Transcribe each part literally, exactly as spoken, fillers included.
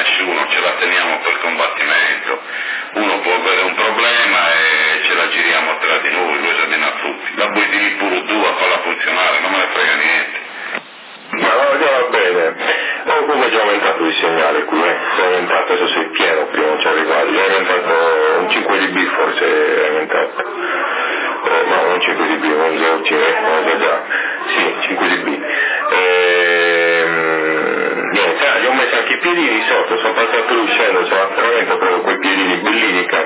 nessuno, ce la teniamo per combattimento. Uno può avere un problema e ce la giriamo tra di noi, lo esamina tutti. La puoi dire pure tu a farla funzionare, non me ne frega niente. Ma no, già va bene. Oh, come già aumentato il segnale qui, eh? È aumentato, adesso sei pieno, prima non ci arrivavi, è aumentato un cinque dB forse è aumentato. Eh, no, non cinque dB, non zero C, eh? No, già già. Sì, cinque dB. Ehm, niente, ah, gli ho messo anche i piedini sotto, sono passato uscendo, sono veramente proprio quei piedini bellini che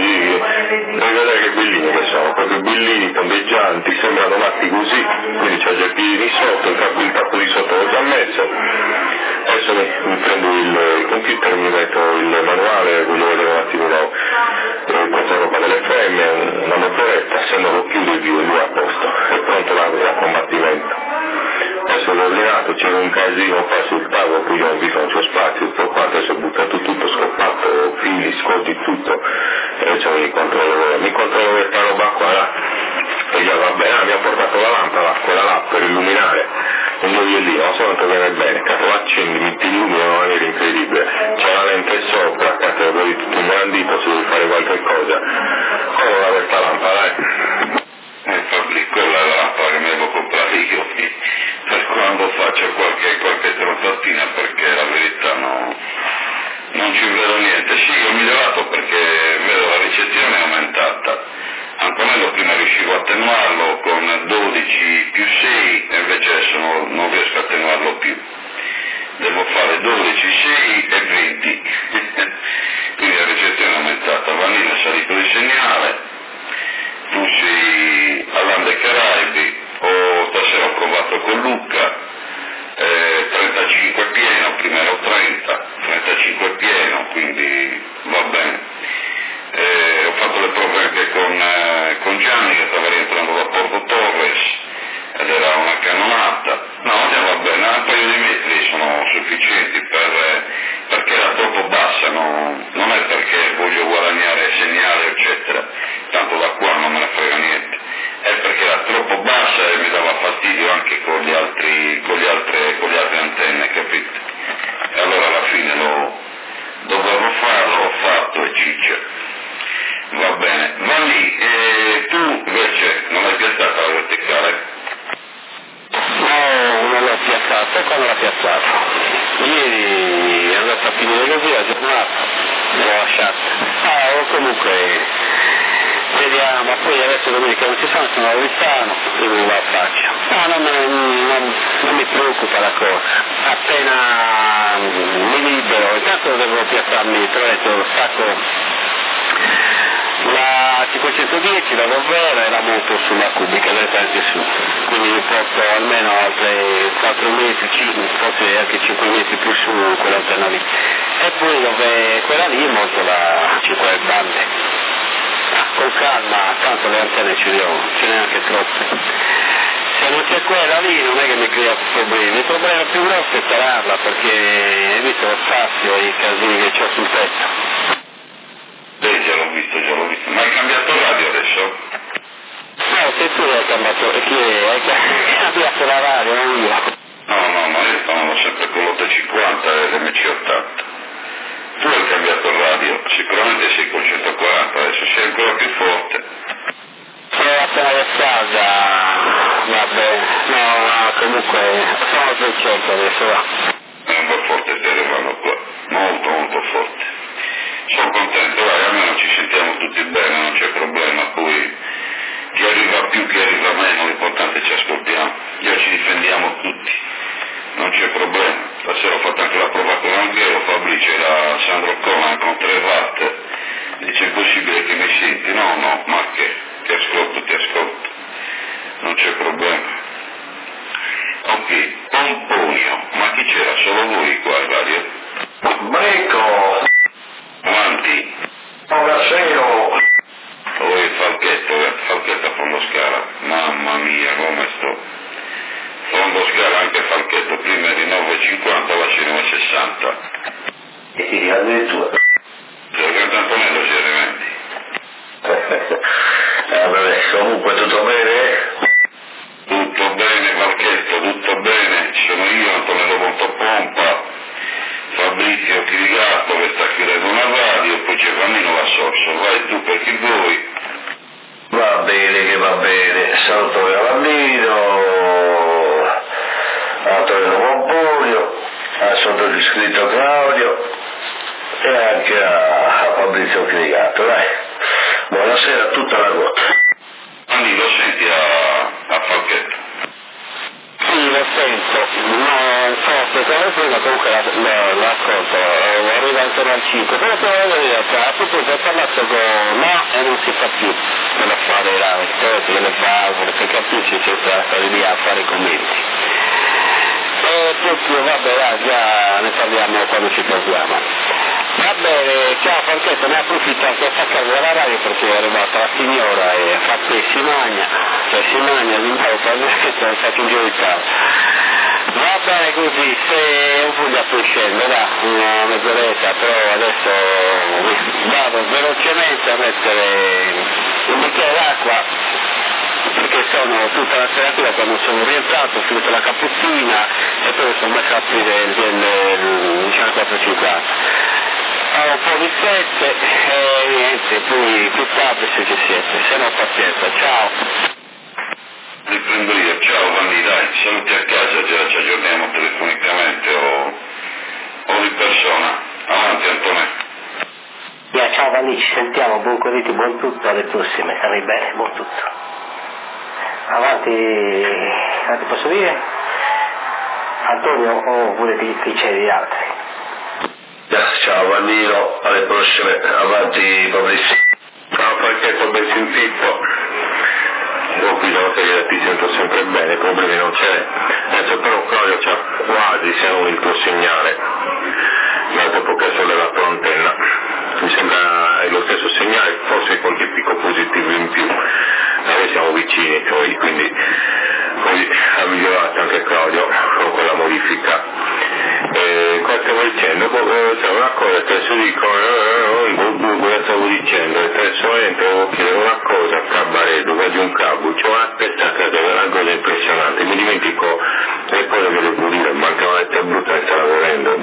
devi vedere che bellini che sono, proprio bellini, tondeggianti, sembrano matti così, quindi c'ho già i piedini sotto, il capo, il capo di sotto l'ho già messo, adesso mi, mi prendo il, il computer, mi metto il manuale, voglio vedere un attimino eh, questa roba delle femmine, una motoretta, se non lo chiudo il video lui a posto, è pronto la, la combattimento. Adesso l'ho ordinato, c'era un casino qua sul tavolo, poi io non vi faccio spazio, tutto quanto, adesso ho buttato tutto, scoppato, fili, scodi, tutto, e adesso mi controllo, mi controllo questa roba qua là, e già va bene, ah, mi ha portato la lampada, quella là, per illuminare, un gioiellino, non so quanto viene bene, cazzo l'accendi, mi ti illumina, non è incredibile, c'è la lente sopra, cazzo, poi tutto ingrandito, se vuoi fare qualche cosa, come questa lampada, eh? Eh, Fabri, quella è la lampada che mi devo comprare io, per quando faccio qualche, qualche trottotina, perché la verità no, non ci vedo niente. Sì, ho migliorato perché vedo la ricezione è aumentata. Antonello prima riuscivo a attenuarlo con dodici più sei e invece adesso non, non riesco a attenuarlo più. Devo fare dodici, sei e venti. Quindi la ricezione è aumentata. Vanilla è salito il segnale. Tu sei all'Ande Caraibi, o stasera ho provato con Luca, eh, trentacinque pieno, prima ero trenta, trentacinque pieno, quindi va bene. Eh, ho fatto le prove anche con, eh, con Gianni che stava rientrando da Porto Torres ed era una cannonata. No, va bene, un paio di metri sono sufficienti per, perché era troppo bassa, no, non è perché voglio guadagnare segnale eccetera, tanto da qua non me ne frega niente, è perché era troppo bassa e mi dava fastidio anche con gli altri, con gli altre, con le altre antenne, capito? E allora alla fine lo dovevo farlo, l'ho fatto e ciccia. Va bene, va lì, e tu invece non hai piazzato la verticale? No, non l'ho piazzato, come l'ho piazzato? Ieri è andata a finire così la giornata, l'ho lasciata. Ah, o comunque vediamo, poi adesso domenica non ci sono, sono a Oristano, quindi non la faccio. No, non, non, non mi preoccupa la cosa, appena mi libero, intanto devo piazzarmi, tra l'altro lo stacco la cinquecentodieci, la Rovera e la moto sulla cubica direttamente su, quindi mi porto almeno altri quattro mesi, cinque, forse anche cinque mesi più su quell'antenna lì, e poi dove quella lì monto la cinque bande, ah, con calma, tanto le antenne ce le ho, ce ne ho anche troppe, se non c'è quella lì non è che mi crea problemi, il problema più grosso è tararla, perché hai visto lo spazio e i casini che ho sul tetto. Beh, già l'ho visto, già l'ho visto. Ma hai cambiato radio adesso? No, se tu hai cambiato, chi è? Hai cambiato la radio, non io. No, no, ma io stavo sempre con l'otto cinquanta e l'M C ottanta. Tu hai cambiato il radio, sicuramente sei con centoquaranta, adesso sei ancora più forte. Sono appena alzata, vabbè, no, no, comunque sono duecento adesso, va. È un po' forte stereo vanno qua, molto molto forte. Sono contento, dai, almeno ci sentiamo tutti bene, non c'è problema, poi chi arriva più, chi arriva meno, l'importante è che ci ascoltiamo, io ci difendiamo tutti, non c'è problema. Stasera ho fatto anche la prova con Angelo, Fabri c'era Sandro Conan con tre watt, dice è possibile che mi senti? No, no, ma che? Ti ascolto, ti ascolto, non c'è problema. Ok, Pomponio, ma chi c'era? Solo voi qua in radio? Breco! Avanti. Buonasera. Poi Falchetto, Falchetto a fondo scala, mamma mia come sto. Fondo scala anche Falchetto, prima eri nove e cinquanta, ora c'è nove e sessanta. E ti addirittura. Perché Antonello ci rimetti. Eh, vabbè, comunque tutto bene? Tutto bene Falchetto, tutto bene, sono io Antonello Montopompa, Fabrizio Fabrizio Chirigato che sta chiudendo una radio, poi c'è Vannino Vassorso, vai tu per chi vuoi. Va bene che va bene, saluto Vannino, Antonio Pompolio, al sottoscritto Claudio e anche a, a Fabrizio Chirigato, dai. Buonasera a tutta la quota. Anni, lo senti a, a Falchetto? Sì, lo sento, non so se come prima, comunque l'ascolto, arriva intorno al cinque, però però voglio dire, cioè, a tutto ho parlato con no e non si fa più quello fare là, che le valvole, per capisci c'è stata lì a fare i commenti. E tutti, vabbè, là, già ne parliamo quando ci troviamo. Va bene, ciao Falchetto, ne approfitto anche a casa della radio perché è arrivata la signora e fa che si mangia, cioè si mangia di nuovo, Falchetto, faccio un giro di casa. Va bene così, se un po' da poi scendo, da, una mezz'oretta, però adesso vado velocemente a mettere un bicchiere d'acqua perché sono tutta la seratura quando sono rientrato, ho finito la cappuccina e poi sono messo a aprire il, il, il diciannove cinquanta. Ho un po' di sette e niente, poi più tardi se ci siete, se no pazienza, ciao. Riprendo io, ciao Vanni, dai, saluti a casa, già ci aggiorniamo telefonicamente o, o di persona. Avanti Antonio. Yeah, ciao Vanni, ci sentiamo, buon corriti, buon tutto, alle prossime, stammi bene, buon tutto. Avanti, avanti posso dire? Antonio o volete che c'è di altri? Ciao Vannino, alle prossime, avanti Fabrizio. Ciao Falchetto, ben sentito. Io qui sono che ti sento sempre bene, problemi non c'è. Adesso però Claudio c'ha quasi siamo il tuo segnale. L'altro po' che ha sollevato l'antenna. Mi sembra lo stesso segnale, forse qualche picco positivo in più. Noi siamo vicini poi, quindi poi ha migliorato anche Claudio con quella modifica. Eh, cosa stavo dicendo? C'è una cosa, adesso dico, eh, cosa stavo dicendo? Adesso volevo chiedere una cosa a Cabaredo, vedi un cabo, c'ho una testa a casa, è una cosa impressionante, mi dimentico, e poi lo devo dire, manca una lettera brutta che stava volendo,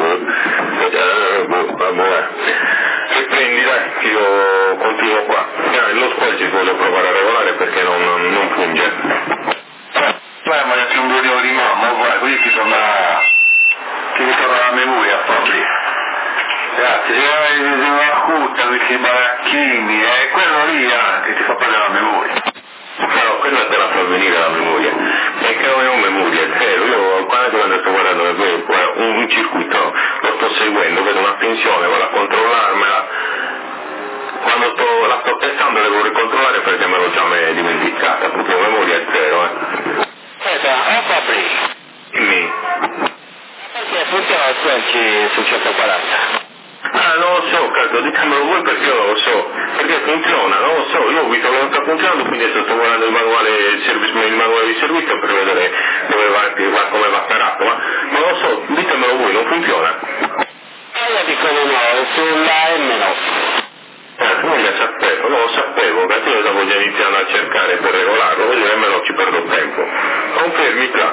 e prendi dai, che io continuo qua, eh, lo squal ci voglio provare a regolare perché non, non, non funge. Vai, ma c'è un buio di mamma, vai, così ti torna... ti ritorna la memoria a farli. Grazie, se vai una cutta, questi baracchini, è quello lì anche ti fa perdere la memoria. No, quella te la fa venire la memoria, perché non è una memoria, è vero, io quando sto guardando un, un circuito lo sto seguendo, vedo una tensione, vado a controllarmela, quando sto, la sto testando devo ricontrollare perché me l'ho già me dimenticata, proprio memoria è zero, eh. Aspetta, oh Fabri, Dimmi. perché funziona il querci su centoquaranta? Ah, non lo so, cazzo, ditemelo voi perché io non lo so, perché funziona, non lo so, io ho visto che non sta funzionando, quindi adesso sto guardando il manuale, il servizio, il manuale di servizio per vedere dove va, come va carato, ma non lo so, ditemelo voi, non funziona. Io dico di no, sulla M no. Eh, non lo sapevo, non lo sapevo, perché io stavo già iniziando a cercare per regolarlo, voglio dire, almeno ci perdo tempo. Confermi qua.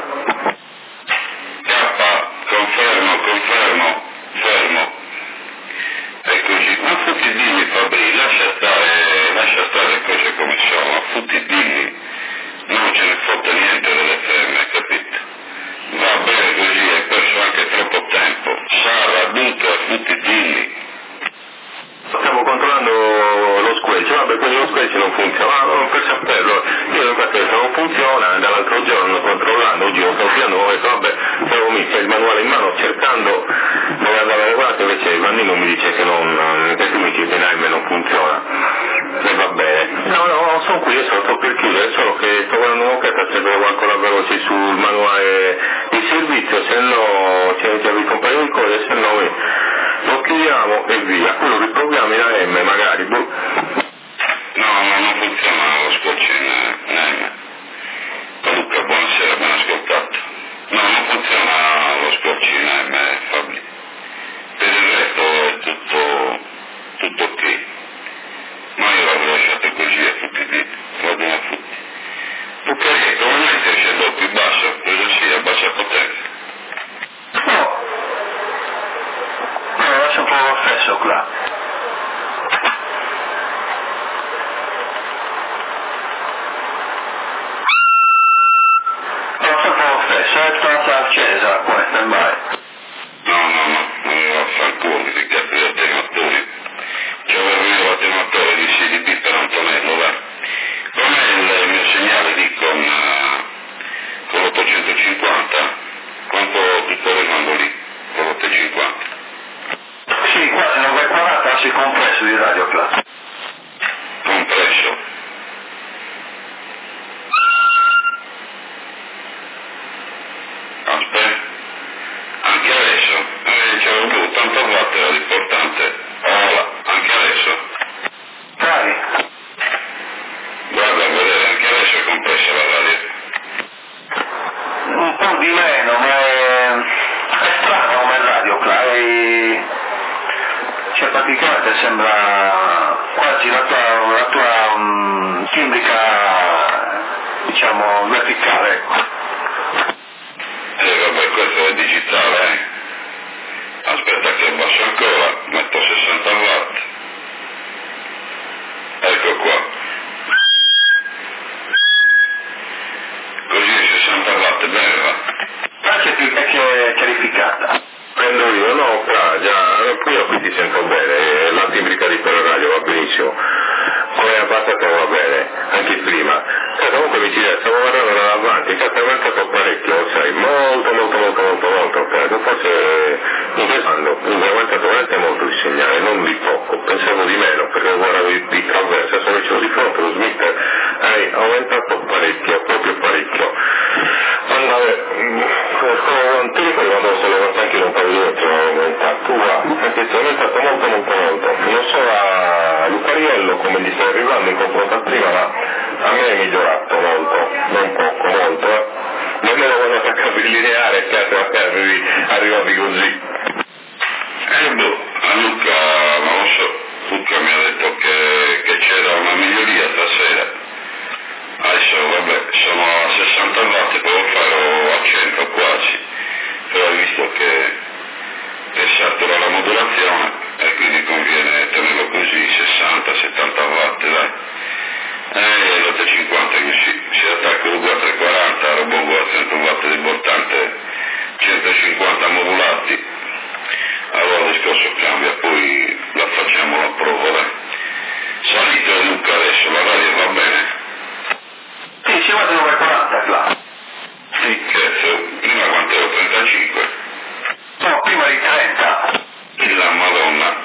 K, confermo, confermo, fermo. Eccoci, ma tutti dimmi Fabri, lascia stare, lascia stare le cose come sono, tutti dimmi, non ce ne fotte niente dell'F M, capito? Va bene così, hai perso anche troppo tempo, Sara, Duca, tutti dimmi. Stiamo controllando lo squelch, vabbè, quindi lo squelch non funziona, ah, non per saperlo, io infatti se non funziona, dall'altro giorno controllando, oggi lo sto piano, ho detto vabbè, avevo messo il manuale in mano cercando dove andava regolato, invece il Vannino mi dice che non, che tu mi chiedi Naime non funziona, e va bene. No, no, sono qui, adesso sto per chiudere, solo che sto guardando un'occhiata se trovo ancora veloce sul manuale di servizio, se no c'è già vi compagno di cose, se no lo chiudiamo e via, quello riprogrammi la M magari, boh. No, ma non funziona lo scotch in, in M. Luca, buonasera, ben ascoltato. No, non funziona lo scotch in M, Fabri. Per il resto è tutto, tutto ok. Ma io l'avevo lasciato così a tutti i diti, va bene a tutti. Tu perché probabilmente è sceso più basso, quello sì, a bassa potenza. No, no, compressa la radio? Un po' di meno, ma è, è strano come radio, è, cioè praticamente sembra quasi la tua, la tua um, timbrica, diciamo, verticale, ecco. Eh vabbè, questo è digitale, eh? Aspetta che abbasso ancora, metto sessanta watt. Ecco qua. Così sessanta watt, bene va. Anche più che chiarificata. Prendo io, no, qua già, io qui ti sento bene, la timbrica di quella radio va benissimo, come abbassato va bene, anche prima. Cioè, comunque mi ci stavo guardando da avanti, cioè, è aumentato parecchio, sai, molto, molto, molto, molto, molto, credo, forse in questo anno, è aumentato veramente molto il segnale, non di poco, pensavo di meno, perché guardavo di, di traversa, sono vicino di fronte, lo Smith, hai aumentato parecchio, proprio parecchio. Andava, non ti ricordo quando sono levato anche un paio di metri, ho aumentato, guarda, anche se è aumentato molto, molto, molto. Non so a Lucariello come gli stai arrivando in confronto a prima, ma a me è migliorato molto, non poco, molto, eh. Nemmeno quando attaccavi il lineare che arrivavi, arrivavi così. Eh boh, a Luca, non lo so, Luca mi ha detto che, che c'era una miglioria stasera. Adesso vabbè, sono a sessanta watt, devo farlo a cento quasi, però ho visto che, che satura la modulazione e quindi conviene tenerlo così, sessanta settanta watt, dai. E l'otto cinquanta che si, si attacca il quattrocentoquaranta, roba uguale cento watt di portante, centocinquanta modulati, allora il discorso cambia, poi la facciamo la prova, dai. Salito Luca adesso, la radio va bene? Sì, ci vado come quaranta là. Sì, cazzo, prima quanto ero? trentacinque? No, prima di trenta. La Madonna.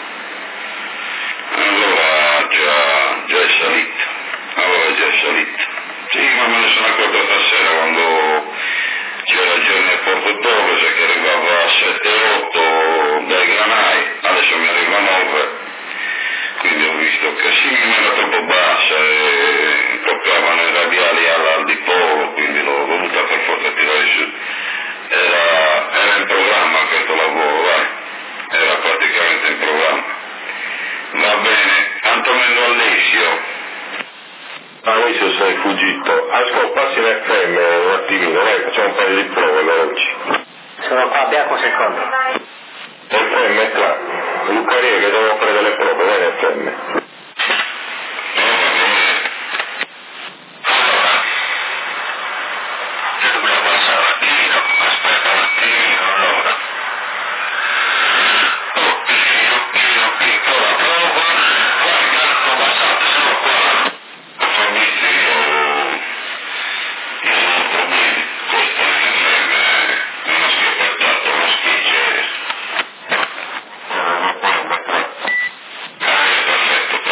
Allora già, già è salito. Allora già è salito. Sì, ma me ne sono accorto stasera quando c'era il giorno del Porto Torres che arrivava a sette otto dai granai, adesso mi arriva a nove. Quindi ho visto che sì, ma era troppo bassa e toccavano i radiali all'aldipolo, quindi l'ho voluta per forza tirare su. Era, era in programma questo lavoro, vai, era praticamente in programma. Va bene, Antonello Alessio. Alessio sei fuggito, ascolta, passi in F M un attimino, vai, facciamo un paio di prove veloci. Sono qua, Bianco un secondo. F M qua, Lucaria che devo fare delle prove, vai in F M. Perfetto.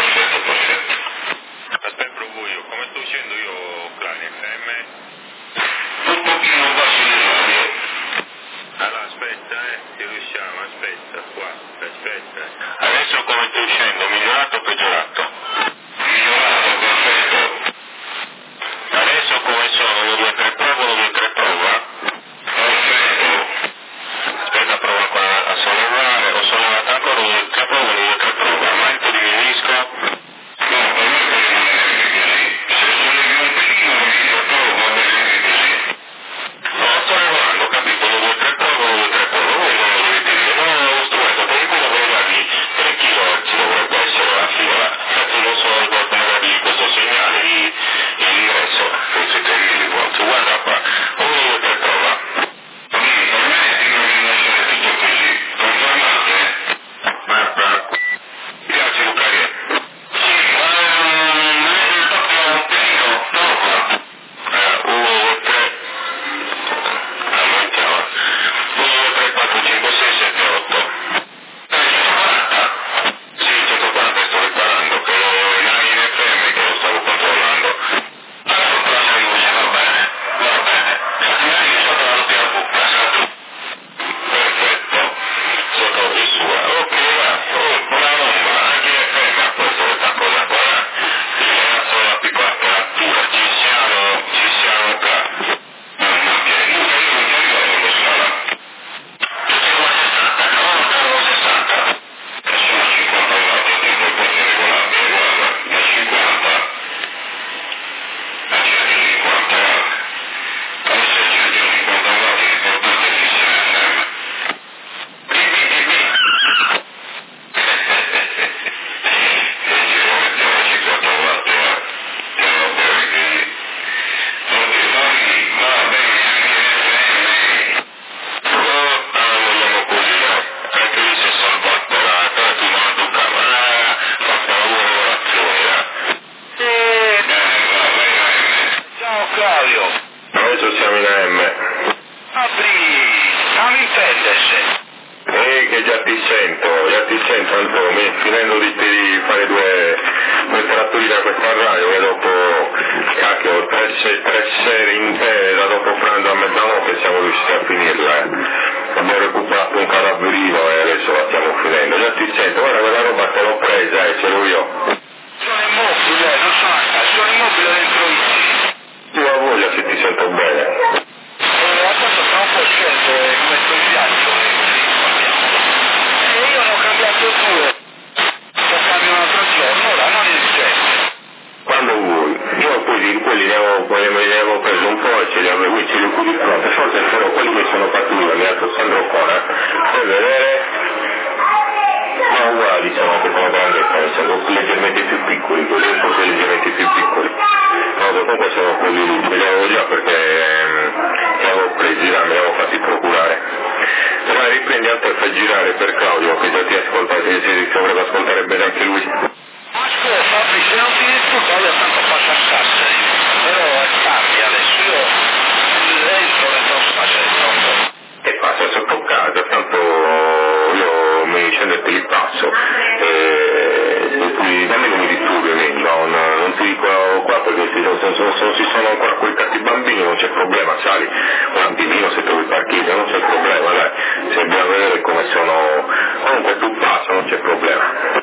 Claudio. Adesso siamo in A M. Apri, non intendersi. Eh, che già ti sento, già ti sento Antonio, finendo di, di fare due, due trattori da questa radio che dopo, cacchio, tre, tre sere intere da dopo pranzo a mezzanotte siamo riusciti a finirla, eh. Abbiamo recuperato un cadaverino e adesso la stiamo finendo, già ti sento, guarda quella roba te l'ho presa e eh, ce l'ho io. Sono immobile, non sono a casa, sono immobile dentro i. Tu la voglia se ti sento bene. E adesso sta un po' scento e metto il viaggio e così parliamo. E io ne ho cambiato due, lo cambio un altro giorno, ora non è urgente. Quando vuoi, io poi di quelli ne avevo, poi me ne avevo preso un po' e ce li avevo, qui ce li ho qui di fronte, forse però quelli che sono partiti mi ha detto Sandro Cona, puoi vedere? Ma uguali sono che sono grandi, sono leggermente più piccoli, quelli forse leggermente più piccoli. No, comunque sono quelli lì, me li avevo già perché ehm, li avevo presi, là, me li avevo fatti procurare. Ora riprendi anche e fai girare per Claudio, che già ti ascolta, che si dovrebbe ascoltare bene anche lui. Ascolta, Fabri, se non ti disturbo io tanto faccio a Sassari, però è tardi adesso, io entro dentro facendo. E passa sotto casa, tanto io mi scendo e te li passo. E quindi da me non mi disturbi, non, non ti dico qua perché se non, se non si sono ancora colcati i bambini non c'è problema, sali un attimino se trovi parcheggio, non c'è problema, dai, se dobbiamo vedere come sono, comunque tu passa, non c'è problema.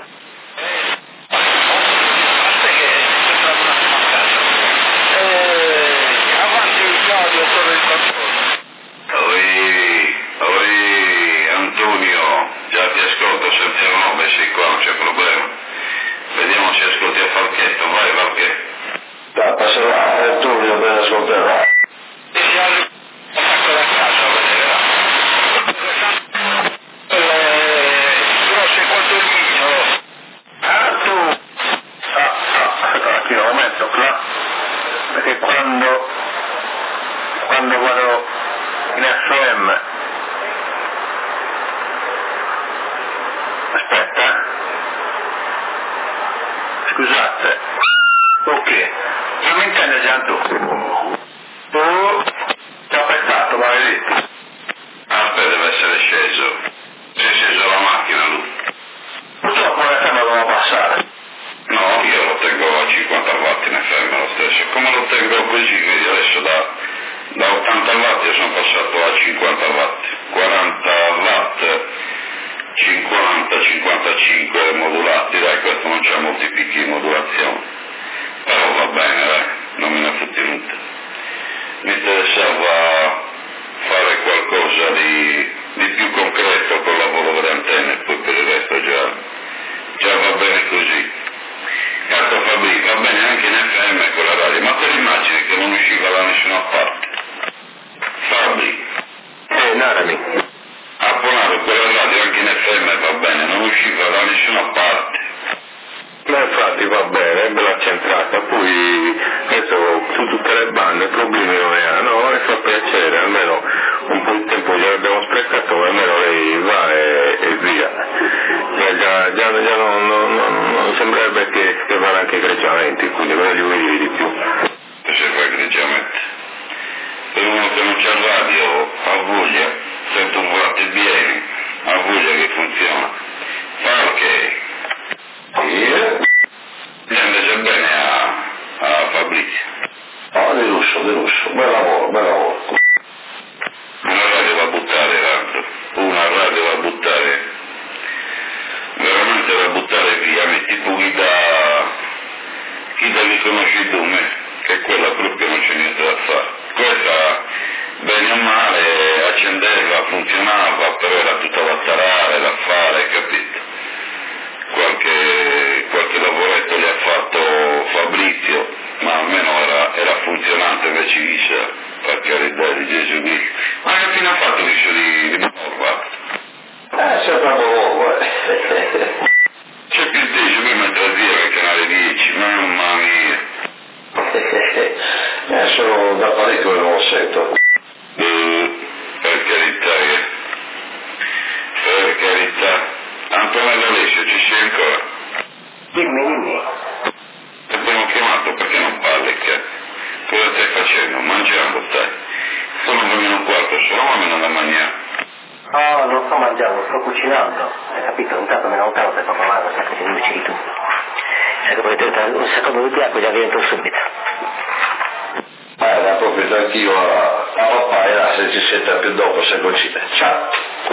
Sei qua, non c'è problema. Vediamo se ascolti a Falchetto, vai Falchetto. Dai, passerà, è tu che lo ascolterò. Attacco da casa, vedrà. Grosso coltellino. Ah, tu. Ah, ah, qui l'ho messo qua. Perché quando, quando vado in F M, aspetta, scusate, ok, non mi intende già tu, tu ti ha pezzato, maledetti. Aspetta, deve essere sceso, si è sceso la macchina lui. Purtroppo l'F M doveva passare. No, io lo tengo a cinquanta watt in F M lo stesso, come lo tengo così, vedi adesso da, da ottanta watt io sono passato a cinquanta watt, quaranta watt, cinquanta cinquantacinque modulati, dai, questo non c'ha molti picchi di modulazione, però va bene, dai, non me ne fotti niente. Mi interessava fare qualcosa di, di più concreto col lavoro delle antenne, poi per il resto già, già va bene così. Cazzo Fabri, va bene anche in F M con la radio, ma te l'immagini che non usciva da nessuna parte? Fabri, Eh, narrami. abbonato quella radio anche in F M va bene, non usciva da nessuna parte. Ma infatti va bene, è bella centrata, poi adesso su tutte le bande problemi non ne ha, no, le fa piacere, almeno un po' di tempo già l'abbiamo sprecato, ma almeno lei va e, e via. Già, già, già, già non, non, non, non sembrerebbe che, che vada anche egregiamente, quindi me li vuoi dire di più. Se fa egregiamente. Per uno che non c'ha radio, ha voglia, sento un watt e vieni, ha voglia che funziona. Perché? Sì? Gli andesse bene a, a Fabrizio. Oh, di lusso, di lusso, bel lavoro, bel lavoro. Una radio da buttare tanto, una radio da buttare, veramente da buttare via, metti tu chi da, chi da li conosci tu, me, che quella proprio non c'è niente da fare. Questa, bene o male, accendeva, funzionava, però era tutta da tarare, da fare, capito? Qualche, qualche lavoretto gli ha fatto Fabrizio, ma almeno era, era funzionante invece Isha, per carità di Gesù Cristo. Ma che fine ha fatto Isha di, di Morva? Eh, sempre un po' eh. C'è più dieci prima trasire al canale dieci, mamma mia. Eh, sono da parecchio che non lo sento. Uh, per carità, eh. per carità. Antonello Alessio, ci sei ancora? Dimmi, dimmi. Ti abbiamo chiamato perché non parli, che cosa stai facendo? Mangiando stai. Sono almeno un quarto, solo ma me non da mangiare. Oh, non sto mangiando, sto cucinando. Hai capito? Intanto mi lontano per papà mano, sta facendo di tutto. Se potete un secondo di bianco già rientro subito. Eh, l'ha proprio anch'io a, a papà e là se ci senta più dopo se cucina. Ciao.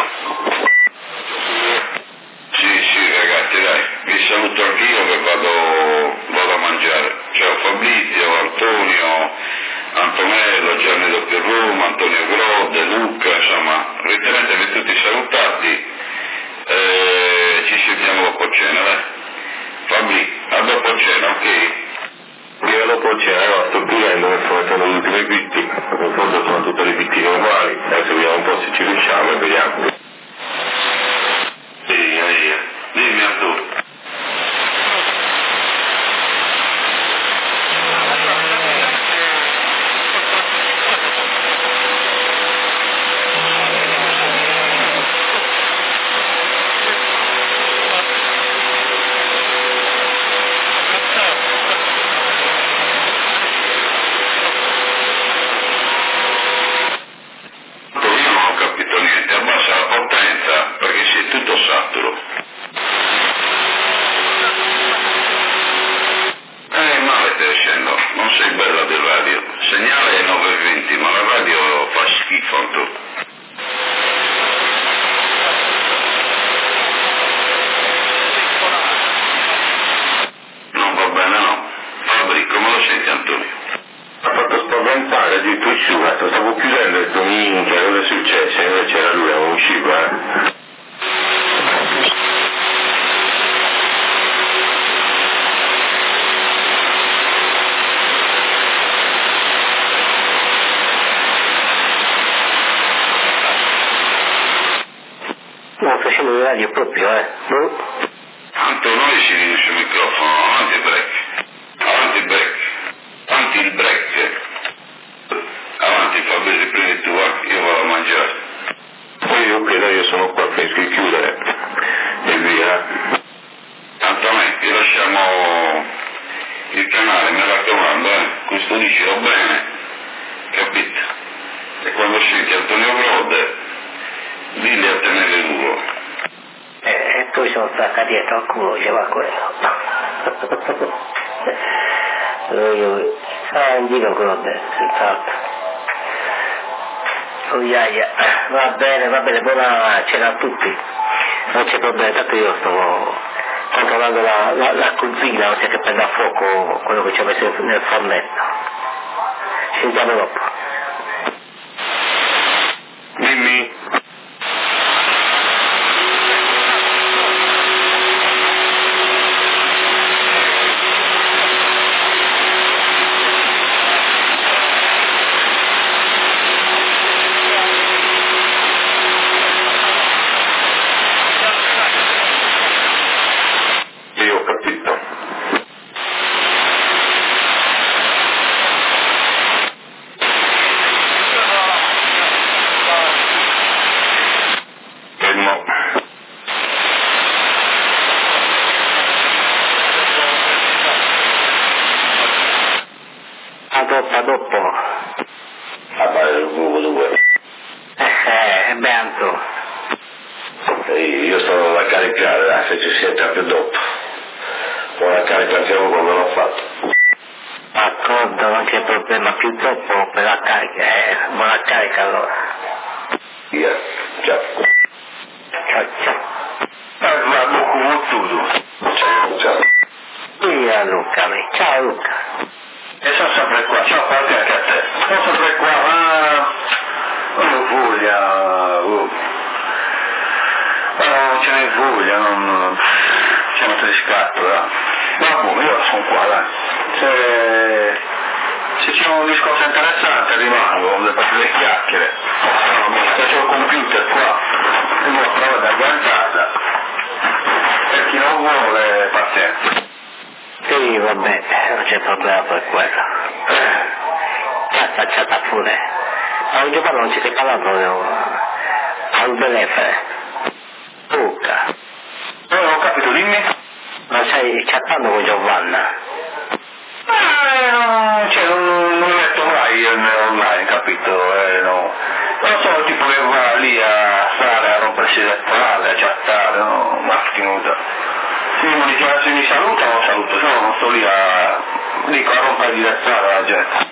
Sì, sì, ragazzi, dai, vi saluto anch'io che vado, vado a mangiare. Ciao Fabrizio, Antonio, Antonello, Gianni Doppio Roma, Antonio Grode, Luca, insomma, ritenetevi tutti salutati. Eh, ci sentiamo dopo cena, dai. Fabri, a dopo cena, ok? Io dopo cena, no, sto chiudendo, mi sto mettendo le ultime bitti, in fondo sono tutte le bittine uguali, adesso vediamo un po' se ci riusciamo e vediamo. Sì, sì, dimmi Arturo. Io non ho capito niente, abbassa la potenza perché sei tutto saturo. Eh, male stai scendo, non sei bella del radio. Segnale è nove e venti, ma la radio fa schifo tu. Non va bene no. Fabri, come lo senti Antonio? Mi ha fatto spaventare, addirittura usciva, stavo chiudendo e ho detto minchia, cosa è successo? Invece era lui, non usciva, eh. No, facendo il radio proprio, eh. No? Tanto noi si riduce il microfono, avanti il break, avanti il break, avanti il break, avanti Fabrizio, prendi tu, eh, io vado a mangiare. Poi ok, dai, io sono qua, finisco di chiudere e via. Tanto a me, ti lasciamo il canale, mi raccomando, eh, custodiscilo bene, capito? E quando senti Antonio Grode, dilli a tenere duro. E poi sono stata dietro al culo, diceva quello. Lui, ah, in giro Grode, senz'altro. Oh, yeah, yeah. Va bene, va bene, buona cena a tutti. Non c'è problema, tanto io sto controllando la, la, la cucina, non c'è che prenda a fuoco quello che ci ha messo nel fornetto. Ci sentiamo dopo. Dimmi. Io ho capito. Fermo. A dopo, a dopo. A fare il gruppo due. Eh, eh, Beanto. Io sto da caricare, dai, se ci siete più dopo. Buona carica anche io come l'ho fatto. D'accordo, non c'è problema, più dopo per la carica, eh, buona carica allora. Via. Ciao. Ciao, ciao. Eh, ma buco tutto. Ciao. Ciao. Via Luca, me. Ciao Luca. E sono sempre qua, ciao parte anche a te. Sono sempre qua, ma non ho voglia, oh. Ma non ce n'è voglia, non c'è un riscatto, là. Ma boh, io sono qua, dai. Se, se c'è un discorso interessante rimango, le faccio le chiacchiere. No, mi faccio il computer qua, e una prova da guardata. Per chi non vuole, pazienza. Sì, vabbè, non c'è problema per quello. La facciata pure. Ma un giorno non ci stai parlando al telefono. Luca. Non ho capito, dimmi. Ma stai chattando con Giovanna? Eh, no, cioè, non, non mi metto mai capito? Eh, no. Non so, tipo che va lì a stare a rompersi le palle, a chattare, no? Ma tenuta. Se mi, se mi saluta non saluto, se no non sto lì a, dico, a rompergli le palle alla gente.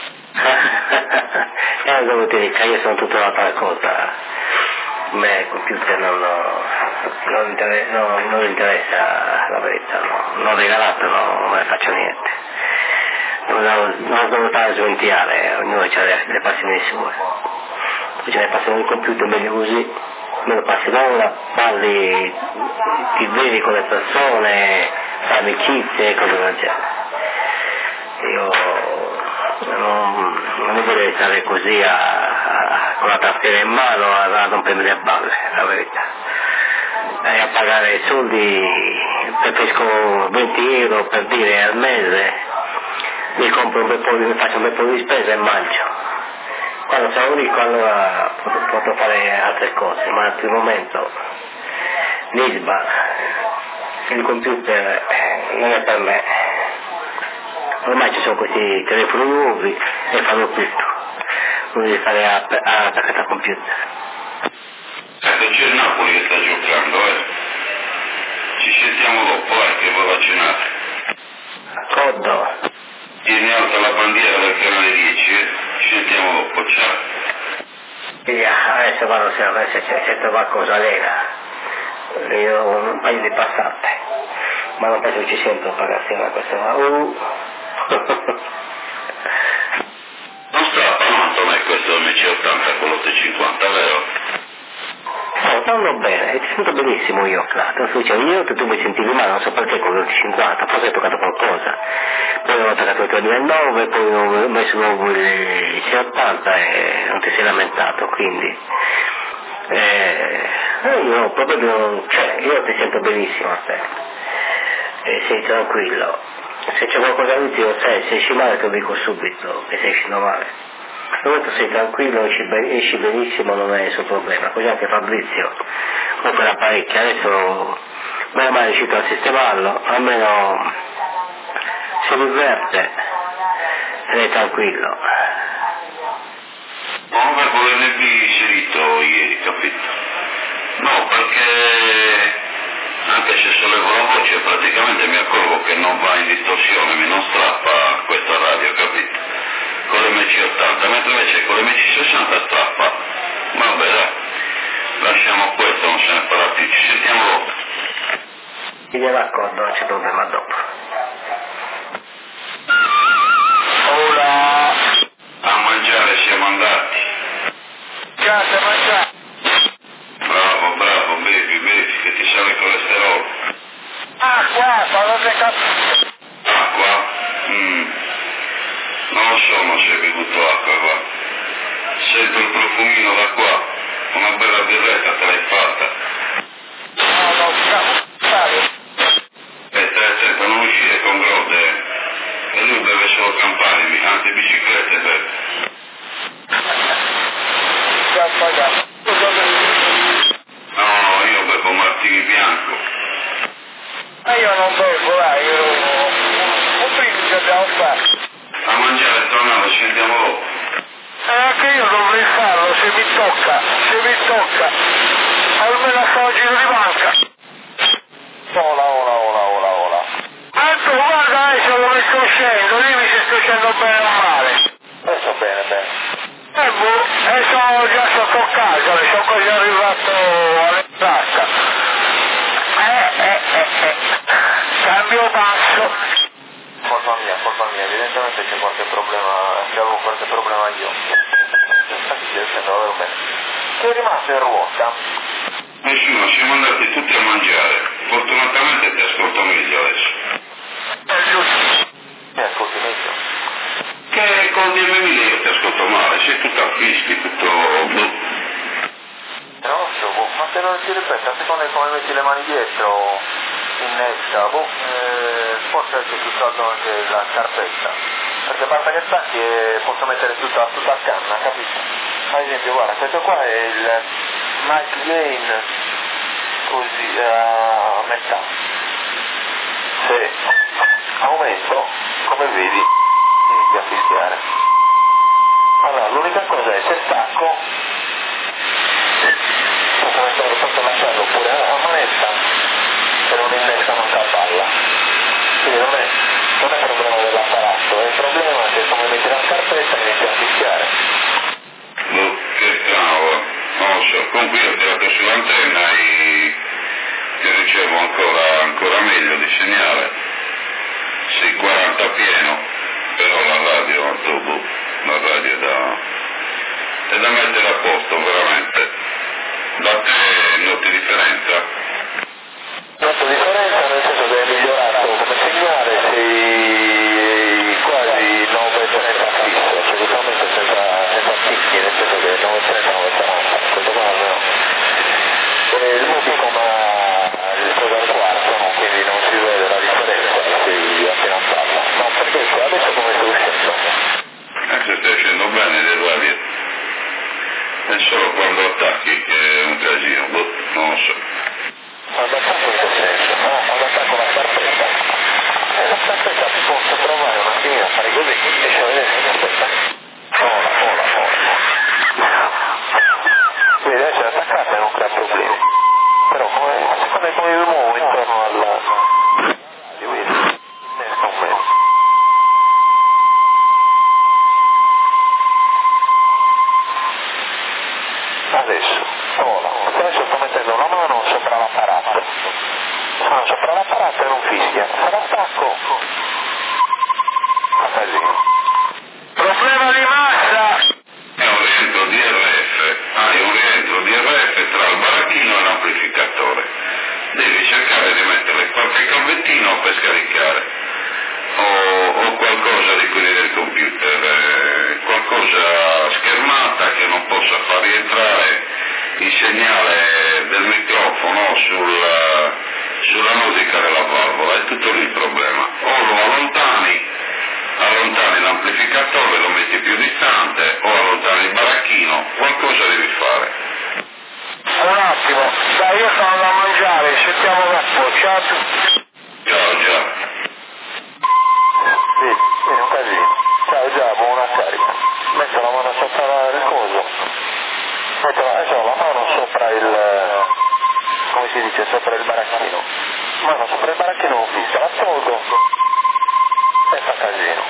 Eh, devo dire che io sono tutta un'altra cosa. A me il computer non, non, interessa, non, non interessa la verità, no. Non regalato, no, non ne faccio niente. Non, non devo stare a sventare, ognuno ha le, le passioni sue. Poi ce ne passiamo il computer meglio così, meno passione, parli, ti vedi con le persone, fai amicizie e cose del genere. Io non, non mi voglio stare così a, a, con la tastiera in mano a, a rompermi le balle, la verità. E a pagare soldi, preferisco venti euro per dire al mese, mi compro un bel po', mi faccio un bel po' di spesa e mangio. Quando sono ricco allora posso fare altre cose, ma al primo momento l'Isba, il computer non è per me. Ormai ci sono questi telefoni nuovi e fanno tutto, non devi stare attaccato al computer. Ecco, c'è il Napoli che sta giocando, eh. Ci sentiamo dopo, eh, che voi vaccinate. D'accordo. Tieni alta la bandiera del canale dieci, eh. Ci sentiamo dopo, ciao. Via, adesso vado se, se, se, se trova qualcos'alena. Io ho un paio di passate, ma non penso che ci sia in propagazione questa. Uh. Non strappa, no, Antonio, questo M C ottanta con l'otto cinquanta, vero? No, stanno bene, ti sento benissimo io, Claudio. Io che tu mi sentivi male, non so perché con l'otto cinquanta, forse hai toccato qualcosa. Poi ho toccato il tuo duemilanove, poi ho messo nuovo il C ottanta e non ti sei lamentato, quindi eh, io proprio non, cioè, io ti sento benissimo a te. E sei tranquillo. Se c'è qualcosa di zio, sai, se esci male te lo dico subito che sei uscito male. Al momento sei tranquillo, esci, ben, esci benissimo, non è il suo problema. Così anche Fabrizio, comunque era parecchio, adesso bene o male è riuscito a sistemarlo, almeno si diverte ed è tranquillo. No, per volermi inserito ieri, capito? No, perché anche se sollevo la voce praticamente mi accorgo che non va in distorsione, mi non strappa questa radio, capito? Con l'M C ottanta, mentre invece con l'M C sessanta strappa. Vabbè dai, lasciamo questo, non se ne parla più, ci sentiamo dopo. Mi viene d'accordo, non c'è problema dopo. Ora, A mangiare siamo andati. grazie a mangiare. Bravo, bravo, bevi, bevi, che ti sale il colesterolo. Acqua, parole capite. Acqua? Mm. Non lo so, non si è bevuto acqua qua. Sento il profumino da qua, una bella birretta te l'hai fatta. No, non capisco. E stai attento a non uscire con grotte, eh. E lui beve solo Campari, anche biciclette beve. Già pagato. No, io bevo Martini bianco. Ma io non bevo, dai, io un brindisi abbiamo fatto. A mangiare tornando, ci sentiamo dopo. E anche io dovrei farlo se mi tocca, se mi tocca. Almeno a fare un giro di banca. Ola, ola, ola, ola, ola. Anzi, guarda adesso dove sto scendendo, dimmi se sto scendendo bene o male. Adesso bene, bene. E boh, e sono già sotto casa, sono quasi arrivato all'entrata. Eh, eh, eh, eh. Cambio basso. Colpa mia, colpa mia, evidentemente c'è qualche problema, avevo qualche problema io. Infatti stai scendendo davvero bene. Chi è rimasto in ruota? Nessuno, siamo andati tutti a mangiare. Fortunatamente ti ascolto meglio adesso. È giusto. Mi ascolti meglio? Che con D M mille io ti ascolto male, sei tutto a fischi, tutto... Non lo so, boh, ma se non ti ripeto, a seconda di come metti le mani dietro, innesca, boh, eh, forse c'è più caldo anche la scarpetta. Perché basta che stacchi e posso mettere tutta, tutta a canna, capisci? Ad esempio, guarda, questo qua è il Mike Gain, così, a metà. Se aumento, come vedi, inizia a fischiare. Allora, l'unica scarpetta e inizia a fischiare. Boh, che strano, non lo so. Comunque io ho tirato sull'antenna e ti ricevo ancora, ancora meglio di segnale. Sì, quaranta pieno, però la radio, boh, la radio è da, è da mettere a posto, veramente. Da te noti differenza? Noto differenza nel senso che è migliorato come segnale, sei quasi nove trenta fisso, cioè totalmente senza, senza picchi, nel senso che nove trenta nove quaranta, questo qua almeno. E il Mobicom ha il cosa al quarto, no? Quindi non si vede la differenza, sei appena in palla. Ma perché adesso come stai uscendo? Eh, se stai uscendo bene delle radio. È solo quando attacchi che è un casino, boh, non lo so. Quando attacco in che senso? No, quando attacco la scarpetta. E la scarpetta ti posso provare un attimino a fare così, riesci a vedere la scarpetta. Fola, fola, fola. Quindi adesso l'attaccata non crea problemi. Però come, secondo me come mi muovo intorno alla radio, vedi? Innesca un meno. Adesso, fola. Adesso sto mettendo una mano sopra l'apparato. Ah, sopra l'apparato e non fischia. Se l'attacco fa casino. Problema di massa! È un rientro D R F, hai un rientro D R F tra il baracchino e l'amplificatore. Devi cercare di mettere qualche cavettino per scaricare o, o qualcosa di quelli del computer, eh, qualcosa schermata che non possa far rientrare il segnale del microfono sul, sulla musica della valvola, è tutto lì il problema. O lo allontani, allontani l'amplificatore, lo metti più distante, o allontani il baracchino, qualcosa devi fare. Un attimo, dai, io sono da mangiare, sentiamo dopo, ciao a tutti. Ciao, ciao. Sì, è un casino. Ciao già, buona carica. Metto la mano sopra il coso. Metto la, adesso la mano sopra il, come si dice, sopra il baracchino. Mano sopra il baracchino non fissa, la tolgo e fa casino.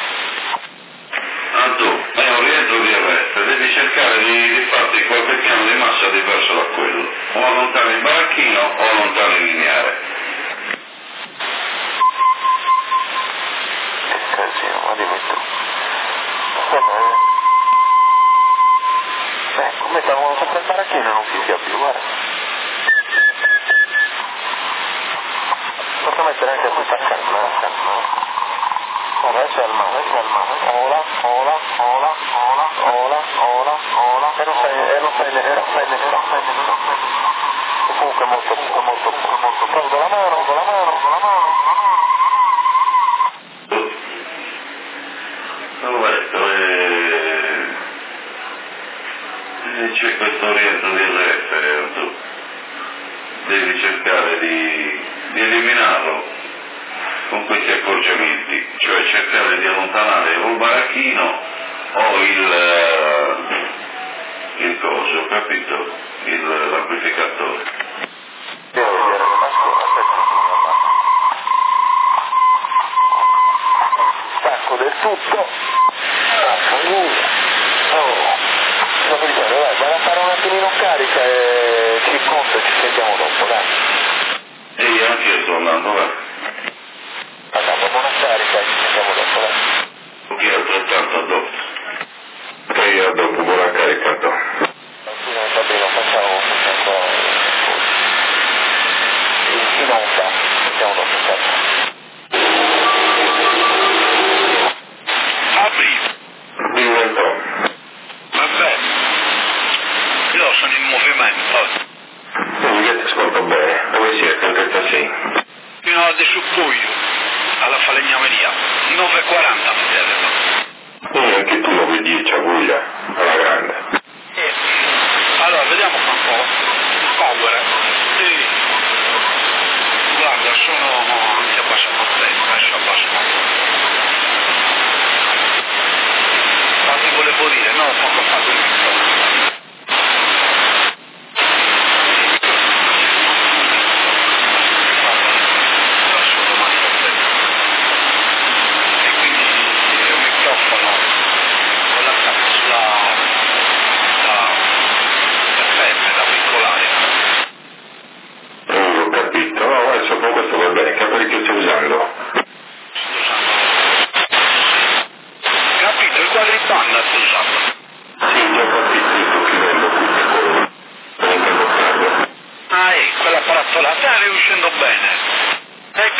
Antu, è un rientro di arresto, devi cercare di, di farti qualche piano di massa diverso da quello. O allontani il baracchino o allontani il lineare. Che casino, ma dimmi tu. Ecco, metto la mano sopra il baracchino e non fischia più, guarda. Posso mettere anche questa canna. Guarda, adesso è al mano, adesso è al mano. Ola, ola, ola, ola, ola, ola, ola. E non stai, e non stai, e non stai, e non stai, e non stai. E comunque molto, molto, molto, molto. Tolgo la mano, con la mano, con la mano, con la mano. Ho detto, eh, eh, c'è questo rientro di R F, tu devi cercare di, di eliminarlo con questi accorgimenti, cioè cercare di allontanare o il baracchino o il, uh, il coso, capito? Il, l'amplificatore. Devo vedere le maschere, aspetta, stacco del tutto, stacco nulla. Oh, sto dicendo, dai, vai a fare un attimino carica e ci conto e ci sentiamo dopo, dai. E anche io sto andando, va. Andiamo, buona carica e ci sentiamo dopo, dai. Che altrettanto dopo. E a dopo, buona carica, dopo. Sì, Sabrina, facciamo, facciamo in, in onda, sentiamo dopo, ciao. Apri, Diventò. vabbè, io sono in movimento, Quindi che ti ascolto bene. Dove siete? In trentasei. fino a De Suppuglio, alla falegnameria, nove e quaranta mi telefono. Quindi anche tu nove dieci a Puglia, alla grande. Eh, allora, vediamo fra un po', power, sì, guarda, sono anche abbastanza contento, adesso abbasso un po'. Ma ti volevo dire, no, poco fa del microfono. E quindi il microfono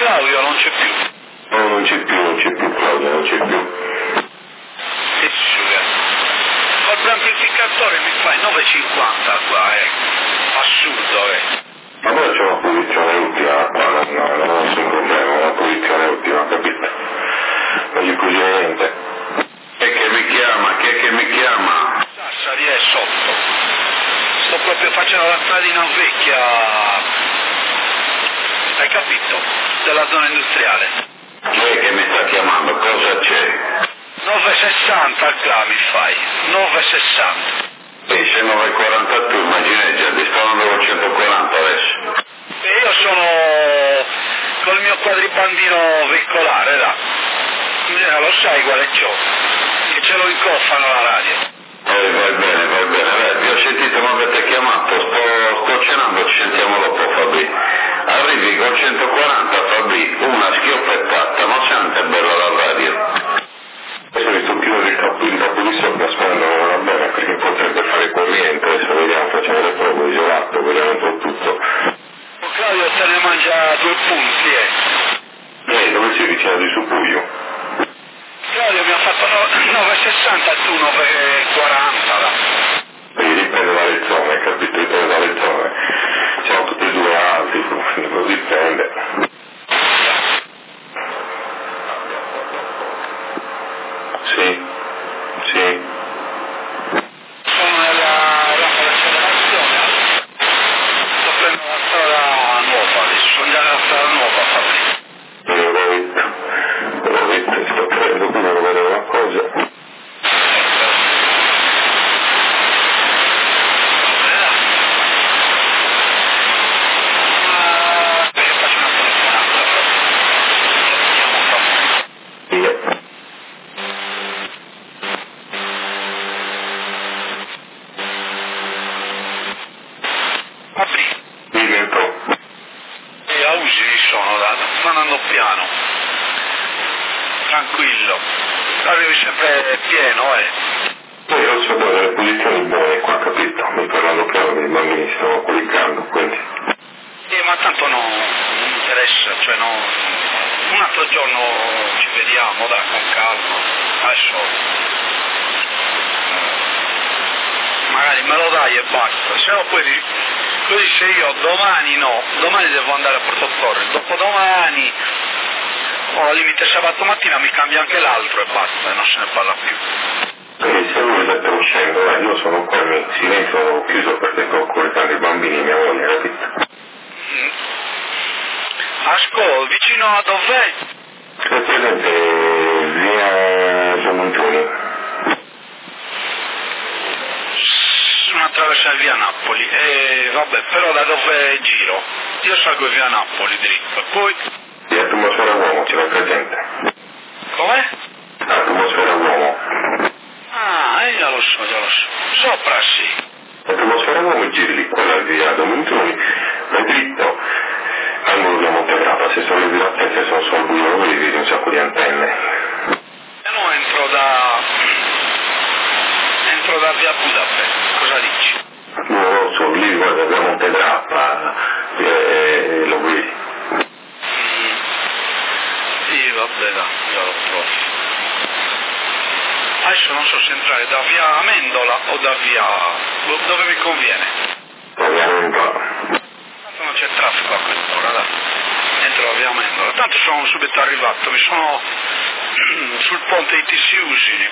Claudio non c'è più. No, non c'è più, non c'è più Claudio, non c'è più. Che suga. Col amplificatore mi fai nove e cinquanta qua, eh. Assurdo, eh. Ma poi c'è una posizione ultima qua, non, no, non ho nessun problema, una posizione ultima, capito? Non gli così niente. Chi è che mi chiama? Chi è che mi chiama? Sassari è sotto. Sto proprio facendo la stradina vecchia. Hai capito? Della zona industriale. Chi è che mi sta chiamando? Cosa c'è? nove e sessanta qua mi fai. nove e sessanta. Esce nove e quaranta tu, immagineggia, ti sto andando con centoquaranta adesso. E io sono col mio quadribandino veicolare, là. Eh, lo sai quale c'ho? Che ce lo incoffano la radio. Eh, vai bene, vai bene, eh, vi ho sentito, mi avete chiamato, sto, sto cenando, ci sentiamo dopo Fabri. Arrivi con centoquaranta Fabri, una schioppettata, ma sente bella la radio. Adesso mi sto pieno del capo di capolissimo che aspettando non va bene perché potrebbe fare corriente, adesso vediamo, facciamo le prove, isolato, vediamo un po' tutto. Claudio se ne mangia due punti, eh. Lei dove sei vicino di Supuglio? Claudio mi ha fatto nove e sessanta e tu nove e quaranta, là. Quindi dipende dalle zone, capito? Dipende dalle zone. Siamo tutti e due alti, quindi dipende. Sì, sì. Sono nella rampa d'accelerazione. Sto prendendo la strada nuova adesso, sono già nella strada nuova, Fabri. Non l'ho visto, non l'ho visto, sto prendendo qui, non vedo una cosa. Tranquillo, arrivi sempre pieno, eh. Poi io so delle posizioni buone qua, capito? Mi parlando piano dei bambini stanno cliccando, quindi. Eh, ma tanto no, non mi interessa, cioè no. Un altro giorno ci vediamo, dai, con calma. Adesso. Magari me lo dai e basta, se no poi così se io domani no, domani devo andare a Porto Torre, dopodomani. O al limite sabato mattina mi cambia anche l'altro e basta, e non se ne parla più. Perché se lui sta uscendo, eh, io sono qua in silenzio chiuso perché sto coricando i bambini e mia moglie, capito? Mm. Ascolta, vicino a dov'è? È presente via Giamontoni. Una traversa via Napoli, e vabbè, però da dove giro? Io salgo via Napoli dritto, poi... L'atmosfera uomo, ce l'ho presente. Com'è? L'atmosfera uomo. Ah, eh, già lo so, già lo so. Sopra sì. L'atmosfera uomo giri lì, quella via Domintoni, vai dritto, angolo da Montegrappa, se sono di là, se sono sul buio, lo vedi un sacco di antenne. E no, entro da... entro da via Budapest, cosa dici? Non lo so, lì guarda da Montegrappa, eh, lo vedi. Sì, vabbè, dai, già lo trovo. Adesso non so se entrare da via Amendola o da via... dove mi conviene. Da via Amendola. Tanto non c'è traffico a quest'ora, dai. Entro da via Amendola. Tanto sono subito arrivato, mi sono sul ponte di Tissi Usini.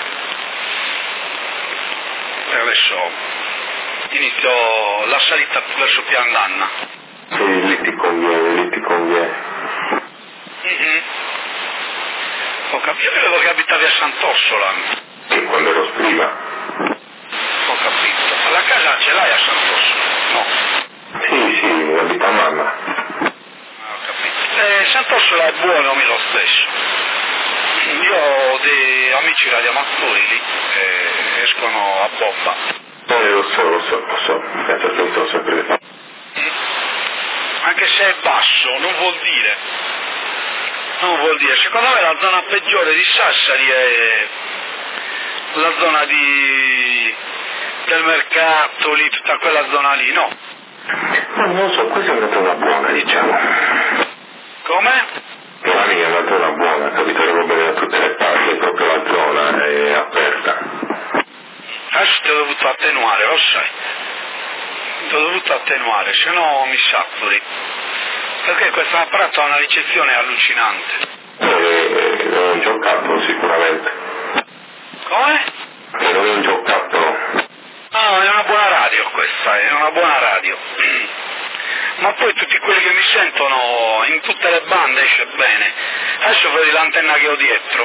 E adesso inizio la salita verso Pian d'Anna. Sì, lì ti conviene, lì ti conviene. Mm-hmm. Ho capito, io credevo che abitavi a Sant'Orsola. E quando ero prima? Ho capito. La casa ce l'hai a Sant'Orsola? No. Sì, sì, abita mamma. Ho capito. Eh, Sant'Orsola è buono mi lo stesso. Io ho dei amici radioamatori lì che escono a bomba. Eh, lo so, lo so, lo so, senza che lo so sempre. Mm. Anche se è basso, non vuol dire. Non vuol dire, secondo me la zona peggiore di Sassari è la zona di del mercato lì, tutta quella zona lì, no? Ma non lo so, questa è una zona buona, diciamo. Come? Domani è una zona buona, capito? Arrivo bene da tutte le parti, proprio la zona è aperta. Adesso ti ho dovuto attenuare, lo sai. Ti ho dovuto attenuare, se no mi saturi. Perché questo apparato ha una ricezione allucinante. E non è un giocattolo sicuramente. Come? E non è un giocattolo. No, è una buona radio questa, è una buona radio. Ma poi tutti quelli che mi sentono in tutte le bande esce bene. Adesso vedi l'antenna che ho dietro.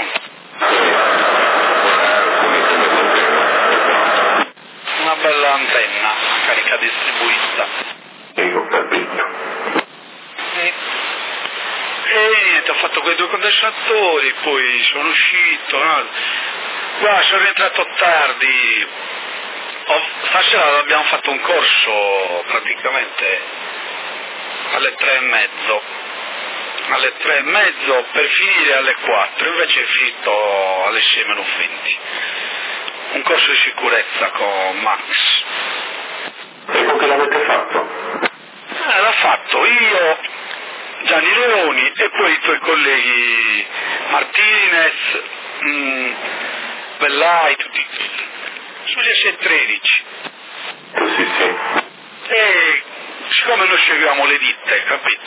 Una bella antenna, a carica distribuita. Io ho capito. E, e niente, ho fatto quei due condensatori, poi sono uscito. No? Qua sono rientrato tardi. Ho, stasera abbiamo fatto un corso praticamente alle tre e mezzo, alle tre e mezzo per finire alle quattro, invece è finito alle sei meno venti. Un corso di sicurezza con Max. E con che l'avete fatto? Eh, l'ha fatto io, Gianni Leoni e poi i tuoi colleghi Martinez, mh, Bellai, tutti sugli S E tredici. Sì, sì. E siccome noi seguiamo le ditte, capito?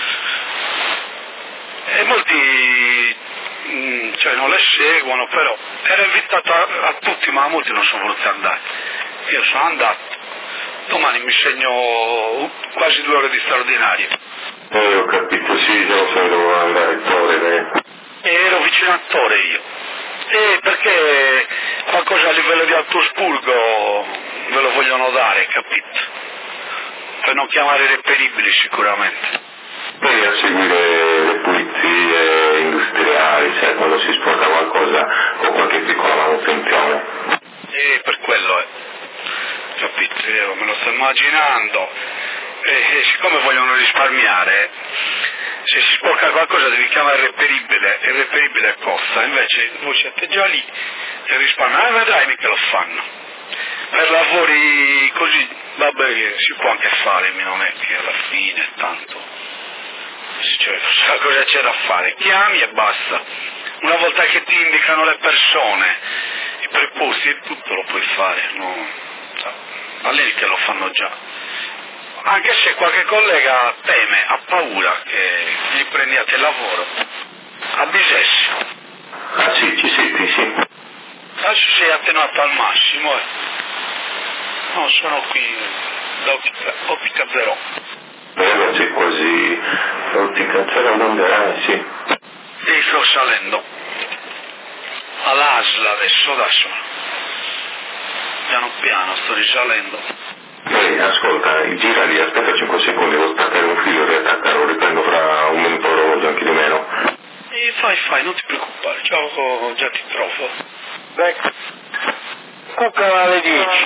E molti mh, cioè non le seguono, però era invitato a, a tutti, ma molti non sono voluti andare. Io sono andato, domani mi segno quasi due ore di straordinario. Eh, ho capito, sì, io so che dovevo andare a Torre. E ero vicino a Tore io. E perché qualcosa a livello di Altospurgo ve lo vogliono dare, capito? Per non chiamare reperibili sicuramente. Poi a seguire le pulizie industriali, sai, quando si sporca qualcosa con qualche piccola manutenzione. E per quello è, capito? Io me lo sto immaginando. E, e siccome vogliono risparmiare, se si sporca qualcosa devi chiamare il reperibile, il reperibile costa, invece voi siete già lì e risparmiare, ah, vedrai mica lo fanno. Per lavori così, vabbè, si può anche fare, non è che alla fine tanto, cioè, sai cosa c'è da fare, chiami e basta. Una volta che ti indicano le persone, i preposti e tutto lo puoi fare, no? Ma lì che lo fanno già. Anche se qualche collega teme, ha paura che gli prendiate il lavoro. A Bisessi. Ah sì, ci senti, sì. Adesso sei attenuato al massimo, eh. No, sono qui da Ottica, Ottica Zero. Eh, c'è quasi l'Ottica Zero Monderà, sì. E sto salendo. All'A S L adesso, adesso. Piano piano sto risalendo. Ehi, ascolta, gira lì, aspetta cinque secondi, devo staccare un filo e riattaccare, lo riprendo fra un minuto orologio, anche di meno. E fai, fai, non ti preoccupare, già, già ti trovo. Ecco. Cucca alle dieci.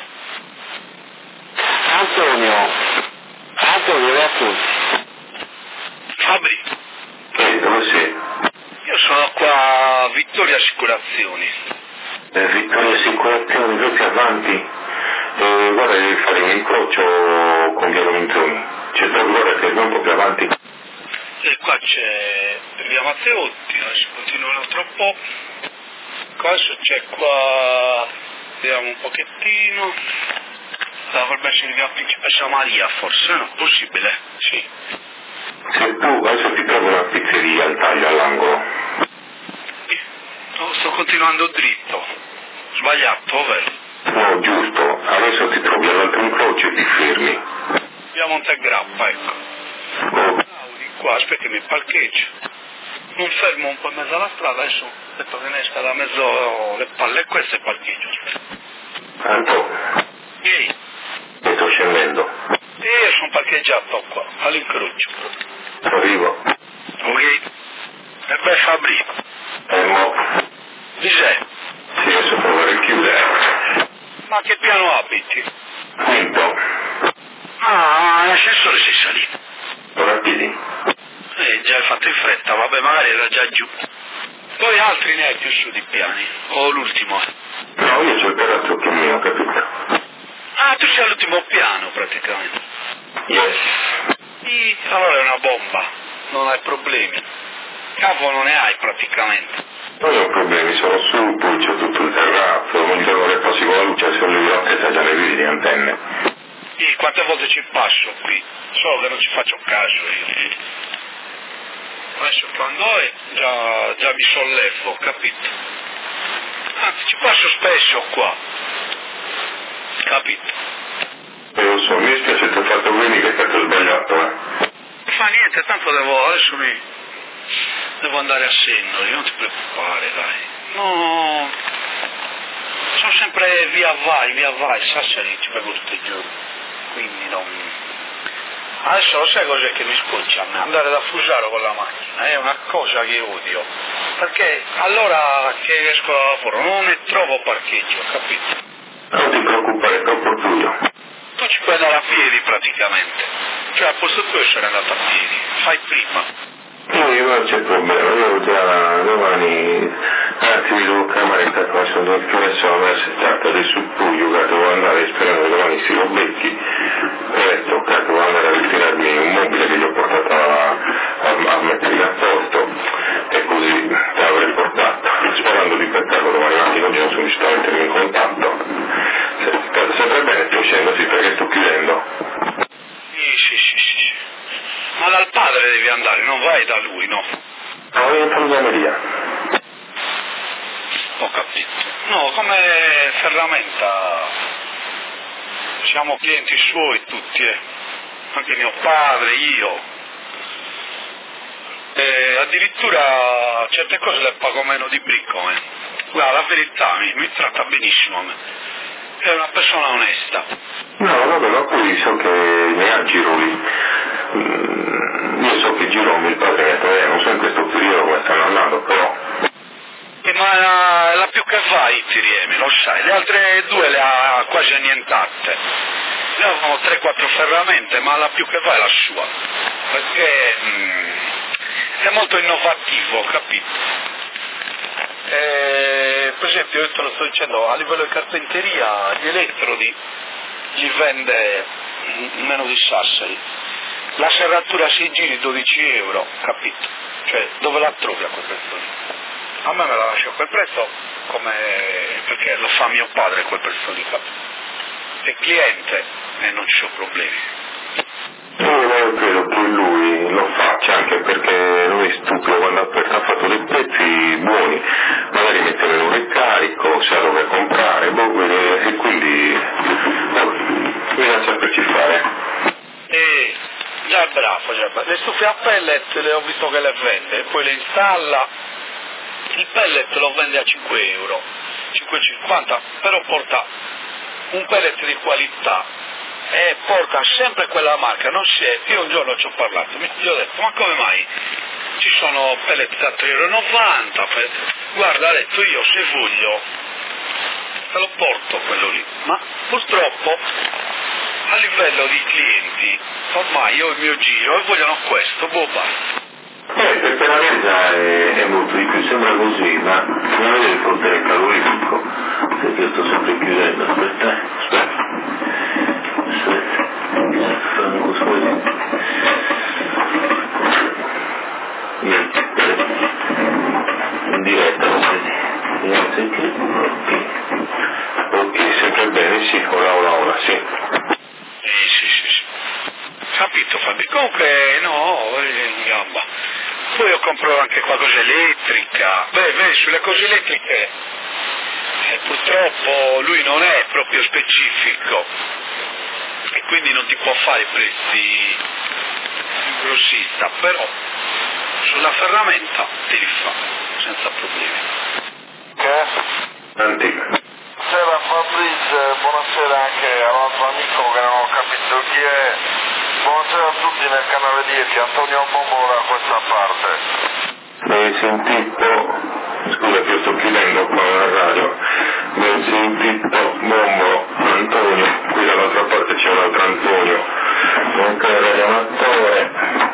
Antonio, Antonio, è a tutti. Fabri, Ehi, dove sei? io sono qua a Vittoria Assicurazioni. Eh, Vittoria Assicurazioni, proprio avanti. Eh, guarda, devi fare un incrocio con Via Minzoni. C'è proprio, guarda che è un po' più avanti. E qua c'è via Matteotti, adesso continua un altro po'. Qua adesso c'è qua, vediamo un pochettino. Dovrebbe essere via Principessa Maria, forse, no? Possibile? Sì. Se tu adesso ti trovi una pizzeria al taglio all'angolo. No, sto continuando dritto. Sbagliato, vero? No, giusto, adesso ti trovi all'altro incrocio e ti fermi. Via Montegrappa, ecco. Oh, Audi, qua, aspetta che mi parcheggio. Non fermo un po' in mezzo alla strada, adesso aspetta che ne esca da mezzo le palle e questo è il parcheggio. Anto, Ehi, mi sto scendendo. e io sono parcheggiato qua, all'incrocio. Arrivo. Ok? E beh Fabri, E mo? chi sei? Sì, adesso provare a chiudere. Ma che piano abiti? Quinto. Ah, l'ascensore sei salito. Ora piedi. Eh, già hai fatto in fretta, vabbè, magari era già giù. Poi altri ne hai più su di piani, o l'ultimo? No, io c'ho il terrazzo che è mio, capito? Ah, tu sei all'ultimo piano praticamente. Yes. Sì, allora è una bomba. non hai problemi. Capo non ne hai praticamente. Non ho problemi, sono su, poi c'ho tutto il terrazzo, non devo che passi con la luce, se le occhi già ne vedi di antenne. Sì, quante volte ci passo qui, solo che non ci faccio caso io. Adesso quando è già, già mi sollevo, capito? Anzi, ci passo spesso qua, capito? E lo so, mi dispiace ti ho fatto venire che cazzo ho sbagliato, eh. Non fa niente, tanto devo, adesso mi... devo andare a Sennoli, non ti preoccupare, dai. No, sono sempre via vai, via vai, Sassari ci vengo tutti i giorni, quindi non... Adesso lo sai cos'è che mi scoccia a me? Andare da Fusaro con la macchina, è una cosa che odio, perché allora che esco da lavoro non ne trovo parcheggio, capito? Non ti preoccupare, è troppo buio. Tu ci puoi andare a piedi praticamente, cioè a posto tuo essere andato a piedi, fai prima. Io non c'è problema, io già domani, anzi mi devo camaretta qua, sono due più adesso la si tratta del suppuglio che devo andare sperando che domani si lo becchi, e tocca che devo andare a ritirarmi un mobile che gli ho portato a, a, a mettere a posto e così te l'avrei portato, sperando di beccarlo domani mattina, oggi non sono riuscito a mettermi in contatto. Se, sempre bene sto uscendo, sì, perché sto chiudendo. Sì, sì, sì, sì. Ma dal padre devi andare, non vai da lui, no? No, io in Fognameria. Ho capito. No, come ferramenta siamo clienti suoi tutti, eh. Anche mio padre, io. E addirittura certe cose le pago meno di Bricco, eh. Guarda, la verità mi, mi tratta benissimo a me. È una persona onesta. No, vabbè, ma poi so che ne ha Giroli. Mm, io so che Giroli, il padre mio, eh, non so in questo periodo come stanno andando, però... Eh, ma la più che vai ti riemi, lo sai, le altre due le ha quasi annientate. Ne avevano tre quattro ferramente, ma la più che va è la sua, perché mm, è molto innovativo, capito? Eh, per esempio, io te lo sto dicendo, a livello di carpenteria, gli elettrodi li vende meno di Sassari. La serratura sei giri dodici euro, capito? Cioè, dove la trovi a quel prezzo lì? A me me la lascia a quel prezzo, come perché lo fa mio padre quel prezzo lì, capito? È cliente e non ci sono problemi. Io credo che lui lo faccia anche perché lui è stupido, quando ha fatto dei prezzi buoni, magari metteva un ricarico, sa dove comprare, boh, e quindi bisogna saperci fare. E già è bravo, già è bravo. Le stufe a pellet le ho visto che le vende, poi le installa, il pellet lo vende a cinque euro, cinque e cinquanta, però porta un pellet di qualità. E porta sempre quella marca, non si è, io un giorno ci ho parlato, mi gli ho detto, ma come mai ci sono pellet da tre e novanta euro, guarda, ha detto, io se voglio te lo porto quello lì, ma purtroppo a livello di clienti ormai io ho il mio giro e vogliono questo, boh, basta. Eh, perché la mezza è, è molto di più, sembra così, ma non vedi il potere calorifico, perché io sto sempre chiudendo, aspetta, eh, aspetta. Franco Suoli niente in diretta lo senti ok ok sempre bene sì ora ora ora sì eh sì sì sì capito Fabio, comunque no in gamba, poi io compro anche qualcosa elettrica, beh beh sulle cose elettriche eh, purtroppo lui non è proprio specifico e quindi non ti può fare i prezzi più grossista, però sulla ferramenta te li fa senza problemi. Che? antica Buonasera Fabrizio, buonasera anche all'altro amico che non ho capito chi è. Buonasera a tutti nel canale dieci, Antonio Bombo da questa parte. mi hai sentito scusa che io sto chiudendo qua la radio mi hai sentito Bombo Antonio qui dall'altra parte c'è un altro Antonio nonché radioamatore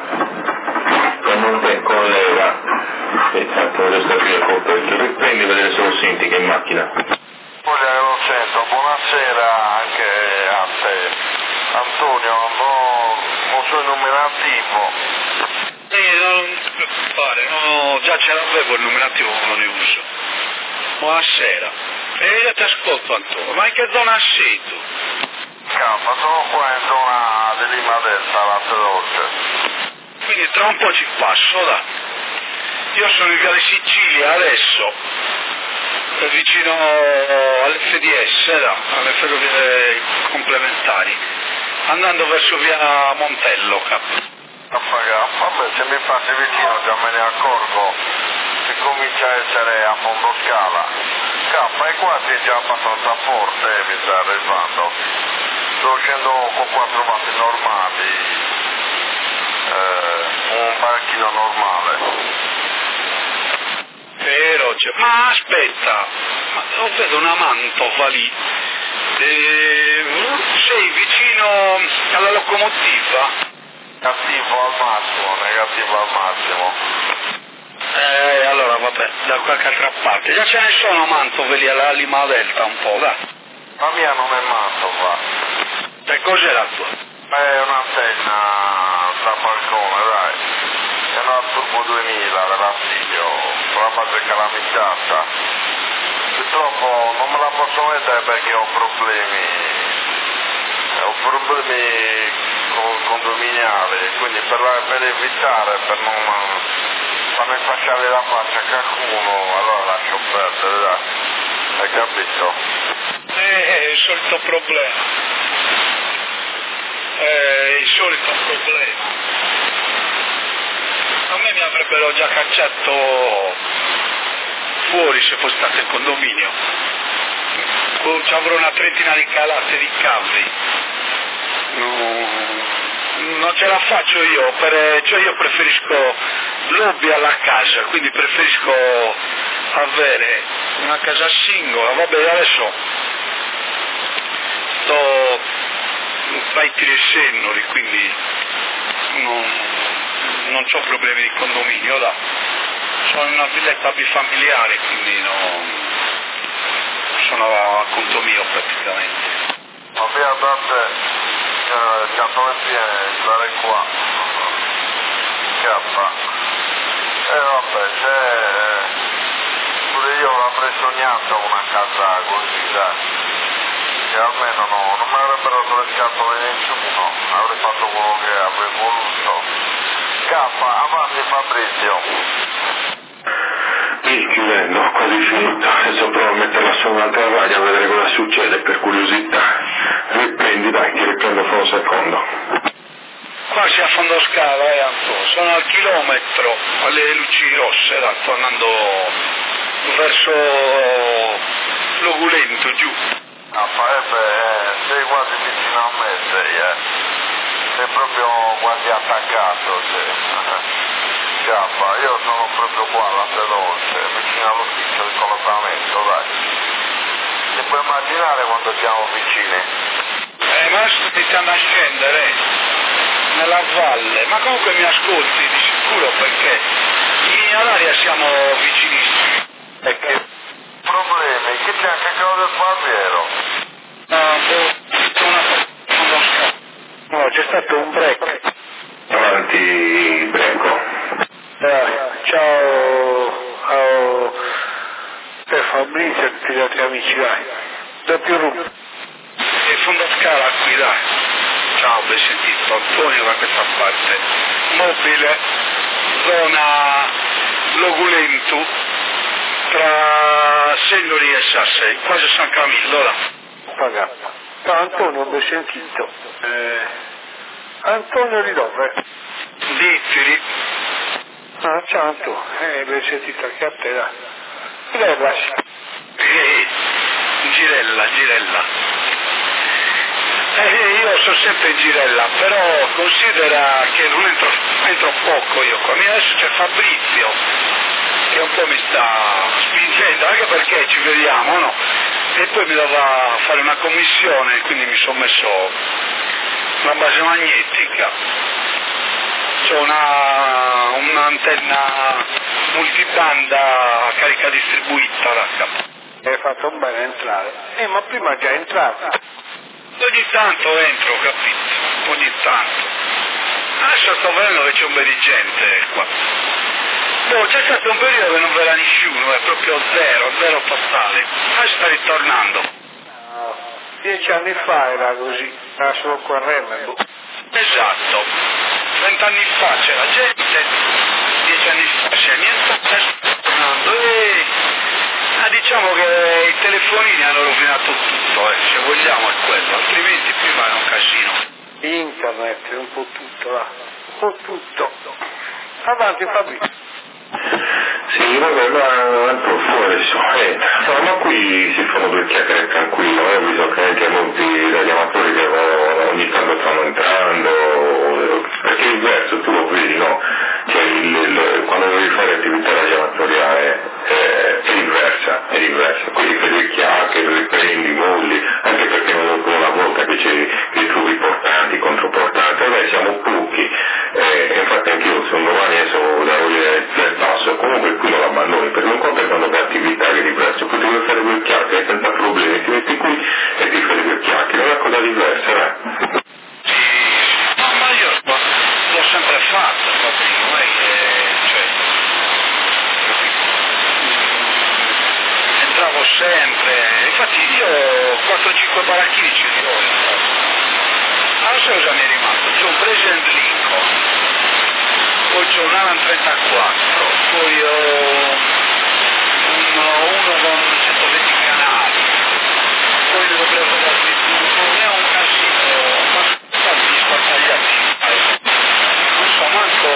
con te collega esatto voglio sapere come riprendi vedere se lo senti che è in macchina Voglio che lo sento, buonasera anche a te Antonio, non, non so il nominativo. Eh, non ti preoccupare, no, già ce l'avevo il nominativo, non ne uso. Buonasera. E io ti ascolto Antonio, ma in che zona sei tu? Campa, sono qua in zona di Lima Delta, Latte Dolce. Quindi tra un po' ci passo, da. Io sono in via di Sicilia adesso, vicino all'F D S, da, alle ferrovie complementari, andando verso via Montello, capo. Vabbè, se mi passi vicino già me ne accorgo, si comincia a essere a fondo scala. K, e qua si è già abbastanza forte, mi sta arrivando. Sto uscendo con quattro vati normali, eh, un barchino normale. Vero, cioè, ma aspetta, ma ho vedo una mantova lì. Eh, sei vicino alla locomotiva? Negativo al massimo, negativo al massimo. Eh, allora vabbè, da qualche altra parte. Già ce ne sono mantove lì alla Lima Delta un po', dai. La mia non è mantova. E cos'è la tua? È un'antenna da balcone, dai. È una Turbo duemila della Silio, con la base calamizzata. Purtroppo non me la posso mettere perché ho problemi. Ho problemi condominiali, quindi per, la, per evitare, per non farmi fasciare la faccia a qualcuno, allora lascio perdere, dai. Hai capito? Eh, il solito problema. Eh, il solito problema. A me mi avrebbero già cacciato fuori se fosse stato il condominio. Ci avrò una trentina di calate di cavi. No, non ce la faccio io, per, cioè io preferisco l'hobby alla casa, quindi preferisco avere una casa singola. Vabbè, adesso sto tra i tiri e sennoli, quindi non, non ho problemi di condominio, da. Sono in una villetta bifamiliare, quindi no, sono a conto mio praticamente. Ovviamente quando le viene stare qua scappa e vabbè, se pure io l'avrei sognata una casa così, dai, che almeno no, non mi avrebbero dato le scatole nessuno, avrei fatto quello che avrei voluto. Scappa, avanti Fabrizio. Sì, chiudendo, quasi finito, adesso provo a metterla su un'altra radio a vedere cosa succede per curiosità. Riprendi, dai, ti riprendo fra un secondo. Quasi a fondo scala, eh Antonio, sono al chilometro, alle luci rosse, da, sto andando verso Logulento, giù. Ah, farebbe, eh, sei quasi vicino a me, sei, eh. Sei proprio quasi attaccato, sei. Scappa, io sono proprio qua alla Dolce, vicino all'ufficio di collocamento, dai. Ti puoi immaginare quando siamo vicini? Eh, ma adesso ti stanno a scendere nella valle, ma comunque mi ascolti di sicuro perché in linea d'aria siamo vicinissimi. E che problemi? Che c'è anche quello del barbiero? No, boh, una fondo scala. No, c'è stato un break. Avanti, Breco. Eh, ciao, ciao, per Fabrizio e tutti gli altri amici, dai. Doppio rum. E fondo scala qui, dai. Ciao, ben sentito. Antonio da questa parte. Mobile, zona Logulento, tra Sennoli e Sassari, quasi San Camillo, là. Pagato. Ciao Antonio, ben sentito. Eh, Antonio di dove? Di Fili. Ah, ciao Antonio, eh, ben sentito anche a te, dai. Girella, sì. Eh, girella, girella. Eh, io sono sempre in girella, però considera che non entro, entro poco io qua. Adesso c'è Fabrizio, che un po' mi sta spingendo, anche perché ci vediamo, no? E poi mi doveva fare una commissione, quindi mi sono messo una base magnetica. C'ho una, un'antenna multibanda a carica distribuita da capo. Hai fatto bene a entrare. Eh, ma prima già entrato. Ogni tanto entro, capito? Ogni tanto. Lascia sto venendo che c'è un bel di gente qua. Boh, c'è stato un periodo che non verrà nessuno, è proprio zero, zero totale. Adesso sta ritornando. Uh, dieci anni fa era così, era solo qua a Remme. Esatto. Vent'anni fa c'era gente, dieci anni fa c'è niente, adesso sta tornando e... Ah, diciamo che i telefonini hanno rovinato tutto, eh, se vogliamo è quello, altrimenti prima era un casino. Internet, un po' tutto, là. Un po' tutto. Avanti Fabrizio. Sì, vabbè, ma altro fuori adesso. Eh, no, ma qui si fanno due chiacchiere tranquillo, eh, visto che anche molti radioamatori che ogni tanto stanno entrando, perché è diverso, tu lo vedi, no? Cioè, il, il, quando devi fare attività radioamatoriale eh, è diversa, è diversa, quelli che le chiacchiere, le prendi, molli, anche perché non è una volta che c'è che trovi portanti, controportanti, noi siamo pochi, eh, infatti anch'io sono domani adesso da vedere del passo, comunque qui non l'abbandoni, perché un conto è quando fai attività che è diverso, poi devi fare due chiacchiere senza problemi, ti metti qui e ti fai due chiacchiere, è una cosa diversa, eh? No, ma io l'ho sempre fatta, proprio, non è che, cioè, entravo sempre, infatti io quattro cinque baracchini ce li ho, adesso cosa mi è rimasto? C'è un President Lincoln, poi c'è un Alan trentaquattro, poi ho uno, uno con centoventi canali, poi ne dovrei avere altri due, non è un casino, ma infatti sparpagliati, non so manco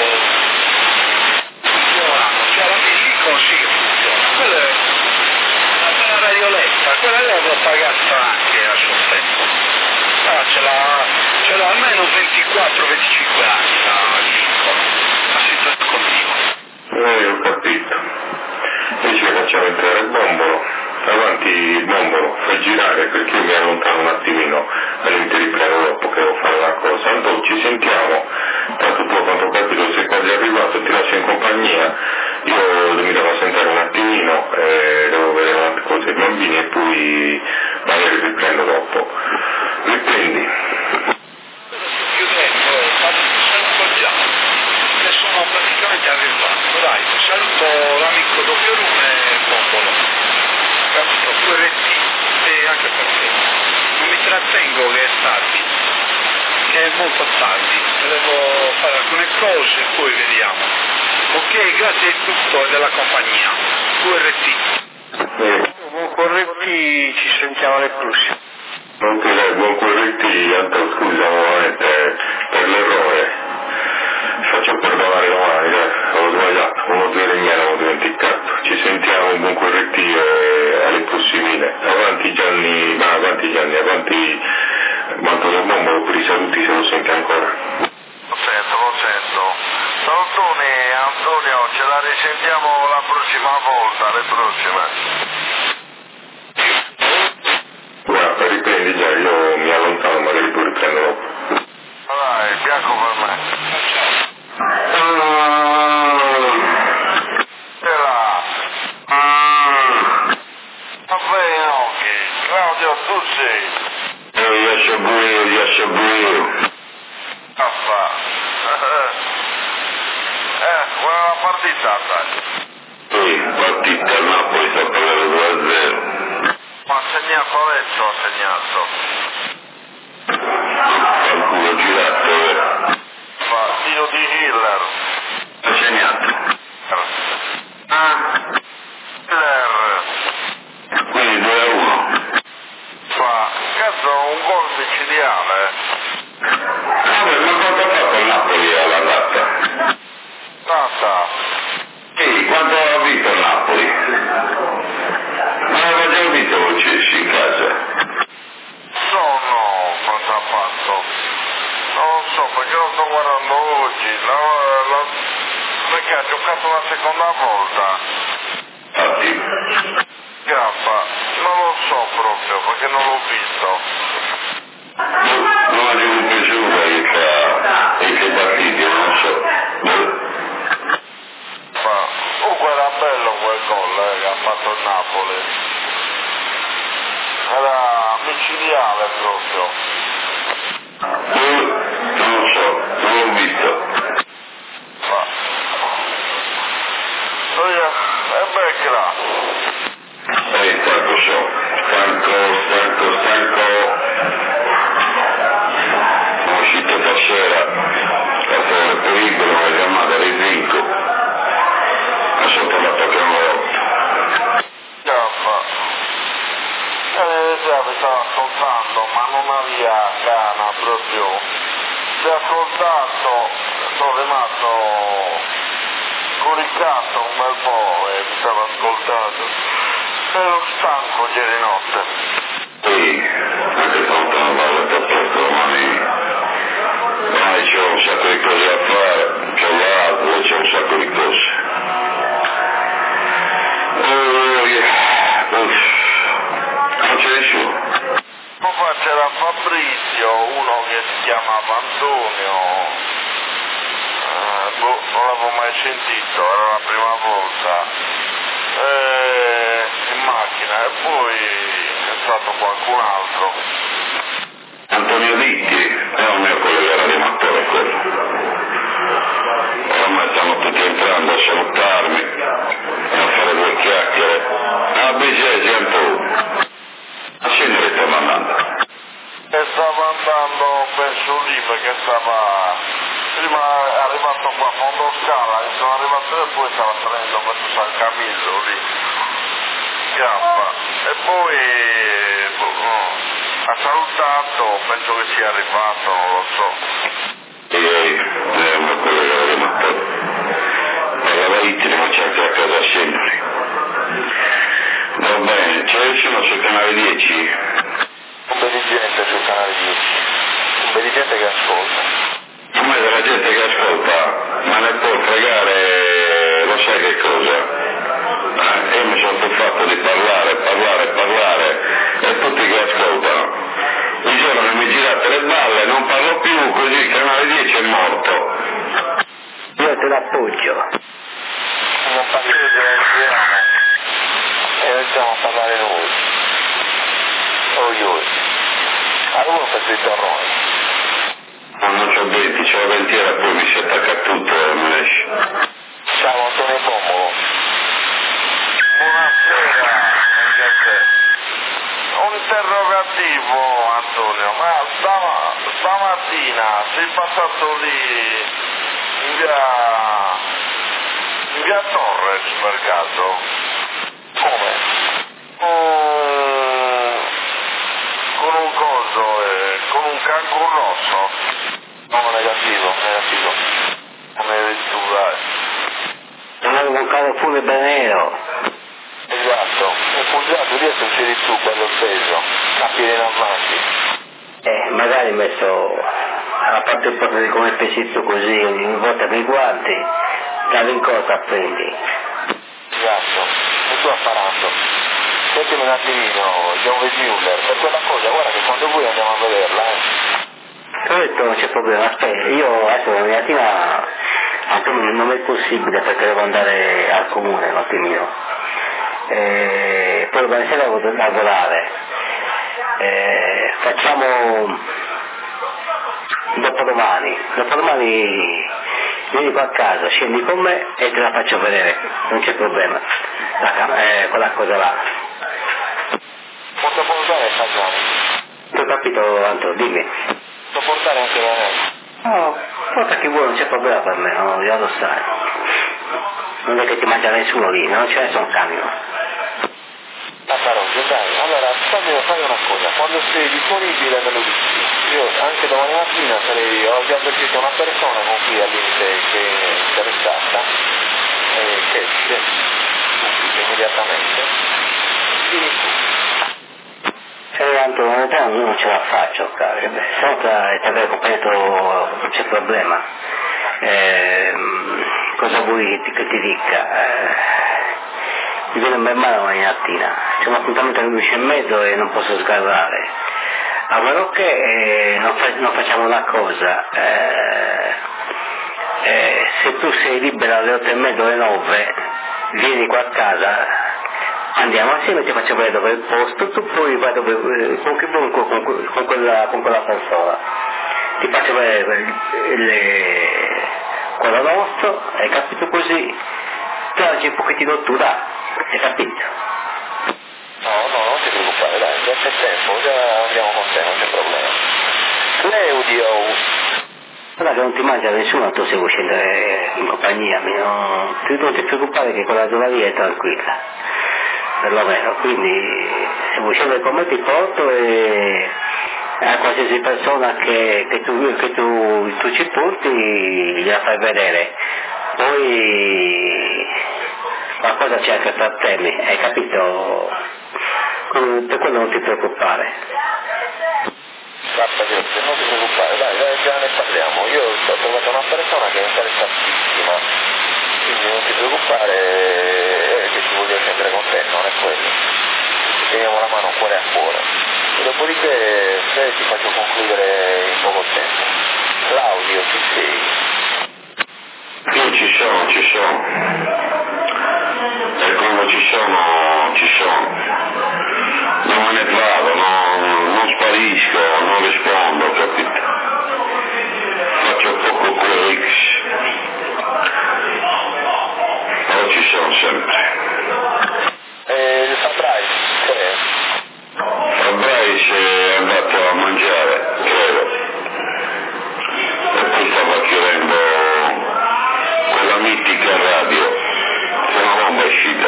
funzionano, cioè la mia Lincoln sì che funziona, quella è la mia radioletta, quella l'avevo pagata anche a suo tempo, ah, ce l'ha, ce l'ha almeno ventiquattro venticinque anni la Lincoln, ma si continua. Eh, ho capito. Invece facciamo entrare il bombolo, avanti il bombolo, fai girare perché io mi allontano un attimino, allora ti riprendo dopo che devo fare una cosa. Allora ci sentiamo, tanto tu a quanto ho capito sei quasi arrivato, ti lascio in compagnia, io mi devo sentire un attimino, eh, devo vedere un'altra cosa ai bambini e poi magari riprendo dopo. Riprendi. Sono praticamente arrivato, dai, saluto l'amico doppio Rume e Bombolo, capito, Q R T, e anche perché non mi trattengo che è tardi, che è molto tardi, devo fare alcune cose e poi vediamo. Ok, grazie di tutto e della compagnia, Q R T. Buon Q R T, ci sentiamo alle prossime. Non ti dai buon Q R T, Anto, scusa nuovamente per l'errore. Faccio perdonare domani, dai, ho sbagliato, uno zero in meno, ho dimenticato. Ci sentiamo, buon Q R T e alle prossime. Avanti Gianni, ma avanti Gianni, avanti Manto del Bombolo, per i saluti se lo sente ancora. Lo sento, lo sento. Ciao Tony, Antonio, ce la risentiamo la prossima volta, le prossime. Guarda, riprendi già, io mi allontano, magari poi riprendo dopo. Dai, bianco per me. Claudio, tu sei? Eh, riesce buio, riesce buio. Affa. Eh, qual è la partita, sai? Sì, partita al Napoli, sta perdendo due a zero. Ma ha segnato adesso, ha segnato. Qualcuno girato, vero? Fa, io di Hiller. Ha segnato. Ah. Hiller. Quindi due a uno. Fa, cazzo, un gol micidiale. Vabbè, ma quanto ha fatto il Napoli alla data? Data. Sì, quanto ha vinto il Napoli? Ma aveva già vinto con Cesci in casa? No, no, cosa ha fatto? Non lo so, perché lo sto guardando oggi. La, la, perché ha giocato la seconda volta. Infatti. Gaffa, non lo so proprio, perché non l'ho visto. Non ha più piaciuta che fa e che partiti, non so. Ma comunque era bello quel gol eh, che ha fatto il Napoli. Era micidiale proprio. Non lo so, non l'ho Eh, già, mi stavo ascoltando, ma non aveva gana proprio. Si è ascoltato, sono rimasto coricato un bel po' e mi stavo ascoltando. Ero stanco ieri notte. Sì, anche stavolta non vado a presto domani. Domani c'ho un sacco di cose da fare, c'ho l'altro, c'ho un sacco di cose. Oh, yeah. Uff. Non c'è nessuno. Poi c'era Fabrizio, uno che si chiamava Antonio, eh, boh, non l'avevo mai sentito, era la prima volta, eh, in macchina, e poi è stato qualcun altro. Antonio Ditti è un mio collega radioamatore quello. Ormai stiamo tutti entrando a salutarmi e a fare due chiacchiere. Ah, Bigesi, Antonio. A scendere stiamo andando. E stava andando, penso lì, perché stava, prima è arrivato qua a fondo scala, e sono arrivato e poi stava salendo verso San Camillo lì, scappa, e poi boh, no, ha salutato, penso che sia arrivato, non lo so. Ehi, è un mio collega radioamatore. Parlava Itti, ma c'è anche a casa a scendere. Va bene, c'è nessuno sul canale dieci? Un bel di gente sul canale dieci, un bel di gente che ascolta. A me della gente che ascolta, ma ne può fregare, lo sai che cosa? Eh, io mi sono stufato di parlare, parlare, parlare, e tutti che ascoltano. Il giorno che mi girate le balle non parlo più, così il canale dieci è morto. Io te l'appoggio. Non parli della e iniziamo a parlare noi. Oh io. Allora un pezzo di terrore. Ma non c'ho denti, c'ho la ventiera, poi mi si attacca tutto e non esce. Ciao Antonio Pomolo. Buonasera, anche a te. Un interrogativo Antonio, ma stama, stamattina sei passato lì in via, in via Torres per caso? Come? Mm, con un coso, eh, con un cancro rosso? No, negativo, negativo. Non è addirittura. Non avevo un cavo funebre nero. Esatto, un puntato dietro c'eri tu bello steso, a piedi in avanti. Eh, magari messo alla parte porta di come pesito così, ogni volta mi guardi, da rincorsa prendi. Esatto, e tu apparato. Sentimi un attimino, John V. Mueller, per quella cosa, guarda che quando vuoi andiamo a vederla, eh. Ho detto non c'è problema, aspetta, io adesso la mattina Antonio non è possibile perché devo andare al comune un attimino. Eh, poi domani sera devo lavorare. Eh, facciamo dopodomani, dopodomani vieni qua a casa, scendi con me e te la faccio vedere, non c'è problema, la, eh, quella cosa là. Posso portare stagioni? Tu hai capito Antonio, dimmi. Posso portare anche la neve? No, porta chi vuole, non c'è problema per me, no, io lo sai. Non è che ti mangia nessuno lì, non ce ne sono camion. Ah, Caroggio, dai, allora fammi, fammi una cosa, quando sei disponibile me lo dici. Io anche domani mattina sarei, ho già avvertito una persona con cui al limite che è interessata, e che esce subito, immediatamente. Vieni tu. Eh, Antonio, in realtà non ce la faccio, caro, se no ti avrei accompagnato, non c'è problema. Eh, cosa vuoi che ti, che ti dica? Eh, mi viene ben male domani mattina, c'è un appuntamento alle undici e mezzo e non posso sgarrare. A meno che eh, non, fa, non facciamo una cosa, eh, eh, se tu sei libera alle otto e mezzo, alle nove, vieni qua a casa, andiamo assieme, ti faccio vedere dove è il posto, tu poi vai dove, con, con, con, con, quella, con quella persona, ti faccio vedere le, quello nostro, hai capito, così, traggi un pochettino tu là, hai capito? No, no, non ti preoccupare, dai, già c'è tempo, già andiamo con te, non c'è problema. Claudio! Guarda che non ti mangia nessuno, tu sei scendere in compagnia, no? Tu non ti preoccupare che quella giovane lì è tranquilla, perlomeno, quindi se tu, scegli come ti porto e a qualsiasi persona che, che, tu, che tu, tu ci porti gliela fai vedere. Poi qualcosa c'è anche per te, hai capito? Per quello non ti preoccupare. Guarda, non ti preoccupare, dai, dai, già ne parliamo. Io ho trovato una persona che è interessantissima, quindi non ti preoccupare, eh, che ti voglio scendere con te, non è quello. Ci teniamo la mano cuore a cuore. E dopodiché se ti faccio concludere in poco tempo. Claudio, ci sei? Io ci sono, ci sono. E quando ci sono, ci sono. Non me ne vado, non, non sparisco, non rispondo, capito? Faccio poco clics. Però ci sono sempre. E il Fabrai, c'è? Fabrai è andato a mangiare, credo. E poi stava chiudendo quella mitica radio. Se una bomba è uscita.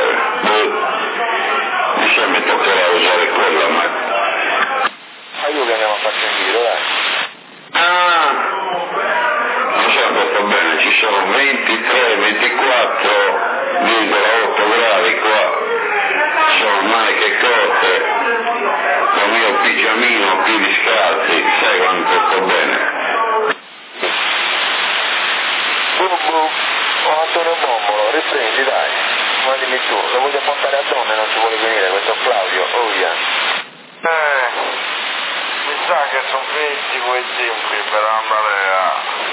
Mi sa mi toccherà usare quella, ma... Ma io che andiamo a farci un giro, dai. Ah! Non so, fatto bene, ci sono ventitré ventiquattro virgola otto gradi qua. Sono maniche corte, con il mio pigiamino, piedi scalzi, sai quanto sto bene. Bu bu, oh, Antonio Bombolo, riprendi dai, mandimi tu, lo voglio portare a donne e non ci vuole venire questo Claudio, oh yeah. Eh, mi sa che sono finiti quei tempi per andare a,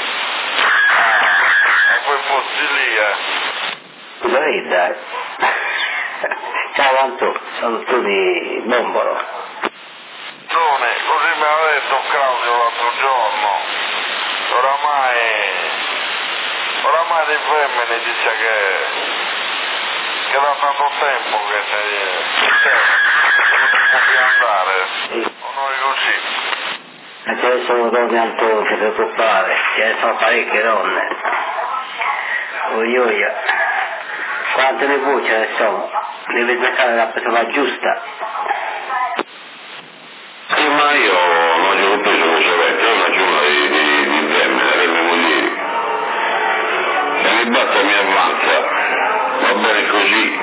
a quei posti lì, eh. Dai, dai. Ciao Anto, sono tu di Bombolo. Tone, così mi ha detto Claudio l'altro giorno, oramai, oramai di femmine dice che, che da tanto tempo che sei, che non si può più andare, o noi così. E ce ne sono donne Anto, non ti preoccupare, ce ne sono parecchie donne. Oi oi, quante ne vuoi ce ne sono? Devi cercare la persona giusta. Sì, ma io non ho preso precedente, è una giornata di, di, di femmine, le mie mogli. E mi batte e mi avanza, va bene così.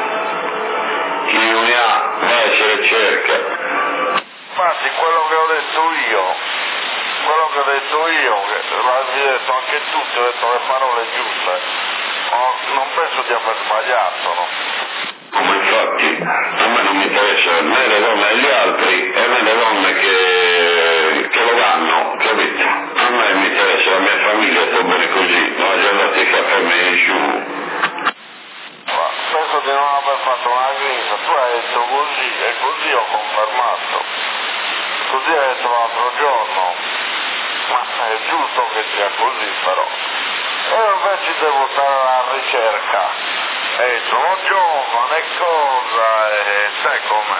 Chi non ne ha, va e se le cerca. Infatti quello che ho detto io, quello che ho detto io, che l'avevi detto anche tu, ti ho detto le parole giuste, oh, non penso di aver sbagliato, no? Come infatti, a me non mi interessa né le donne degli altri e né le donne che, che lo vanno, capito? A me mi interessa la mia famiglia, sto bene così, non ho già dato il caffè a me giù. Ma penso di non aver fatto una grinta, tu hai detto così e così ho confermato, così hai detto l'altro giorno, ma è giusto che sia così però. E io invece devo stare alla ricerca. E sono giovane, cosa, e sai com'è.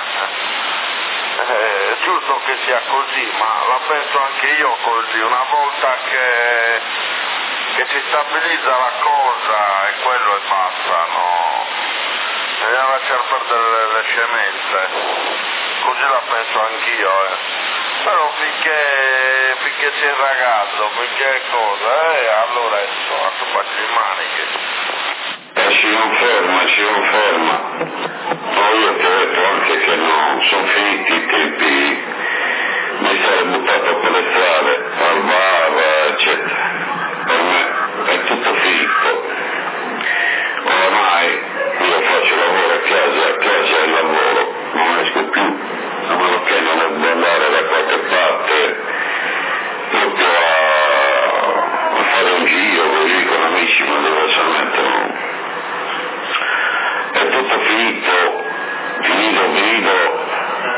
Eh, è giusto che sia così, ma la penso anche io così. Una volta che, che si stabilizza la cosa, e quello e basta, no? Bisogna lasciare perdere le, le scemenze. Così la penso anch'io, eh. Però finché, finché sei ragazzo, finché cosa, eh, allora ecco, a baci le maniche. E si conferma, si conferma. Poi io ti ho detto anche che no, sono finiti i tempi, mi sarei buttato per le strade, al bar, eccetera. Per me è tutto finito. Oramai io faccio lavoro a casa, a casa e lavoro, non esco più, a meno che non devo andare da qualche parte, proprio a, a fare un giro così con amici, ma diversamente no. È tutto finito, finito, finito,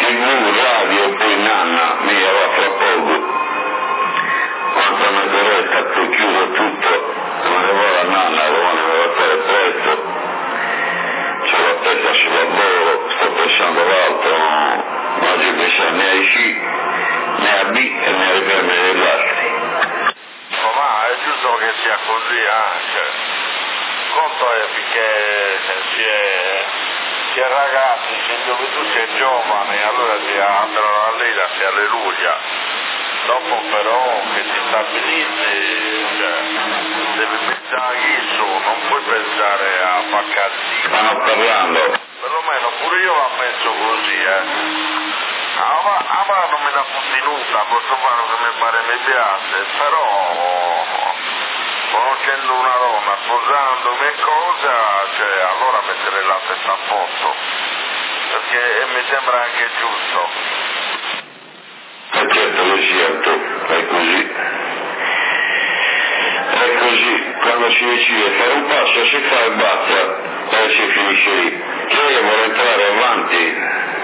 tivù, radio, poi nanna, mia va fra poco. Quando una corretta poi chiuso tutto, non ne va la nanna, domani mi va a fare presto. C'è la testa sul lavoro, sto pensando l'altro, non oggi penso né ai C, né a B e né alle femmine degli altri. Ma è giusto che sia così anche. Il conto è che si è, si è ragazzi, dove tu sei giovane, allora si andano a lei, si alleluia. Dopo però che ti stabilizzi, cioè, devi pensare a su, non puoi pensare a far casino. Stanno parlando. Perlomeno pure io la penso così, eh. A me, a me non mi dà contenuta, posso fare che mi pare mi piace, però conoscendo una donna, sposandomi e cosa, cioè allora mettere la testa a posto, perché mi sembra anche giusto. E certo lo certo, è così. È così, quando si decide fare un passo si fa e basta, e si finisce lì. Chi vuole entrare avanti?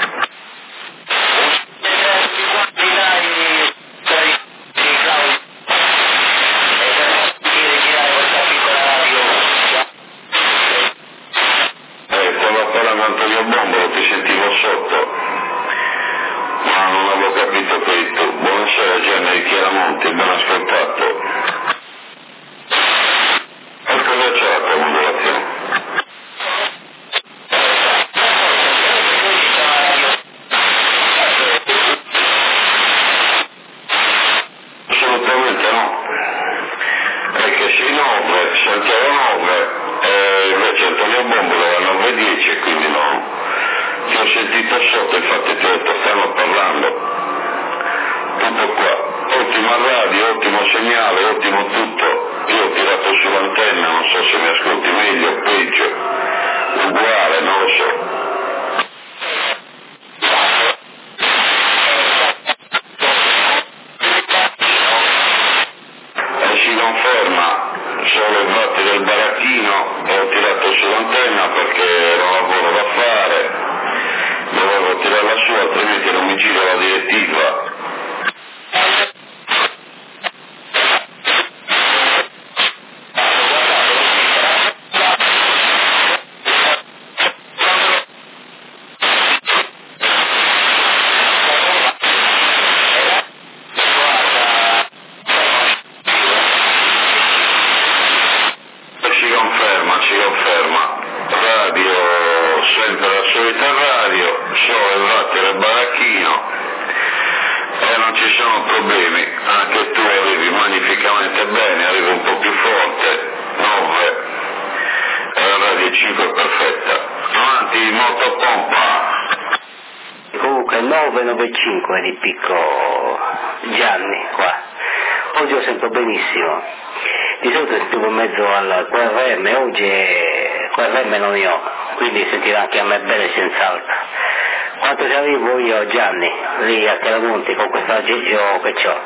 Antonio Bombolo, ti sentivo sotto, ma non avevo capito questo. Buonasera Gianni di Chiaramonte, ben ascoltato. E cosa c'è la tua modulazione? Assolutamente no, perché sei nove, Santiago nove, e invece Antonio Bombolo è nove dieci e quindi no. Ti ho sentito sotto, infatti ti ho detto stanno parlando. Tutto qua, ottima radio, ottimo segnale, ottimo tutto. Io ho tirato sull'antenna, non so se mi ascolti meglio o peggio, uguale, non lo so. E si conferma solo il batti del baracchino e ho tirato sull'antenna perché era un lavoro da fare, dovevo tirarla su altrimenti non mi gira la direttiva. Si conferma, si conferma. Radio, sempre la solita radio, solo il latte del baracchino e non ci sono problemi. Anche tu arrivi magnificamente bene, arrivi un po' più forte, nove, e la radio cinque è perfetta. Avanti, molto pompa. Comunque nove nove cinque di picco Gianni qua. Oggi lo sento benissimo. Di solito sentivo in mezzo al Q R M, oggi Q R M non ne ho, quindi sentirà anche a me bene senz'altro. Quanto ci arrivo io Gianni, lì a Chiaramonti con questa aggeggio che c'ho?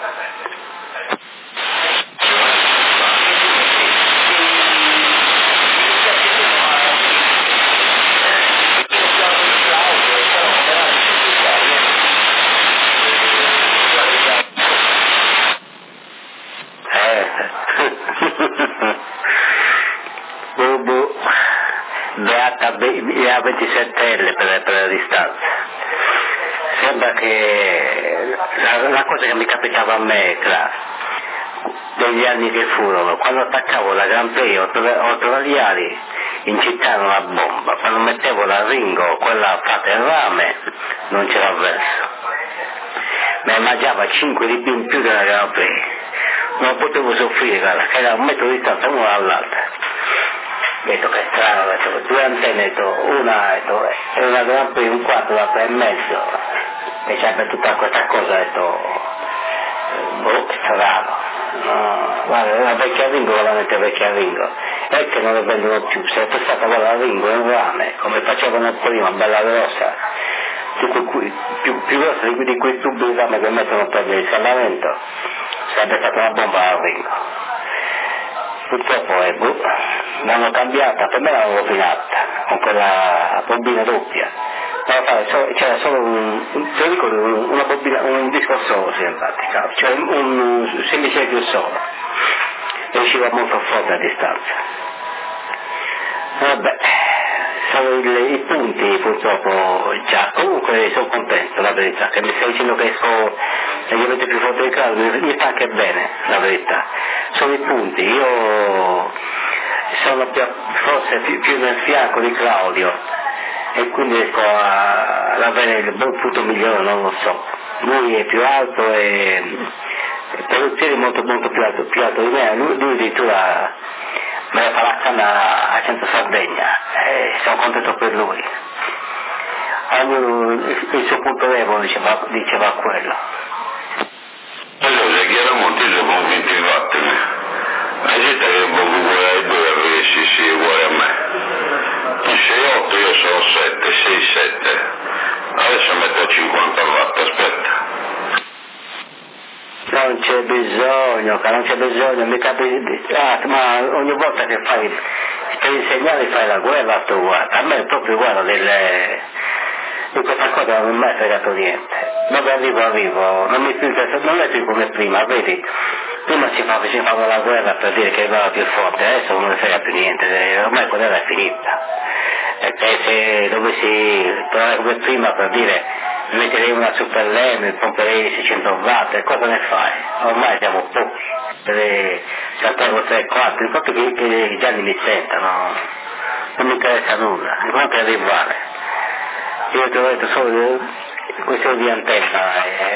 Beata ventisette L per, per la distanza. Sembra che la, la cosa che mi capitava a me, class, degli anni che furono, quando attaccavo la Gran Prix Autoraliali in città era una bomba, quando mettevo la Ringo, quella fatta in rame, non c'era verso. Mi mangiava cinque di più in più della Gran Prix. Non potevo soffrire, guarda, che era un metro di distanza l'una dall'altra. Detto che è strano, detto, due antenne, detto, una detto, è una Gran Prix, un quarto, l'altra e mezzo, e c'è per tutta questa cosa, detto, boh, è strano. No, guarda, è una vecchia Ringo, veramente vecchia Ringo, è che non le vendono più, se è stata quella Ringo in rame, come facevano prima, bella grossa, più, più, più grossa di, di quei tubi di rame che mettono per il riscaldamento, sarebbe stata una bomba a Ringo. Purtroppo è boh, l'hanno cambiata, per me l'hanno rovinata, con quella bombina doppia. C'era solo un, un metri in pratica, cioè un, un semicerchio solo, e usciva molto forte a distanza. Vabbè, sono il, i punti purtroppo già, comunque sono contento, la verità, che mi stai dicendo che esco leggermente più forte di Claudio, mi, mi fa anche bene, la verità, sono i punti, io sono più, forse più, più nel fianco di Claudio, e quindi riesco a, ad avere il buon punto migliore, non lo so, lui è più alto e produzione molto molto più alto, più alto di me, lui, lui addirittura me la fa la canna a Centro Sardegna e sono contento per lui. Ognuno il suo punto debole diceva, diceva quello. Allora, chiaramente sono convinto di vattene. La gente che è un po' uguale ai due, sì sì, uguale a me. Tu sei otto, io sono sette, sei sette. Adesso metto cinquanta watt, aspetta. Non c'è bisogno, non c'è bisogno, mi capisci, ah, ma ogni volta che fai, per insegnare fai la guerra tu, guarda, a me è proprio guarda delle, di questa cosa non mi è mai fregato niente, dove arrivo arrivo, non mi interessa, non è più come prima, vedi, prima ci facevamo la guerra per dire che era più forte, adesso non mi frega più niente, ormai quella era finita, e se dovessi tornare come prima per dire metterei una super lame, pomperei seicento watt, e cosa ne fai? Ormai siamo pochi, saltavo tre quattro, il fatto che, che già li mi sentano, non mi interessa nulla, il quanto è uguale. Io ti ho detto solo questione di antenna, e,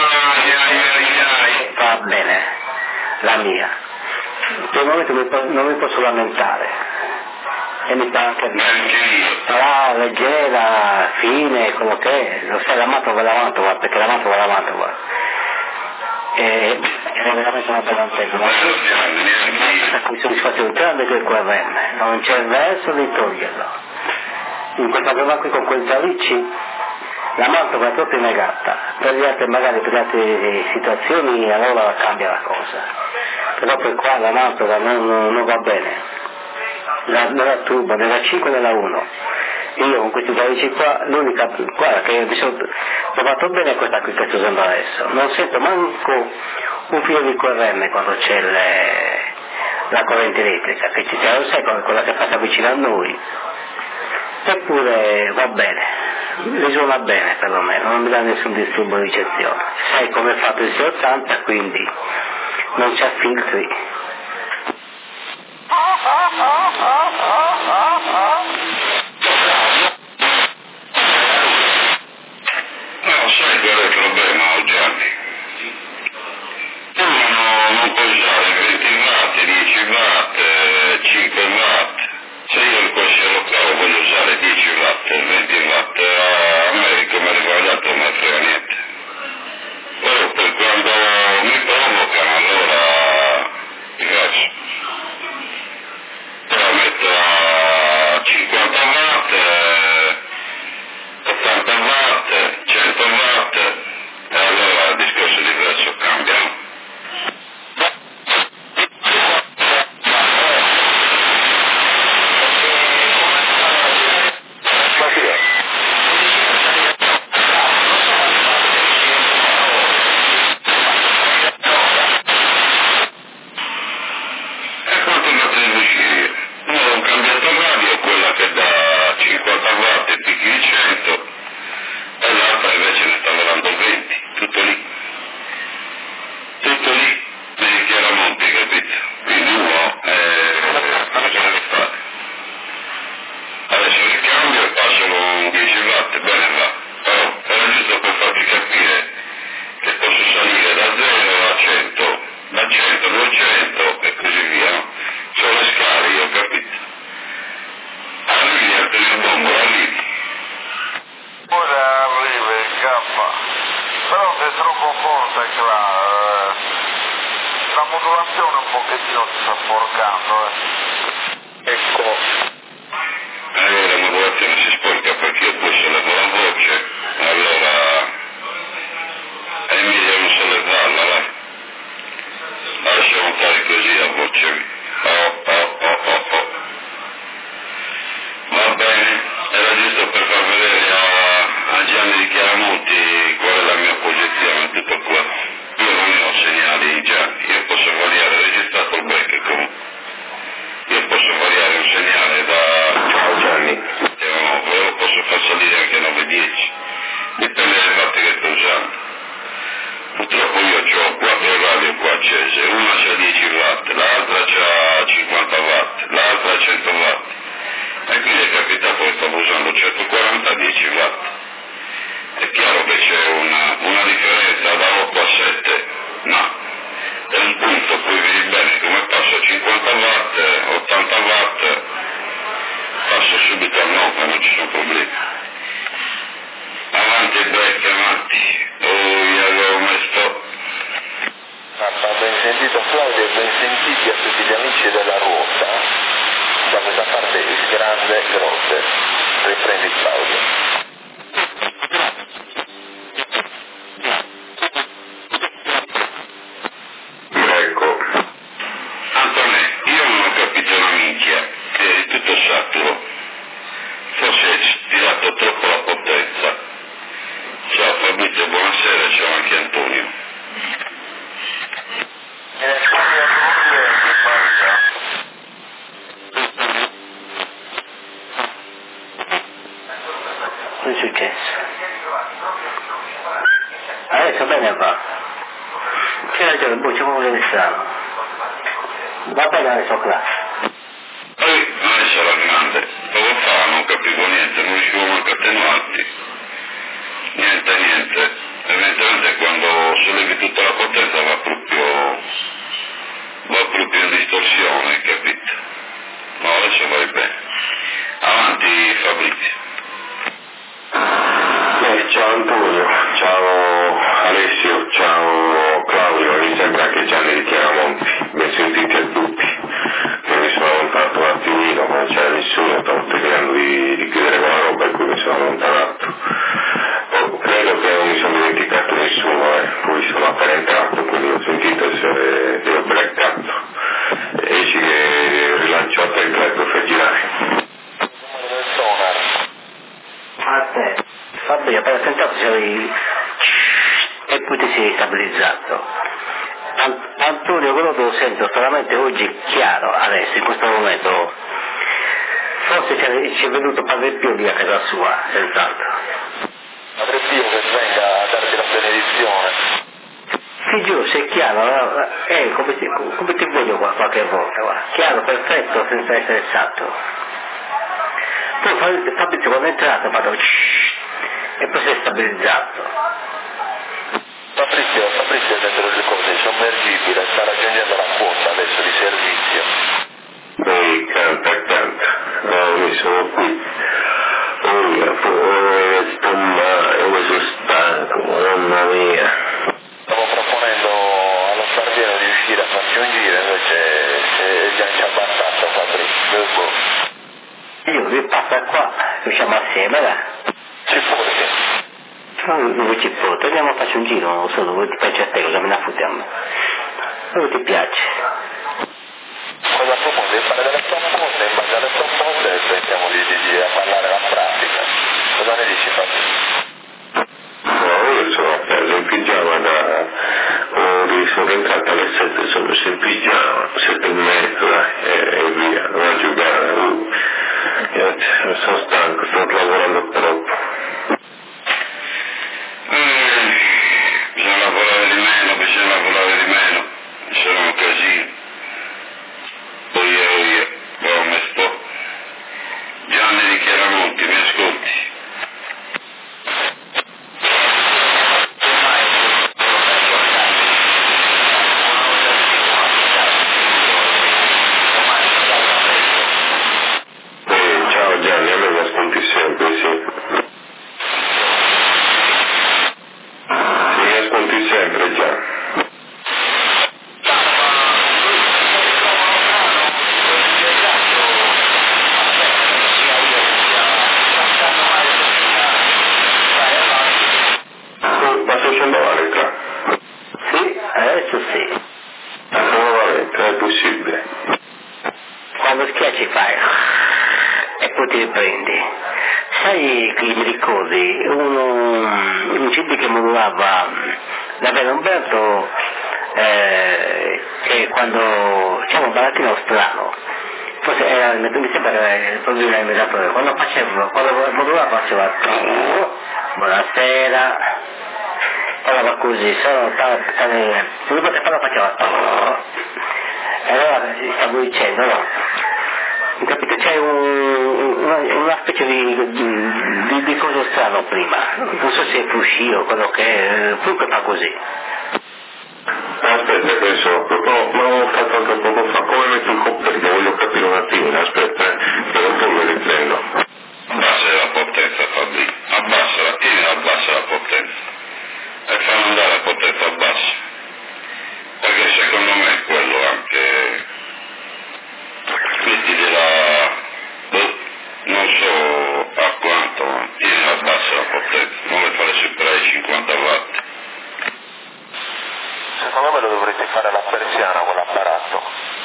e va bene, la mia. Per il momento mi, non mi posso lamentare. E mi sta anche sarà leggera, fine, quello che è, lo sai, la Mantova è la Mantova, perché la Mantova è la Mantova. E è veramente una bella antenna, ma con soddisfazione grande che il Q R M, non c'è verso di toglierlo. In questa prova qui con quel Zalicci, la Mantova è proprio negata, per gli altri magari per le altre situazioni allora cambia la cosa, però per qua la Mantova non, non va bene. La, nella turbo, nella cinque e nella uno, io con questi dodici qua, l'unica, guarda che mi sono trovato bene è questa qui che sto usando adesso, non sento manco un filo di Q R M quando c'è le, la corrente elettrica, che ci sia, lo sai, quella che passa vicino a noi, eppure va bene, risuona bene perlomeno, non mi dà nessun disturbo di ricezione, sai come è fatto il sei ottanta, quindi non c'ha filtri. No, sai qual è il problema, Gianni? Tu non, non puoi usare venti watt, dieci watt, cinque watt. Se io il costo locale voglio usare dieci watt, venti watt, a me come riguardato non mi frega niente. Però per quando mi provocano allora mi faccio. Però metto a cinquanta watt, ottanta watt, cento watt, e allora il discorso di prezzo cambia. E quanto mi devo uscire? Uno ho cambiato radio, quella che dà cinquanta watt e picchi di cento, e l'altra invece ne sta volando venti, tutto lì. Tutto lì, nei chiaramonti, capito? Quindi uno, eh, cosa deve fare? Adesso li cambio e passo con dieci watt, bene va, però era giusto per farti capire che posso salire da zero a cento, da cento a duecento e così via, no? Sono le scale, io ho capito. Arrivi a tenere il bombo, arrivi. Ora arriva il K, però sei troppo forte qua, eh. La modulazione un pochettino ti sta sporcando, eh. Ecco. Eh, la modulazione si sporca perché io poi sollevo la voce, allora è meglio non sollevarla, va. Lasciamo fare così la voce. Oh, oh, oh, oh, oh. Va bene, era giusto per far vedere a, a Gianni di Chiaramonti qual è la mia posizione, tutto qua. sette, no, è un punto, poi vedi bene come passo a cinquanta watt, ottanta watt, passo subito al nove, non ci sono problemi. Avanti break, avanti, oh, io avevo messo... Ah, ben sentito Claudio e ben sentiti a tutti gli amici della ruota, da questa parte il grande Grotte. Riprendi Claudio. Ecco. Antonè, io non ho capito una minchia, eri tutto saturo, forse hai tirato troppo la potenza. Ciao Fabrizio, buonasera, ciao anche Antonio. Cosa è successo? Adesso bene va. C'è ragione, boh, c'è un strano. Va bene adesso classe. Poi adesso era grande, poco fa non capivo niente, non riuscivo manco a attenuarti. Niente, niente. Evidentemente quando sollevi tutta la potenza va proprio, va proprio in distorsione, capito? No, adesso vai bene. Avanti Fabrizio. Eh, ciao Antonio, ciao Alessio, ciao Claudio, mi sembra che Gianni di Chiaramonti, ben sentiti a tutti. Io mi sono allontanato un attimino, ma non c'era nessuno, stavo cercando di, di chiudere quella roba per cui mi sono allontanato. Oh, credo che non mi sono dimenticato nessuno, eh. Poi sono appena entrato, quindi ho sentito essere dello blackato. Esci che rilancio a te il club per far girare. Aspetta, Fabio, appena sentato c'avevi... e poi ti sei stabilizzato. An- Antonio, quello che lo sento solamente oggi è chiaro, adesso, in questo momento. Forse ci è venuto Padre Pio lì a casa sua, senz'altro. Padre Pio che venga a darti la benedizione. Ti giuro, sei chiaro, eh, come ti, come ti vedo qua qualche volta, guarda. Chiaro, perfetto, senza essere esatto. Poi Fabrizio quando è entrato ha fatto e poi si è stabilizzato. Fabrizio, Fabrizio dentro il codice sommergibile sta raggiungendo la quota adesso di servizio. Ehi, canta, canta, no, mi sono qui. Oh mia, poi sto male, come sono stanco, mamma mia. Stavo proponendo allo Sparviero di uscire a farci un giro, invece è già inciabattato Fabrizio. Io vi passa qua, usciamo assieme, là. Ci fosse. No, dove ci foto? Andiamo a fare un giro, non so, dove ti piace a te, cosa me la fottiamo? Dove ti piace? Cosa propone? Di fare delle proposte, in base alle proposte pensiamo di, di, di a parlare la pratica. Cosa ne dici Fabio? No, io sono a casa in pigiama da... Oh, sono entrato alle sette, sono messo in pigiama, sette e mezzo, dai, e, e via, non a giocare. Uh. Io sono stanco, sto lavorando troppo. Eh, bisogna lavorare di meno, bisogna lavorare di meno, sono un casino. Poi io, io, ho messo Gianni di Chiaramonti, mi ascolti? Eh, ciao Gianni, a me mi ascolti sempre, sì. Sì, mi ascolti sempre già. Ma sto facendo la lettera? Sì, adesso sì. Sono la lettera, è possibile. Quando schiacci fai e poi ti riprendi. Sai che mi ricordi uno, un C D che modulava Davvero Umberto eh, che quando c'era un barattino strano, forse era, mi sembra che proprio un imitatore, quando faceva, quando modulava faceva buonasera, parlava così, solo stava, prima che parlava faceva e allora stavo dicendo no, capito, c'è un, una, una specie di, di, di cosa strano prima, non so se è fruscio o quello che è, comunque fa così. messo, no, ma l'ho fatto anche poco fa, come metto il coperchio, voglio capire un attimino, aspetta, eh, che non so che riprendo. Abbassa la potenza, Fabri, abbassala, tieni, abbassa la potenza, e fanno andare la potenza bassa, perché secondo me è quello anche, metti della, non so a quanto, ma tieni, abbassa la potenza, non le fare superare i cinquanta watt. Secondo me lo dovrete fare alla persiana quell'apparato.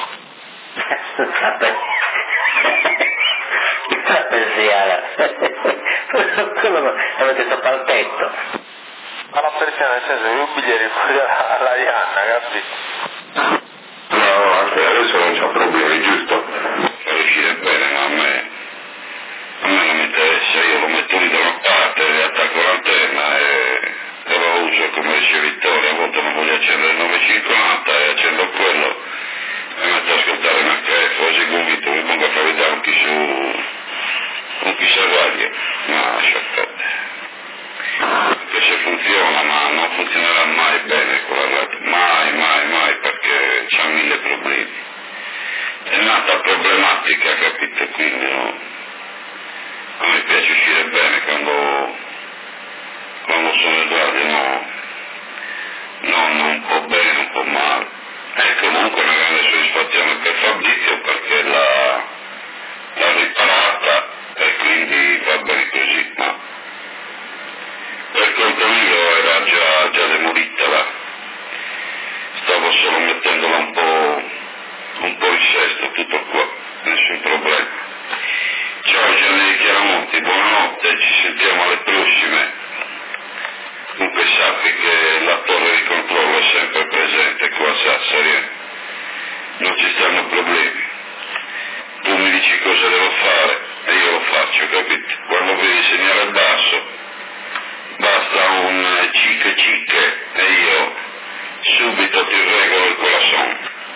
La persiana. Quello avete sopra il tetto. Alla persiana nel senso che io biglieri fuori alla Ianna, capito? No, anche adesso non c'ha problemi, giusto? Fa uscire bene, ma a me, a me non mi interessa, io lo metto lì da una parte, attacco l'antenna e, e lo uso come ricevitore, a volte non voglio accendere il novecentocinquanta e accendo quello e metto ad ascoltare una H F, oggi convinto mi pongo a fare vedere un chi su, un chi sa radio, ma lascia perdere. Anche se funziona, ma non funzionerà mai bene quella radio, mai, mai, mai, perché c'ha mille problemi. È nata problematica, capito? Quindi no, a me piace uscire bene quando, quando sono in radio, no, no, non un po' bene, un po' male. È comunque una grande soddisfazione per Fabrizio perché l'ha, l'ha riparata e quindi va bene così, ma per conto mio era già, già demolita là, stavo solo mettendola un po', un po' in sesto, tutto qua, nessun problema. Ciao Gianni Chiaramonti, buonanotte, ci sentiamo alle prossime. Comunque sappi che la torre di controllo è sempre presente qua a Sassari, eh? Non ci stanno problemi. Tu mi dici cosa devo fare e io lo faccio, capito? Quando vedi segnale basso, basta un cic cic e io subito ti regolo il corazon.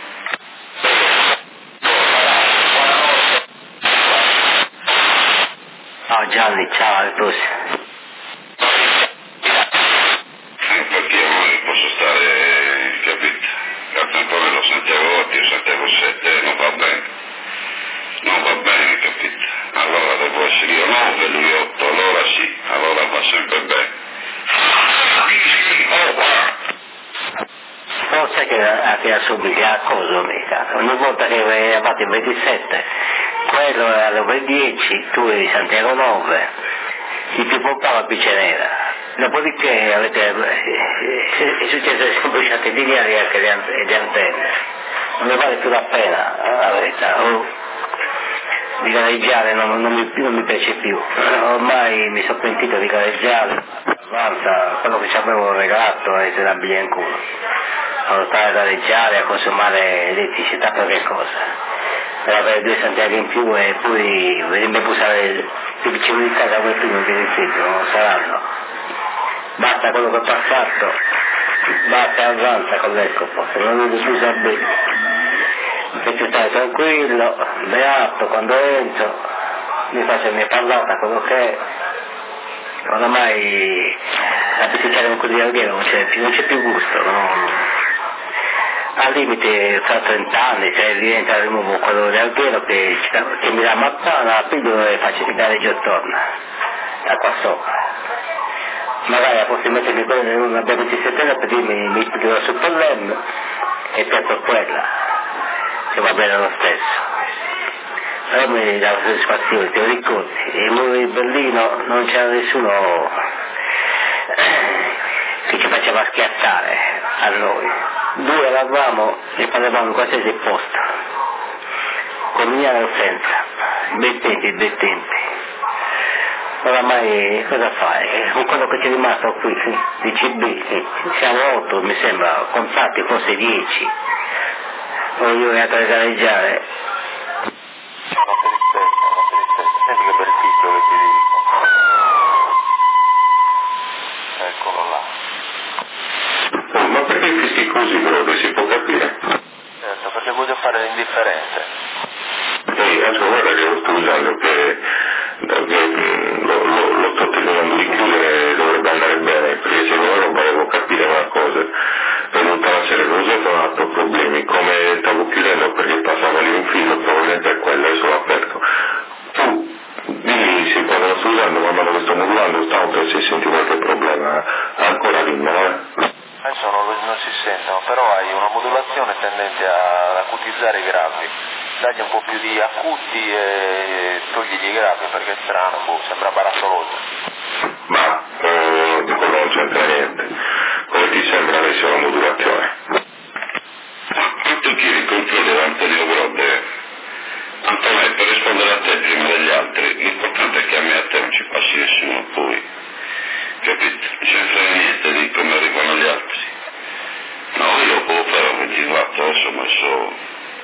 Ciao Gianni, ciao, alle prossime. Perché io non posso stare, capito? Cazzo un po' me lo sentivo otto, io sentivo sette, non va bene. Non va bene, capito? Allora devo essere io nove, lui otto, allora sì, allora va sempre bene. Forse che anche a subito a cosa mica. Ogni volta che eravate in ventisette, quello era alle dieci, tu eri Santiago nove, chi ti pompava più ce n'era. Dopodiché avete, è successo che sono bruciate di aria anche le antenne. Non mi vale più la pena, la verità. Oh, di gareggiare non, non, mi, non mi piace più. Ormai mi sono pentito di gareggiare, avanza, quello che ci avevo regalato è la biglia in culo. A lottare a gareggiare, a consumare elettricità per che cosa? Per avere due Santiago in più e poi venirmi a usare più vicino di casa come prima che rifiglio, non saranno. Basta quello che ho passato, basta avanza con l'Escopo, se non mi scusa bene. Invece stare tranquillo, beato, quando entro, mi faccio la mia parlata, quello che è. Oramai a visitare un quello di alghero non c'è più, non c'è più gusto, no? Al limite fra trenta anni se diventa di nuovo quello di alghero che, che mi dà mattana, la pillola e faccio tirare giù torna, da qua sopra. Magari a posto di mettermi quello in una B ventisette per dirmi mi tiro sul problema e penso quella, che va bene lo stesso. Però mi dà soddisfazione, te lo ricordi, il muro di Berlino non c'era nessuno che ci faceva schiattare a noi. Due eravamo e parlavamo in qualsiasi posto, con mia senza, bei tempi, bei tempi. Oramai cosa fai? Con quello che ci è rimasto qui, sì, di C B, siamo otto mi sembra, contatti forse dieci. Poi io vado a gareggiare. Una tristezza, una tristezza, senti che bel titolo che ti dico. Eccolo là. Oh, ma perché fischi così proprio, si può capire? Certo, perché voglio fare l'indifferente. Ehi, adesso guarda che lo sto usando, che, che lo, lo, lo sto tenendo di chiudere, dovrebbe andare bene, perché se no non volevo capire una cosa. Per tutta una serie di cose ho trovato problemi. non, lo, non si sentono, però hai una modulazione tendente ad acutizzare i gravi. Dagli un po' più di acuti e togli i gravi, perché è strano, boh, sembra barattoloso. Ma eh, di quello non c'entra niente. Come ti sembra adesso la modulazione? Tu chiedi controlli ad Antonio Grode. Antonio, per rispondere a te prima degli altri, l'importante è che a me e a te non ci passi nessuno, poi, capito? Non ce ne frega niente di come arrivano gli altri. No, io puedo fare venti watt, adesso ho messo,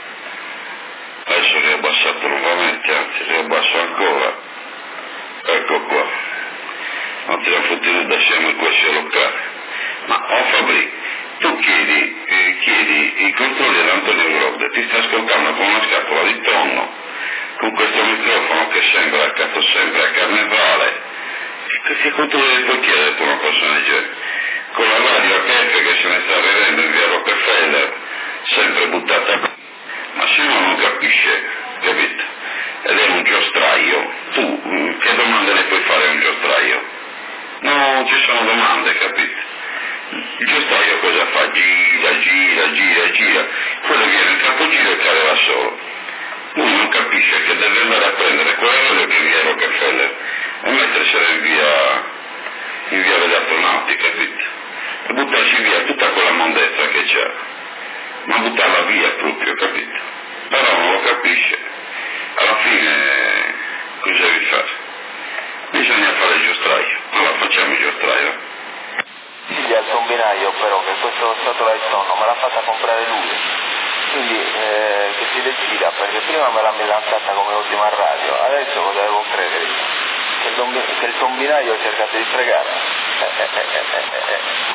adesso ho riabbassato nuovamente, anzi riabbasso ancora. Ecco qua. Non ti ho fottuto da scemo in questo locale. Ma, oh Fabri, tu chiedi, eh, chiedi i controlli ad Antonio Grode, ti sta ascoltando con una scatola di tonno, con questo microfono che sembra, cazzo sembra carnevale. Questi controlli puoi chiedere per una persona del genere? Con la radio H F che se ne sta vivendo in via Rockefeller, sempre buttata qui. Ma se uno non capisce, capito? Ed è un giostraio, tu che domande le puoi fare a un giostraio? No, ci sono domande, capito? Il giostraio cosa fa? Gira, gira, gira, gira. Quello viene il capogiro e cade da solo. Lui non capisce che deve andare a prendere quella radio che è via Rockefeller e mettersela in via, in via degli astronauti, capito? E buttarci via tutta quella mondezza che c'è. Ma buttarla via proprio, capito? Però non lo capisce. Alla fine cosa devi fare? Bisogna fare il giostraio. Allora facciamo il giostraio. Sì, al tombinaio però che questo scatola di tonno me l'ha fatta comprare lui, quindi eh, che si decida, perché prima me l'ha lanciata come ultima radio, adesso cosa devo credere? Che il, dombi- che il tombinaio ha cercato di fregare. Eh, eh, eh, eh, eh,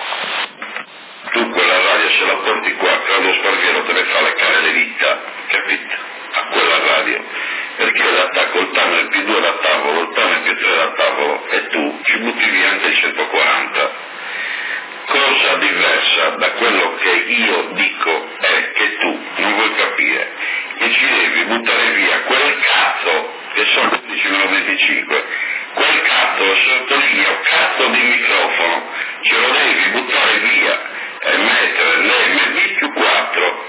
eh. Tu quella radio se la porti qua, Claudio Sparviero te ne fa leccare le dita, capito? A quella radio, perché l'attacco il tanno è più due da tavolo, il tanno è più tre da tavolo e tu ci butti via anche il centoquaranta. Cosa diversa da quello che io dico è che tu non vuoi capire che ci devi buttare via quel cazzo che sono undici meno venticinque, quel cazzo, sottolineo, cazzo di microfono, ce lo devi buttare via e mettere l'M D più quattro.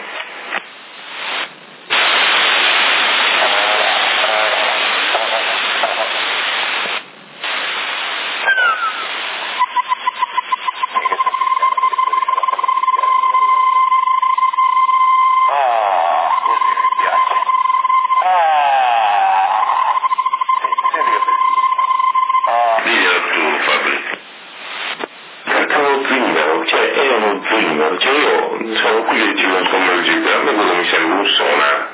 Cioè io sono qui che ci non sono musica, a me quello mi sembra un suona.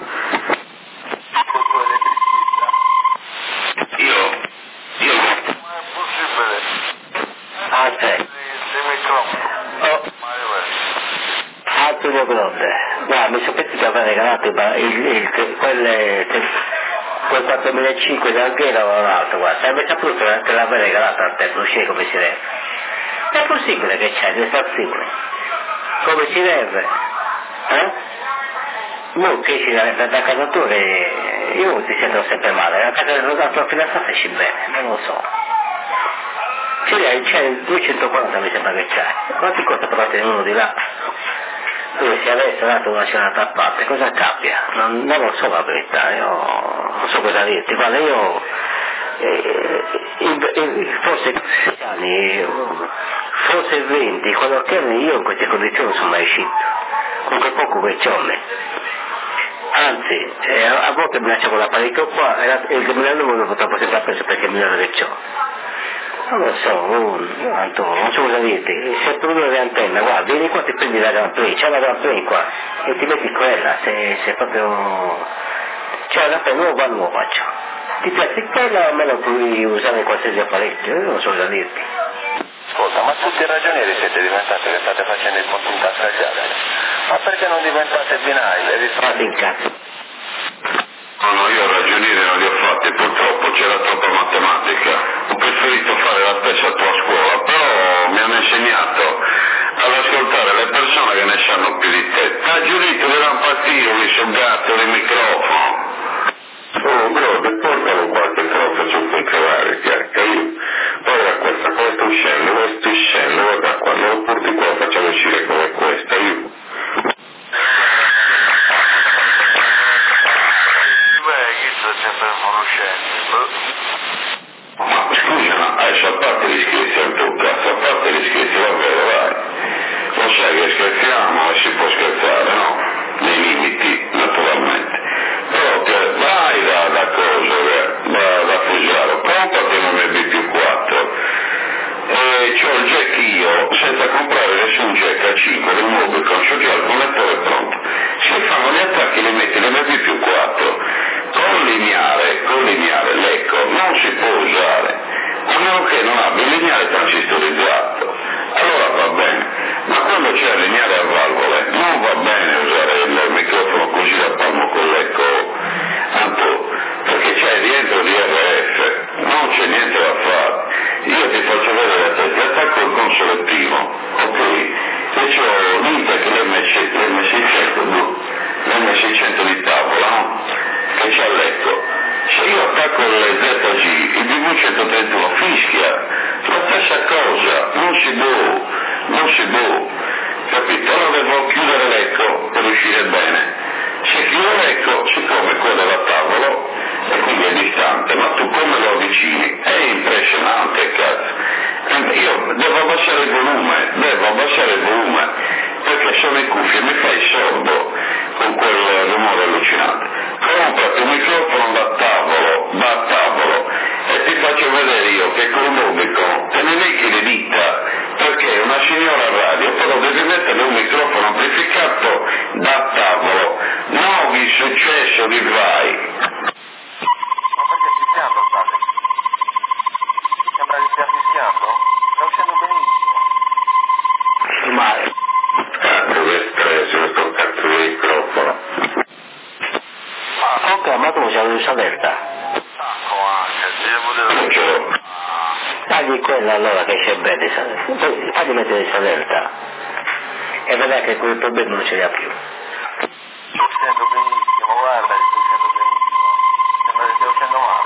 Io, io non è possibile. Ah, sì. Il microfono. Oh. Antonio Grode, guarda, mi sapete che aveva regalato il, il, il, quelle, quel quattromilacinque da Alghero o l'altro, guarda, sarebbe saputo che te l'aveva regalato a te, non sai come si deve. È possibile che c'è, deve stare sicuro. Come si deve? Eh? Non che si deve da casa tua, io non ti sento sempre male, la casa della tua fidanzata esci bene, non lo so. C'è, c'è duecentoquaranta mi sembra che c'è. Quanti costa però tenere uno di là? Dove se avesse dato una cenata a parte, cosa cambia? Non, non lo so la verità, io non so cosa dirti, guarda io eh, in, in, forse anni, forse venti, quando erano io in queste condizioni non sono mai uscito, con quel poco che c'ho me. Anzi, eh, a volte mi lasciavo l'apparecchio qua e il camminando me lo potevo sempre preso perché mi lo che c'ho. Non lo so, non, Antonio, non so cosa dirti, se tu non hai antenna, guarda, vieni qua ti prendi la Grand Prix, c'è la Grand Prix qua e ti metti quella, se, se proprio c'è la per nuova nuova faccio. Ti piace quella o almeno puoi usare qualsiasi apparecchio, io non so cosa dirti. Ascolta, ma tutti i ragionieri siete diventati che state facendo il punto a scagliare, ma perché non diventate binarie? Vi fate in cazzo. No, no, io ragionieri non li ho fatti, purtroppo c'era troppa matematica. Ho preferito fare la stessa tua scuola, però mi hanno insegnato ad ascoltare le persone che ne sanno più di te. T'ha giurito di lampadino sul gatto del microfono. Oh, bro, che portano qualche trofeo sul concavare, chiacca, io. Guarda questa, come sto uscendo, come sto uscendo, guarda qua, non lo porti qua, facciamo uscire come sai che scherziamo e si può scherzare, no? Nei limiti, naturalmente. Però che vai da, da cosa, da, da Fusaro, comprati un M B più quattro, e c'ho il jack io, senza comprare nessun jack a cinque del Mobicon, c'ho già il connettore pronto. Si fanno gli attacchi, li metti l'M B più quattro, con lineare, con lineare, l'ecco, non si può usare, a meno che non abbia il lineare transistorizzato, allora va bene, ma quando c'è il lineare a valvole non va bene usare il microfono così da palmo con l'ecco, tanto, perché c'è dietro di R F, non c'è niente da fare. Io ti faccio vedere, ti attacco il consolettino, ok? E c'ho l'Intec, l'M seicento, l'M seicento di tavola, no? Che c'ha l'ecco. Se io attacco il Z G, il B V centotrentuno fischia, la stessa cosa, non si può, non si può, capito? Allora devo chiudere l'ecco per uscire bene. Se chiudo l'ecco, siccome quello è da tavolo, e quindi è distante, ma tu come lo avvicini? È impressionante, cazzo. Io devo abbassare il volume, devo abbassare il volume, perché sono in cuffia, mi fai sordo con quel rumore allucinante. Comprati un microfono da tavolo, da tavolo, e ti faccio vedere io che col Mobicon te ne lecchi le dita, perché una signora a radio, però devi mettere un microfono amplificato da tavolo, no il successo di vai. Ma perché fischiando state? Sembra che stia fischiando? Sta uscendo benissimo. Male. Cazzo che stress, questo cazzo di microfono. Ok, ma tu c'è l'usa aperta? Sacco anche, devo dire. Non ce l'ho. Tagli quella allora che c'è bene, fagli mettere l'usa aperta e vedrai che quel problema non ce l'ha più. Sto uscendo benissimo, guarda, sto uscendo benissimo. Sembra che stia uscendo male.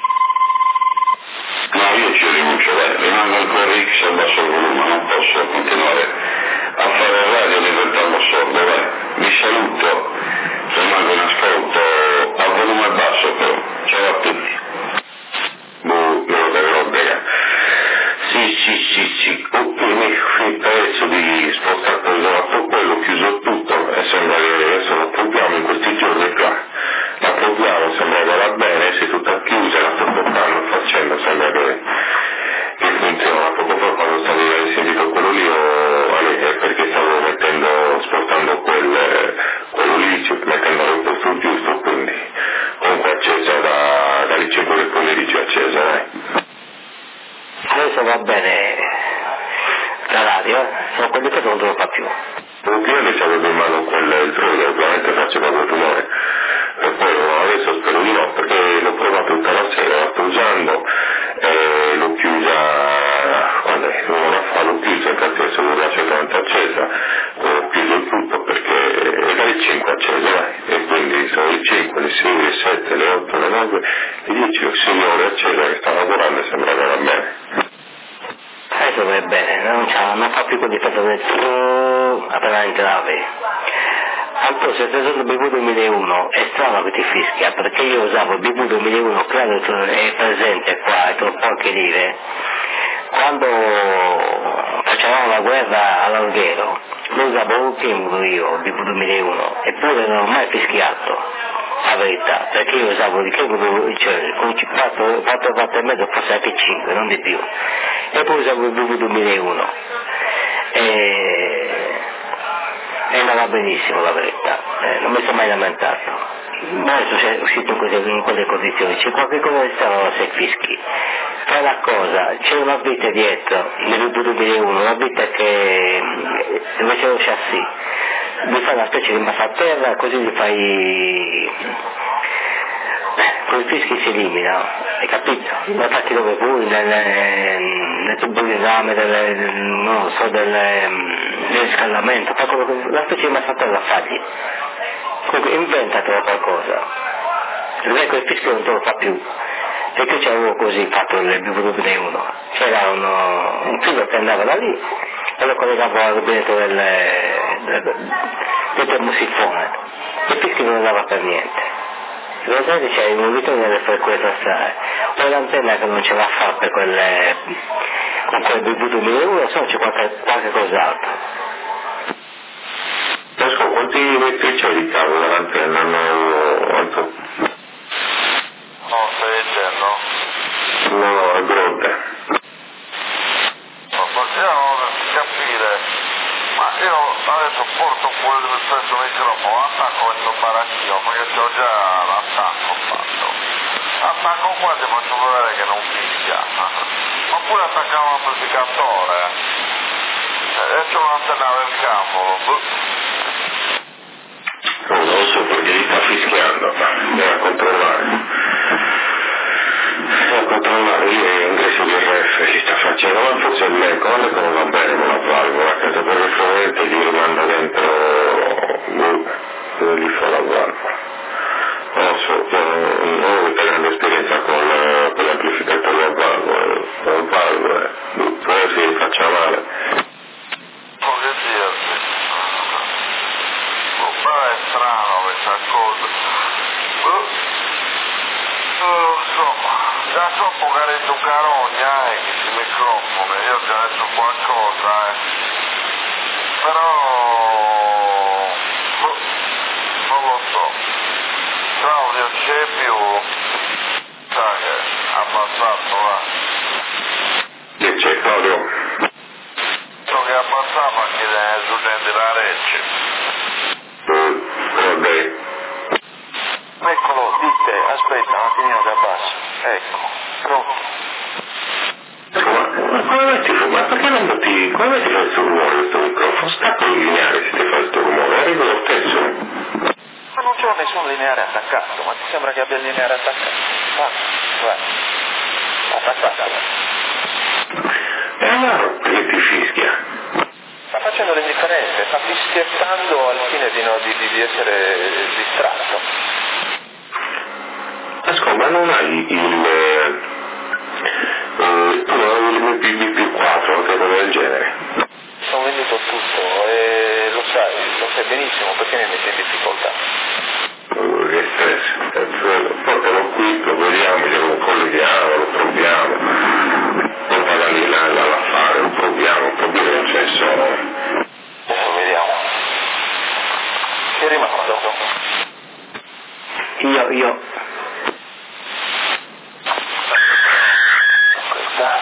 No, io ci rinuncio, dai, rimango ancora X e abbasso il volume, non posso continuare a fare radio diventando sordo, dai. Vi saluto, rimango in ascolto a volume basso però. Ciao a tutti. Boh, no, no, raga. Sì, sì, sì, sì, ok, mi penso di spostare tutto quello, chiuso tutto, e sembra che adesso lo proviamo in questi giorni qua. La proviamo, sembra che va bene, se tutta chiusa, la sto portando, facendo, sembra che, che funziona. Poco fa quando stavi sentito quello lì, o Ale, perché stavo mettendo, spostando quel, quello lì, mettendolo al posto giusto, quindi comunque accesa da, dalle cinque del pomeriggio accesa, dai. Adesso va bene la radio, eh? Sono quelli che non lo fa più. Prima che avevo in mano quel il trailer, ovviamente faceva quel rumore, e poi adesso spero di no, perché l'ho provato tutta la sera, la sto usando, e l'ho chiusa, quando un'ora fa l'ho chiusa, infatti adesso l'ho lasciata accesa, ho chiuso il tutto perché è dalle cinque accesa, e quindi sono le cinque, le sei, le sette, le otto, le nove, le dieci, le sei ore accesa che sta lavorando e sembra che va bene. Adesso va bene, non, non fa più quell'effetto del tutto appena entravi. Allora, se sei stato B V duemilauno, è strano che ti fischia, perché io usavo il B V duemilauno, credo che è presente qua, e te lo può anche dire, quando facevamo la guerra all'Alghero, lo usavo un tempo io, il B V duemilauno, eppure non ho mai fischiato. La verità, perché io usavo di che, cioè con quattro, quattro volte e mezzo, forse anche cinque, non di più, e poi usavo il B V duemilauno e, e andava benissimo la verità, eh, non mi sono mai lamentato. Ma adesso sei uscito in quelle, in quelle condizioni, c'è qualche cosa di strano se fischi. Fai la cosa, c'è una vite dietro nel B V duemilauno, una vite che dove c'è lo chassis, mi fai una specie di massa a terra, così gli fai, con i fischi si elimina, hai capito? Lo attacchi dove vuoi, nelle, nel tubo di esame, delle, non so, del, del riscaldamento, fai quello che, una specie di massa a terra fagli. Comunque inventatelo qualcosa, vedrai che il fischio non te lo fa più, perché c'avevo così fatto il B V duemilauno, c'era uno, un filo che andava da lì e lo collegavo al rubinetto del, del, del termosifone, il fischio non andava per niente. Vedete c'è un invito nelle frequenze strane, o l'antenna che non ce la fa per quelle, con quel B V duemilauno, se no c'è qualche, qualche cos'altro. striscia di cavo dall'antenna, no, no, stai leggendo? no, a grotte. No, possiamo capire, ma io adesso porto fuori lo stesso microfono, attacco questo baracchino, perché c'ho già l'attacco fatto. Attacco qua ti faccio vedere che non fischia. Oppure attaccavo l'amplificatore. E c'ho un'antenna del cavolo. Non lo so perché gli sta fischiando, andiamo a controllare. Andiamo a controllare lì l'ingresso di R F si sta facendo, ma forse il l'eco, ma l'eco non va bene con la valvola, perché probabilmente gli rimanda dentro, dove gli fa la valvola. Non so, non ho avuto grande esperienza con, con l'amplificatore a valvole, con valvole, però si faccia male. Non che dirti. Ma è strano questa cosa. Uh, insomma, già troppo caretto carogna eh, questi microfoni, io ho già detto qualcosa, eh. Però uh, non lo so. Claudio c'è più, sa che ha abbassato, va. Che c'è, Claudio? So che abbassava anche dai studenti la Recce. Uh, ok. Eccolo, dite, aspetta un attimino che abbasso. Ecco, pronto. Ma, ma come metti, ma perché non metti, come metti fa questo rumore questo microfono? Stacco il lineare se ti fa questo rumore, arrivo lo stesso. Ma non c'ho nessun lineare attaccato, ma ti sembra che abbia il lineare attaccato? Va, guarda, attaccato. E allora perché ti fischia? Sta facendo le differenze, sta fischiettando al fine di, no, di, di, di essere distratto. Ascolta, ma non hai il... Eh, tu non hai il M P V più quattro o qualcosa del genere? Sono venduto tutto e lo sai, lo sai benissimo, perché mi metti in difficoltà? Uh, che stress, eh, portalo qui, lo vediamo, glielo colleghiamo, lo proviamo, poi vada lì là, là a fare, lo proviamo, il problema non c'è solo. Adesso vediamo. Chi è rimasto? Io, io. Questa.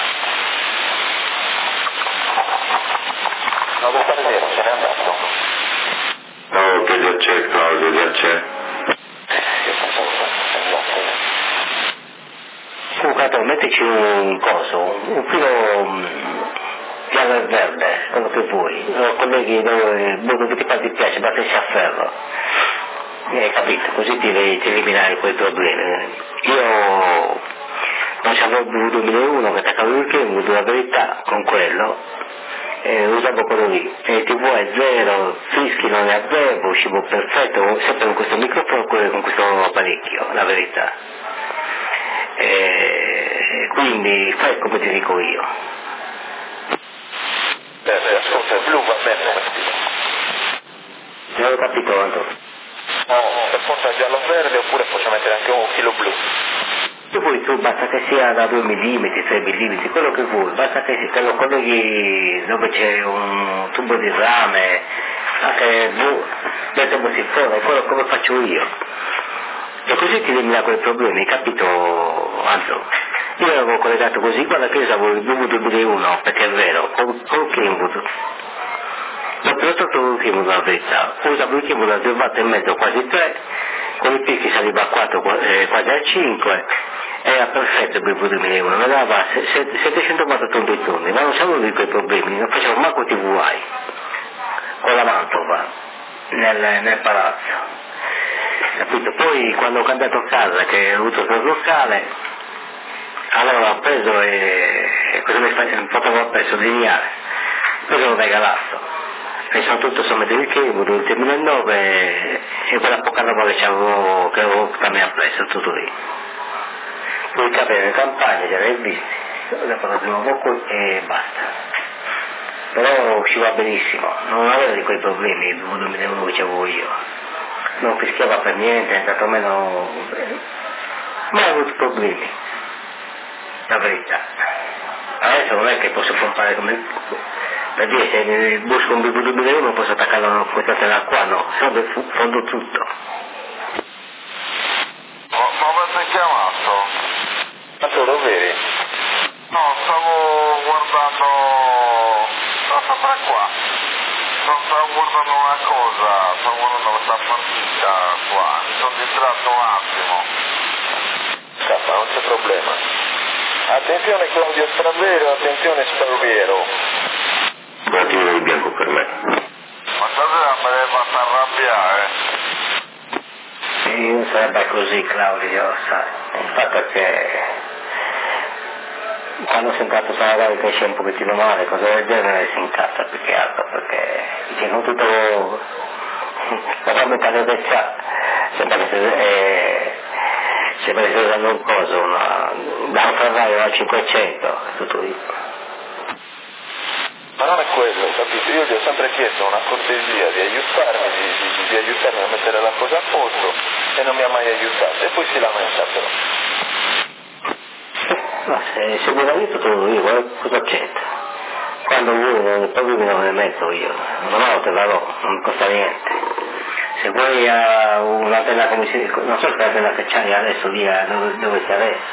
No, lo sta vedendo, se n'è andato. Oh, che già c'è, Claudio, già c'è. Che faccio? Comunque, Antonio, mettici un coso, un filo giallo e verde, quello che vuoi. Lo colleghi dove, dove ti, ti piace, basta che sia a ferro. Hai capito? Così ti, ti eliminerai quei problemi. Io non c'avevo il duemilauno che attaccavo il game, la verità, con quello, e usavo quello lì. E T V è zero, fischi non ne avevo, uscivo perfetto, sempre con questo microfono e con questo apparecchio, la verità. E quindi fai come ti dico io. Bene, ascolta, il blu va bene come stile. Non ho capito, Antonio. No, per forza giallo-verde oppure possiamo mettere anche un filo blu. Tu vuoi tu, basta che sia da due millimetri, tre millimetri, quello che vuoi, basta che te lo colleghi dove c'è un tubo di rame, anche boh, dentro un sifone, quello come faccio io. E così ti elimina quei problemi, capito, Anto? Io l'avevo collegato così, guarda che usavo il duemilauno, perché è vero, con, con Kenwood. L'ho preso tutto il Kenwood, la verità. Usavo il Kenwood a due watt e mezzo, quasi tre, con i picchi saliva a quattro, eh, quasi a cinque, era perfetto il duemilauno, mi dava settecento watt tondi e tondi, ma non c'avevo di quei problemi, non facevo manco T V I, con la Mantova, nel, nel palazzo. Capito? Poi quando ho cambiato casa, che ho avuto il locale, allora ho preso e, e cosa mi faccio? Ho preso il lineare, poi l'ho regalato. E sono tutto sommato il Kenwood, il duemilanove e quella poca roba che avevo, che avevo cambiato preso, tutto lì. Poi i capelli in campagna, li avevi visti, le ho di nuovo qui e basta. Però usciva benissimo, non aveva di quei problemi, il duemilauno che avevo io. Non fischiava per niente, tantomeno mai avuto problemi, la verità. Adesso non è che posso pompare come Per dire, se il busco un B V due uno posso attaccarlo una puntata da qua, no, fondo, fondo tutto. Ma, ma avete chiamato? Ma tu lo vedi? No, stavo guardando... No, sta qua. No, stavo guardando una cosa, stavo guardando questa partita qua, mi sono distratto un attimo. Scappa, non c'è problema. Attenzione Claudio Stravero, attenzione Sparviero. Guardate il bianco per me. Ma stasera me l'hai fatta arrabbiare. Sì, non sarebbe così Claudio, sai. Il fatto è che quando si è entrato sulla gara che esce un pochettino male, cose del genere, si incazza più che altro, perché dice non tutto la parlamentare del c'ha, sembra che si, eh, sembra che stia usando un coso, una, da un Ferrari al cinquecento, tutto lì. Ma non è quello, capito? Io gli ho sempre chiesto una cortesia di aiutarmi, di, di, di aiutarmi a mettere la cosa a posto e non mi ha mai aiutato. E poi si lamenta però. Ma se, se vuoi aiuto te lo dico, cosa c'entra? Quando vuoi, poi mi non ne metto io, non ho te la do, non costa niente. Se vuoi uh, un'antenna come si dice, non so se l'antenna che c'hai adesso lì, dove, dove sei adesso.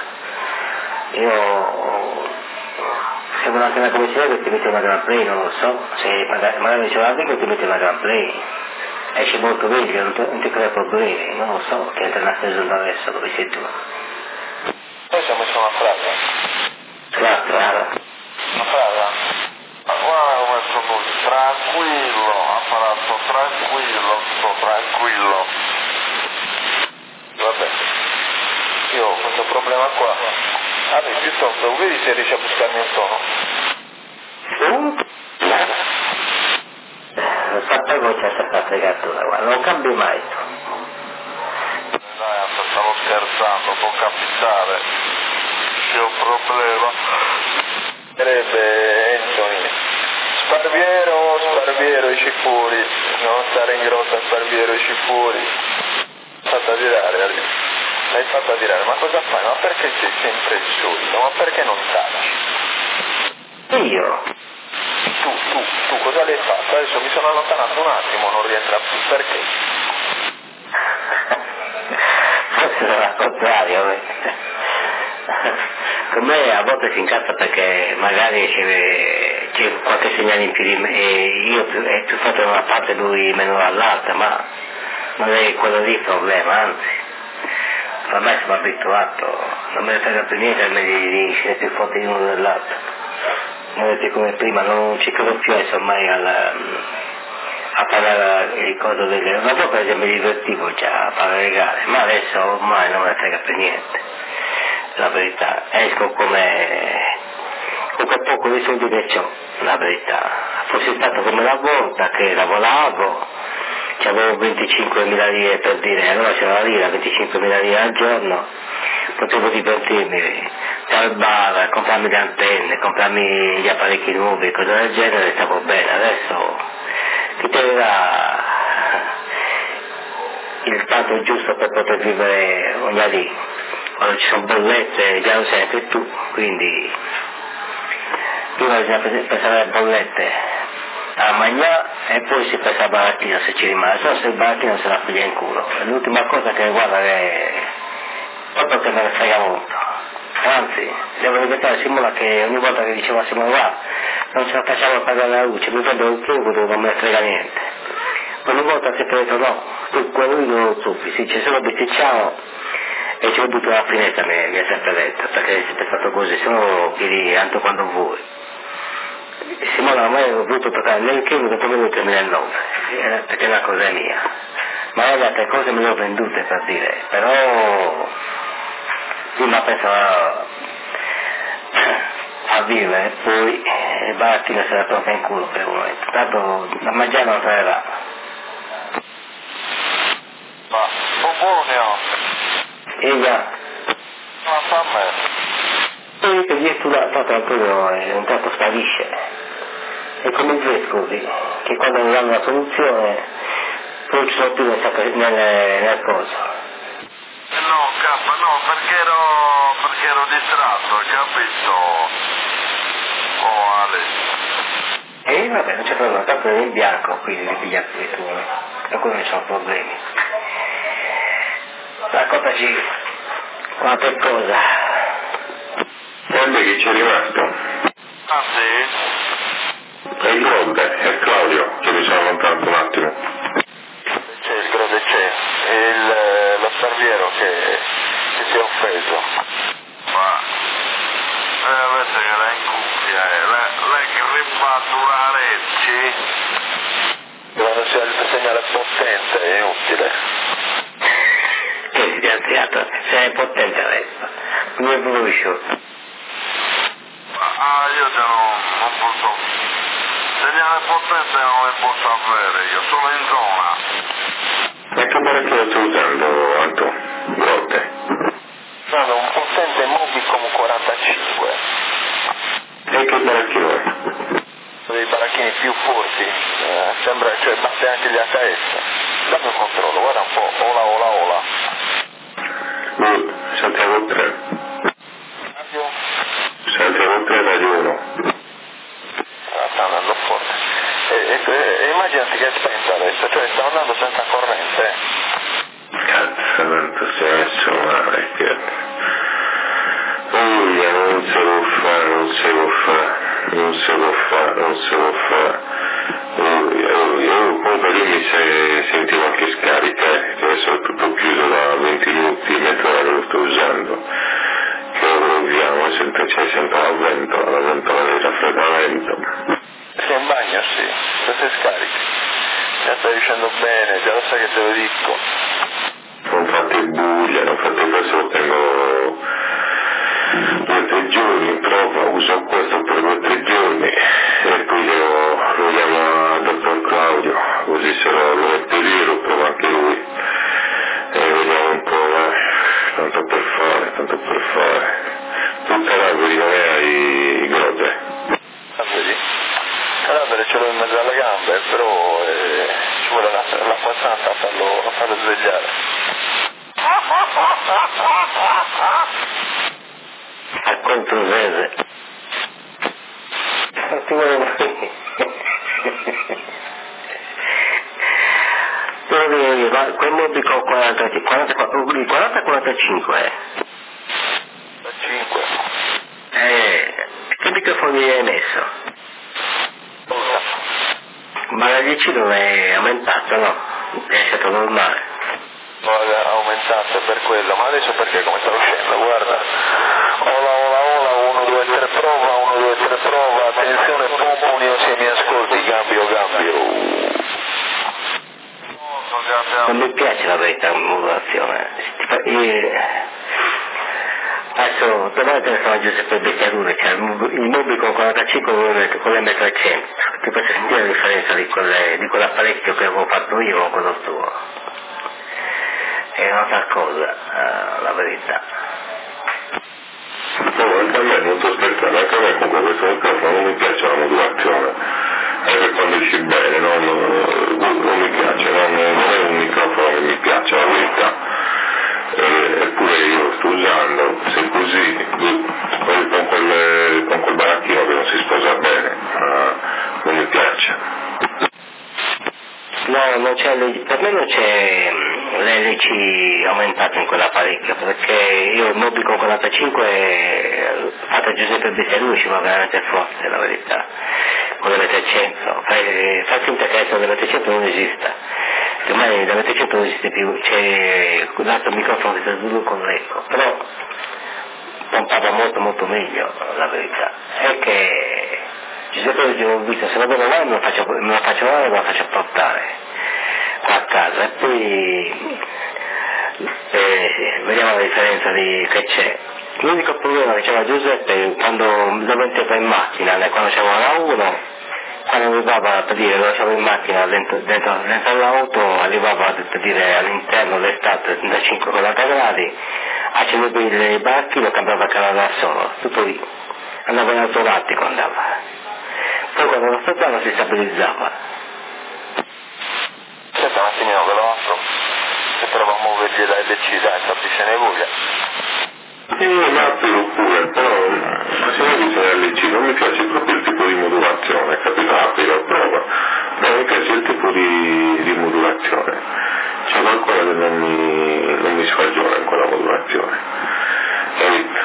Io... se vuoi un'antenna come si vede ti metti una Grand Play, non lo so, se magari, magari c'è l'antenna ti metti una Grand Play, esce molto meglio, non ti, non ti crea problemi, non lo so che antenna stai usando adesso, dove sei tu. Noi siamo messo una frase. La strada. Una frase? Ma guarda come sono tranquillo, apparato tranquillo, sto tranquillo. Vabbè. Io ho questo problema qua. Vabbè, piuttosto, vedi se riesci a buscarmi un tono. Non sapevo c'è questa fregatura, guarda, non cambi mai tu. Dai, stavo scherzando, può capitare. C'è un problema. Sarebbe Anthony. Sparviero, Sparviero, esci fuori. Non stare in grotta, Sparviero, esci fuori. Fatta tirare, Ari. L'hai fatta tirare, ma cosa fai? Ma perché sei sempre il solito? Ma perché non tacci? Io? Tu, tu, tu, cosa l'hai fatto? Adesso mi sono allontanato un attimo, non rientra più, perché? Forse era al contrario, con me a volte si incazza perché magari c'è, c'è qualche segnale in più di me e io più, è più forte da una parte e lui meno dall'altra, ma non è quello lì il problema, anzi, ormai sono abituato, non me ne frega più niente a me di, di essere più forte di uno dell'altro, non è più come prima, non ci credo più adesso ormai alla, a fare il coso delle... Una volta per esempio mi divertivo già a fare le gare, ma adesso ormai non me ne frega più niente, la verità, esco come con quel poco di soldi che ho, la verità, fossi stato come una volta che lavoravo, avevo venticinquemila lire per dire, allora c'era la lira, venticinquemila lire al giorno, potevo divertirmi, al bar, comprarmi le antenne, comprarmi gli apparecchi nuovi, cose del genere, stavo bene, adesso chi te dà il tanto giusto per poter vivere ogni lì, quando ci sono bollette già lo senti tu, quindi prima bisogna pensare alle bollette a mangiare e poi si pensa a barattina se ci rimane, se no se il barattino se la piglia in culo, l'ultima cosa che guarda è proprio che me ne frega molto, anzi devo diventare Simona che ogni volta che diceva Simona va non ce la facciamo a pagare la luce, mi prendo il tubo dove non me ne frega niente, ogni volta si è detto no, tu quello lì non lo zuppi, sì, ci sono bisticciamo e ci ho butto la finestra, mi, mi ha sempre detto, perché è sempre stato così, se no chiedi tanto quando vuoi. Simona ormai ho voluto toccare nel chilo dopo nel duemilanove, perché è una cosa mia, ma le altre cose me le ho vendute per dire, però prima pensavo a vivere, poi il barattino se la tocca in culo per un momento, tanto da mangiare non sarà. Ma, buonio! E già. Ma fa me! Poi per dire tu la tanto Antonio è un tratto sparisce. È come il vescovi, che quando non danno la soluzione non ci sono più nel, nel, nel coso. No, K, no, perché ero, perché ero distratto, capito? Oh, Ale. E vabbè, non c'è problema, tanto è in bianco, quindi li pigliate di tu, da cui non ci sono problemi. Raccontaci qualche cosa. Guarda chi c'è rimasto. Ah sì? È il Grode, è Claudio, che mi sono allontanato un attimo. C'è il Grode, c'è. E il, lo sparviero che, che si è offeso. Ma eh, avete che la in cuffia, eh. lei, lei che ribattura Recci, quando si ha il segnale potente è inutile. Che sgraziato, sei potente adesso. Come brucio. Ah, io già non, non posso. Segnale potente non ne posso avere, io sono in zona. Ma che malattia stai usando, Anto? Grotte? Sono un potente Mobicom quarantacinque. E che baracchino è? Dei baracchini più forti, eh, sembra, cioè batte anche gli H S. Dammi un controllo, guarda un po', ola ola ola. Uh, Santiago tre. Radio? Santiago tre Radio uno. Ah, sta andando forte. E, e, e immaginati che è spenta adesso, cioè sta andando senza corrente. Cazzo, quanto si è messo male, che... Uia, non si può fare, non si può fare, non si può fare, non si può fare. Uia, uia, comunque lì mi se, senti qualche scarica, eh, che adesso è tutto chiuso da venti minuti, mezz'ora che lo sto usando. Che lo proviamo, sento, c'è sempre la ventola, la ventola del raffreddamento. Sei in bagno, sì, se sei scarichi. Mi stai dicendo bene, già lo sai che te lo dico. Non fate buia, non fate questo, lo tengo due o tre giorni, prova, uso questo per due o tre giorni e poi lo, lo chiamo al dottor Claudio, così se lo, lo metto lì, lo prova anche lui e vediamo un po', eh, tanto per fare, tanto per fare. Tu cadaveri non è ai Grode? Ah, vedi? Cadavere ce l'ho in mezzo alle gambe, però eh, ci vuole la, l'acqua santa a farlo, a farlo svegliare. A controverse. Non ti volevo dire. Devo dire, ma quel Mobico quaranta, quaranta, quaranta quarantacinque eh? Da cinque. Eh, che microfoni hai messo? Ma la dieci non è aumentato, no? È stato normale. No, è aumentato, è per quello, ma adesso perché come sta uscendo? Guarda. Ola ola ola, uno due tre prova, uno due tre prova, attenzione pomponi se mi ascolti, cambio cambio. Non mi piace la verità modulazione. Adesso domani telefono a Giuseppe Becchiarone, c'è il Mobico quarantacinque con l'emme trecento. Ti faccio sentire la differenza di, quelle, di quell'apparecchio che avevo fatto io con quello tuo. È un'altra cosa, uh, la verità. No, anche a me, non sto scherzando, anche a me comunque questo microfono non mi piace la modulazione, anche quando esci bene, no? non, non, non mi piace, non, non è un microfono che mi piace, la verità, eh, eppure io lo sto usando, se così, poi con quel, con quel baracchino che non si sposa bene, uh, non mi piace. No, non c'è, per me non c'è l'L C aumentato in quell'apparecchio, perché io il Mobico quarantacinque fatto a Giuseppe Becchiarone ci va veramente forte, la verità, con l'emme trecento. Fai, fai finta che adesso l'emme trecento non esista, ormai l'emme trecento non esiste più, c'è l'altro microfono che sta duro con l'eco, però pompava molto molto meglio, la verità. È che Giuseppe l'ho visto, se vado là me lo faccio, me lo faccio là e me lo faccio portare qua a casa e poi eh, vediamo la differenza di, che c'è. L'unico problema che c'era Giuseppe quando lo metteva in macchina, quando c'era la uno, quando arrivava per dire lo lasciavo in macchina dentro, dentro, dentro l'auto, arrivava per dire all'interno l'estate trentacinque quaranta gradi, accendevo il barchi, lo cambiava il canale da solo, tutto lì, andava in automatico andava. Poi quando lo stazzava si stabilizzava. Aspetta un attimino che lo apro, se provo a muovergli la L C, dai, sta piscina di voglia. Sì, ma pure, però ma se non bisogna leggere, non mi piace proprio il tipo di modulazione, capito? Ah, qui lo provo. No, mi piace il tipo di, di modulazione. C'è qualcosa che non mi, non mi sfagiona in quella modulazione. Capito?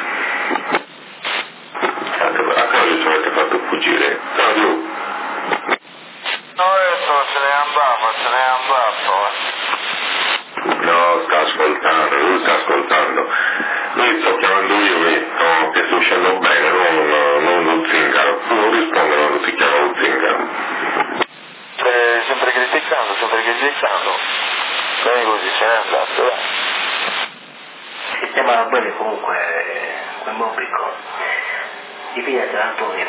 A Claudio ci avete fatto fuggire. Claudio? No, adesso se n'è andato, se n'è andato. Eh. No, sta ascoltando, lui sta ascoltando. Lui sto chiamando io, mi, no, che sto uscendo bene, non, non lo zingaro. Tu non rispondi quando ti chiamo lo zingaro. Eh, sempre criticando, sempre criticando. Bene così, se n'è andato, dai. Il sistema va bene comunque, quel mobico. Di pigliate Antonio.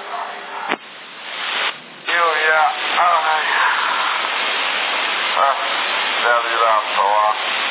Io ya, ah, ah, è arrivato, va.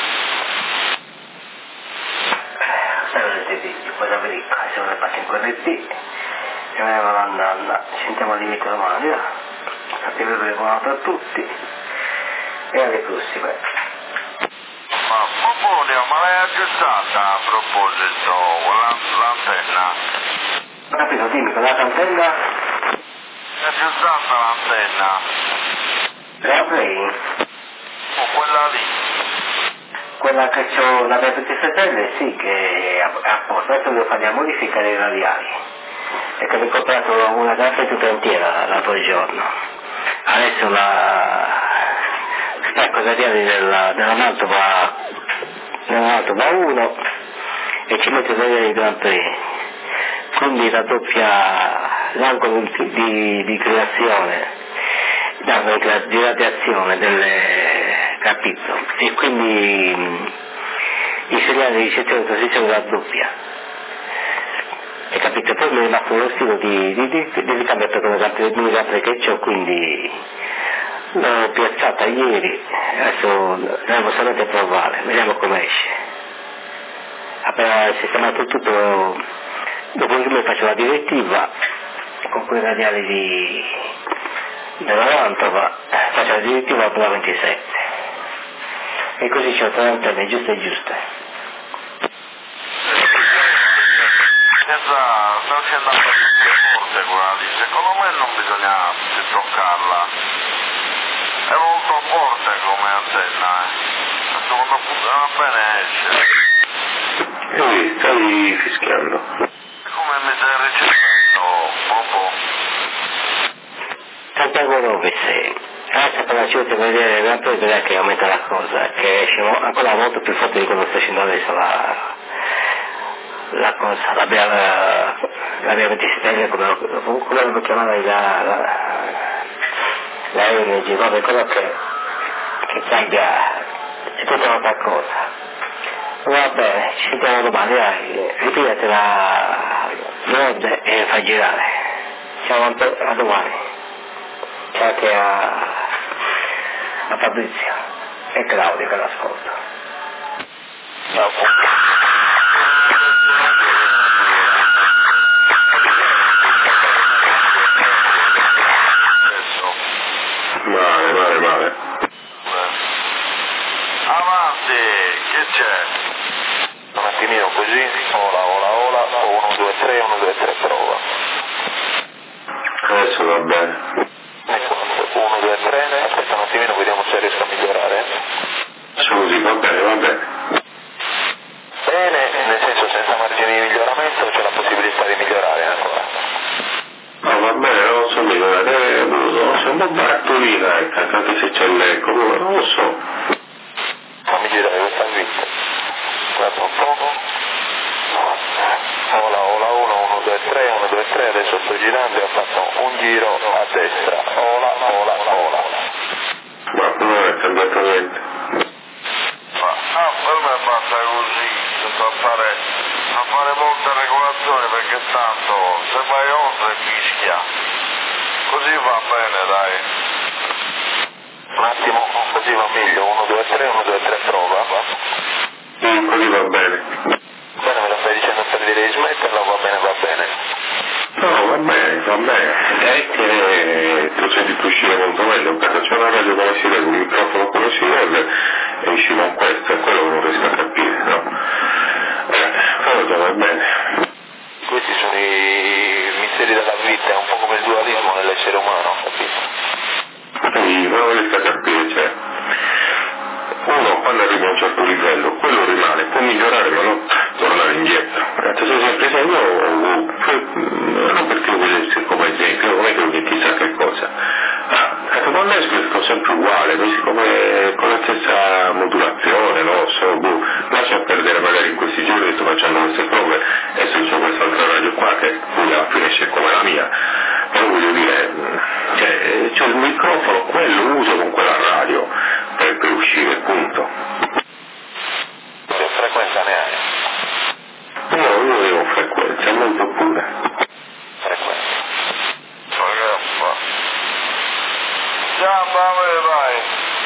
Sai di poi da Verica, siamo arrivati in corretti, e venivano andando, ci sentiamo di mettere domani, va. Sapete che buonotte a tutti, e alle prossime. Ma Poponio, ma l'hai aggiustata a proposito, l'antenna? Ho capito, dimmi, con la antenna? È aggiustata l'antenna? La play? O quella lì? Quella che c'ho la mia ventisette, sì, che è a posto, adesso devo fare la modifica dei radiali, perché mi ho comprato una casa tutta intera l'altro giorno. Adesso la stacco i radiali della, della Mantova, della Mantova uno e ci metto i radiali della tre, quindi la doppia, l'angolo di, di creazione, l'angolo di radiazione delle, capito? E quindi mh, i segnali di ricezione e trasmissione la doppia. E capito? Poi mi è rimasto lo stile di, di, di, di ricambio con le altre due altre che ho, quindi l'ho piazzata ieri, adesso devo solamente provare, vediamo come esce. Appena sistemato tutto, dopodiché faccio la direttiva con quei radiali di della Mantova, faccio la direttiva per la ventisette. E così c'ho tre antenne giuste e giuste. Sta facendo un po' forte quella lì, secondo me non bisogna toccarla. È molto forte come antenna, eh. Secondo punto va bene esce. Ehi, stai fischiando. Come mi stai ricevendo, Popo? Santiago Rovese, adesso per la città per vedere la poi vedere che aumenta la cosa, che esce ancora molto più forte di quello che sta scendendo adesso la, la cosa, la mia, la, la mia ventisette, come, come lo chiamava la, la, la Energy, vabbè, quello che, che cambia, è tutta un'altra cosa. Va bene, ci sentiamo domani, dai, ripigliate la rod e fai girare. Ciao, a domani. Ciao anche a, a Fabrizio e Claudio che l'ascolta. Ciao. Male, male, male. Avanti, che c'è? Un attimino così, ola, ola, ola, uno, due, tre, uno, due, tre, prova. Adesso va bene. Ecco, uno, due, tre, aspetta un attimino, vediamo se riesco a migliorare. Scusi, va bene, va bene. Bene, nel senso senza margine di miglioramento c'è la possibilità di migliorare ancora. No, va bene, non lo so migliorare, non lo so, un po' barattolina, ecco, anche se c'è l'eco, non lo so. Fammi girare questa guida. Guarda un poco. Ola, ola, uno, uno, due, tre, uno, due, tre, adesso sto girando e ho fatto un giro a destra. Ola, ola, ola. Ma non è cambiato niente. Ma ah, per me basta così, senza fare, a fare molte regolazioni perché tanto se vai oltre fischia. Così va bene, dai. Un attimo, così va meglio, uno, due, tre, uno, due, tre, prova. Sì, così va bene. Bene, me lo stai dicendo per dire di smetterla, va bene, va bene. No, va bene, va bene. E che tu senti più uscire molto meglio, perché c'è una radio come si vede, un microfono come si vede, e usci con questo, è quello che non riesco a capire, no? Eh, cosa va bene. questi sono i misteri della vita, è un po' come il dualismo nell'essere umano, capito? Quindi non riesco a capire, cioè, uno quando arriva a un certo livello, quello rimane, può migliorare ma non tornare indietro. Ragazzi, se sempre se io, non perché voglio essere come esempio, non è che voglio chissà che cosa. Ah, ecco, non esco sempre uguale, così come con la stessa modulazione, no? So, boh, lascia perdere magari in questi giorni sto facendo queste prove e se c'è quest'altra radio qua che poi alla fine esce come la mia. Però voglio dire, cioè, c'è il microfono, quello uso con quella radio per, per uscire, punto. Che frequenza ne hai? No, io avevo frequenza, molto pure. Frequenza. Ragazza. Già, vai, vai.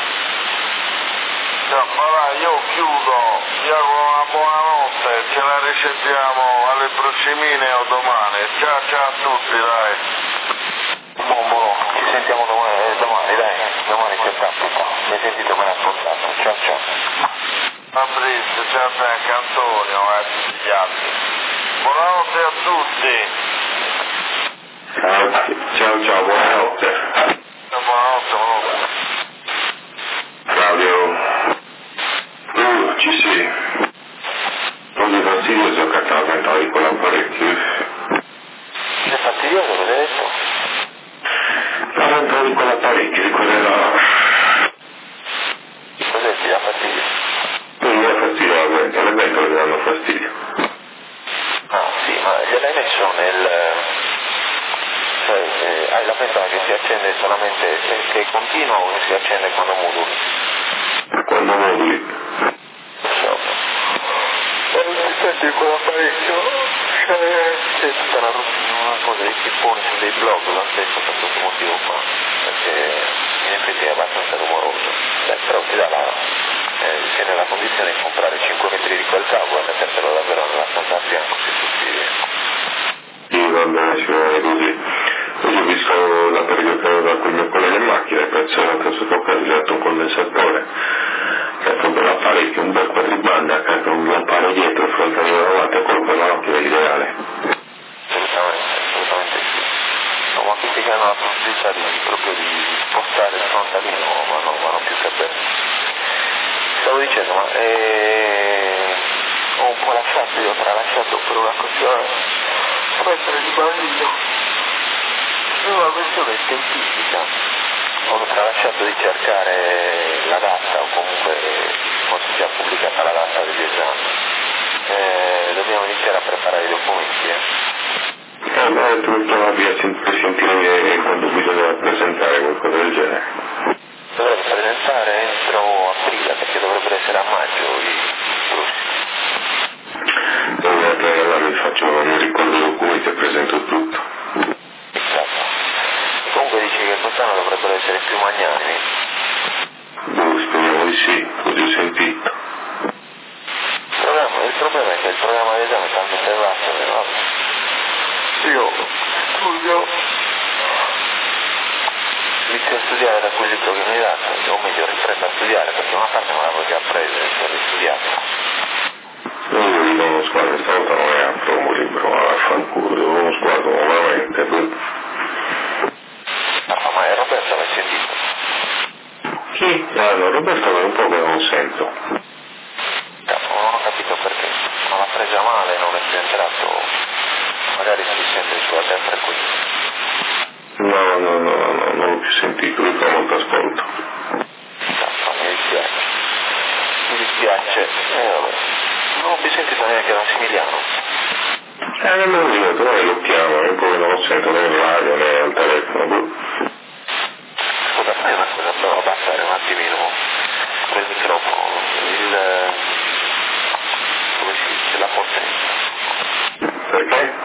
Già, vai, io chiudo. Vi auguro una buona notte, ce la risentiamo alle prossimine o domani. Ciao, ciao a tutti, dai. Buon buono, ci sentiamo domani, eh, domani, dai. Domani c'è traffico. Mi hai sentito ben ascoltato. Ciao, ciao. Fabrizio, ciao a te anche Antonio e a tutti gli altri. Buonanotte a tutti. Ciao, ciao, ciao, buonanotte. Buonanotte, buonanotte. Claudio, uh, ci sei. Non mi fastidio se ho cattato di quell'apparecchio. È fastidioso, cosa hai detto? La ventata di quell'apparecchio, di quelle là. Cos'è ti dà fastidio? Non mi dà fastidio la ventata, le ventole mi danno fastidio. Ah sì, ma gliel'hai messo nel... cioè eh, hai la pentola che si accende solamente se, se continua o che si accende quando moduli? Quando moduli? Non so. Eh, senti quell'apparecchio, c'è, c'è tutta una, una cosa di chipponi su dei blog la stessa per questo motivo qua, perché in effetti è abbastanza rumoroso. Beh, però ti dà la... Eh, sei nella condizione di comprare cinque metri di quel cavo e mettertelo davvero nella stanza a fianco se tutti... Sì, va bene, ci vuole così. Oggi ho visto la periodo da quel mio collega in macchina e penso che su toccato gli ha dato un condensatore. Che è un bel apparecchio, un bel quadribanda, che ha un lampare dietro, frontalino davanti a colpo della macchina è ideale. Assolutamente, assolutamente sì. No, ma tutti che hanno la possibilità di, proprio di spostare il frontalino vanno, vanno più che bene. Stavo dicendo, ma eh, ho un po' lasciato, io ho tralasciato per una questione, mettere di bambino, per una questione scientifica, ho tralasciato di cercare la data o comunque fosse già pubblicata la data degli esami. Eh, dobbiamo iniziare a preparare i documenti, eh. Eh, ma tu trovavi a sentire quando bisogna presentare qualcosa del genere. Dovrebbe presentare entro aprile, perché dovrebbero essere a maggio i russi. Dove allora mi faccio, mi ricordo i documenti e presento tutto. Esatto. Comunque dici che quest'anno dovrebbero essere più magnanimi. Boh, speriamo di sì, così ho sentito. Il problema, il problema è che il programma d'esame è talmente vasto che no? Io studio, inizio a studiare da quel libro che mi hai dato, o meglio riprendo a studiare perché una parte me l'avevo già presa e ho ristudiato. Io dico uno sguardo, stavolta non è altro come un libro, ma vaffanculo, devo uno sguardo nuovamente. Ah, ma è Roberto l'hai sentito? Chi? Ah no, Roberto è un po' che non sento. Cazzo, non ho capito perché, ma l'ha presa male, non è più entrato, magari si sente sulla terza frequenza. No, no, no, no, no, non l'ho più sentito, lui fa molto ascolto. Cazzo, mi dispiace. Mi dispiace, eh vabbè. Non ho più sentito neanche Massimiliano. Eh, non lo dico, però lo chiamo, io poi non lo sento né in radio né al telefono. Scusa, fai una cosa, provo a abbassare un attimino quel microfono, il... come si dice, la potenza. Perché?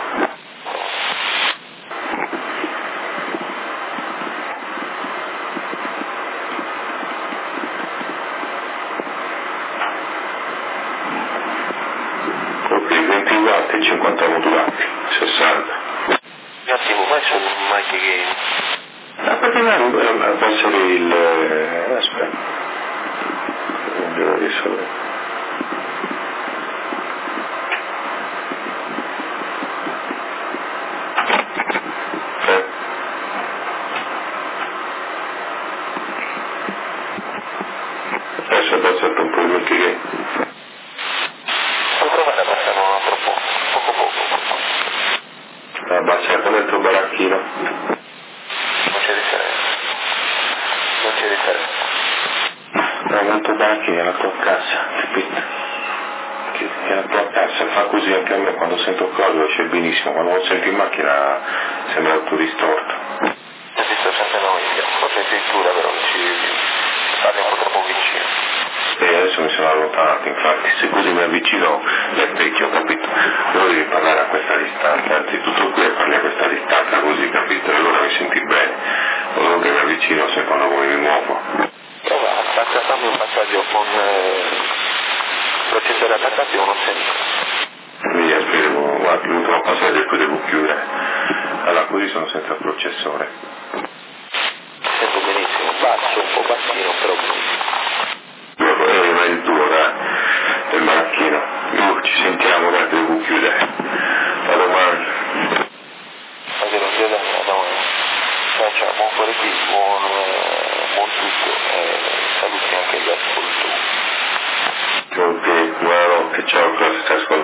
venti watt e cinquanta modulati, sessanta. Un attimo, ma sono un mic game. Ma perché no, può essere il... Eh, aspetta. Non devo risolvere. un po' di qualche che... Puoi provare a passare un altro po', poco poco. Abbassato nel tuo baracchino. Non c'è differenza. Non c'è differenza. No, nel tuo baracchino è la tua cassa, capito? Che è la tua cassa, fa così anche a me quando sento cose, esce benissimo, quando lo sento in macchina sembra tutto distorto. Ti sto sentendo meglio, forse addirittura però ci parli un po' troppo vicino. E adesso mi sono allontanato, infatti, se così mi avvicino è peggio, capito? Però devi parlare a questa distanza, anzitutto qui parli a questa distanza così, capito? E allora mi senti bene, non che mi avvicino secondo come mi muovo. Prova a fammi un passaggio con eh, processore attaccato e uno sempre. Via, fermo, guarda, l'ultimo passaggio e poi devo chiudere. Allora, così sono senza processore. Sento benissimo, basso, un po' bassino, però Eh, ma il tuo, dai, del baracchino. Io ci sentiamo, dai, devo chiudere. A domani. ma che non chiede a domani. Faccia buon aperitivo, buon, buon tutto e saluti anche gli ascoltatori. Ok, buonanotte, ciao, classe ascoltatori.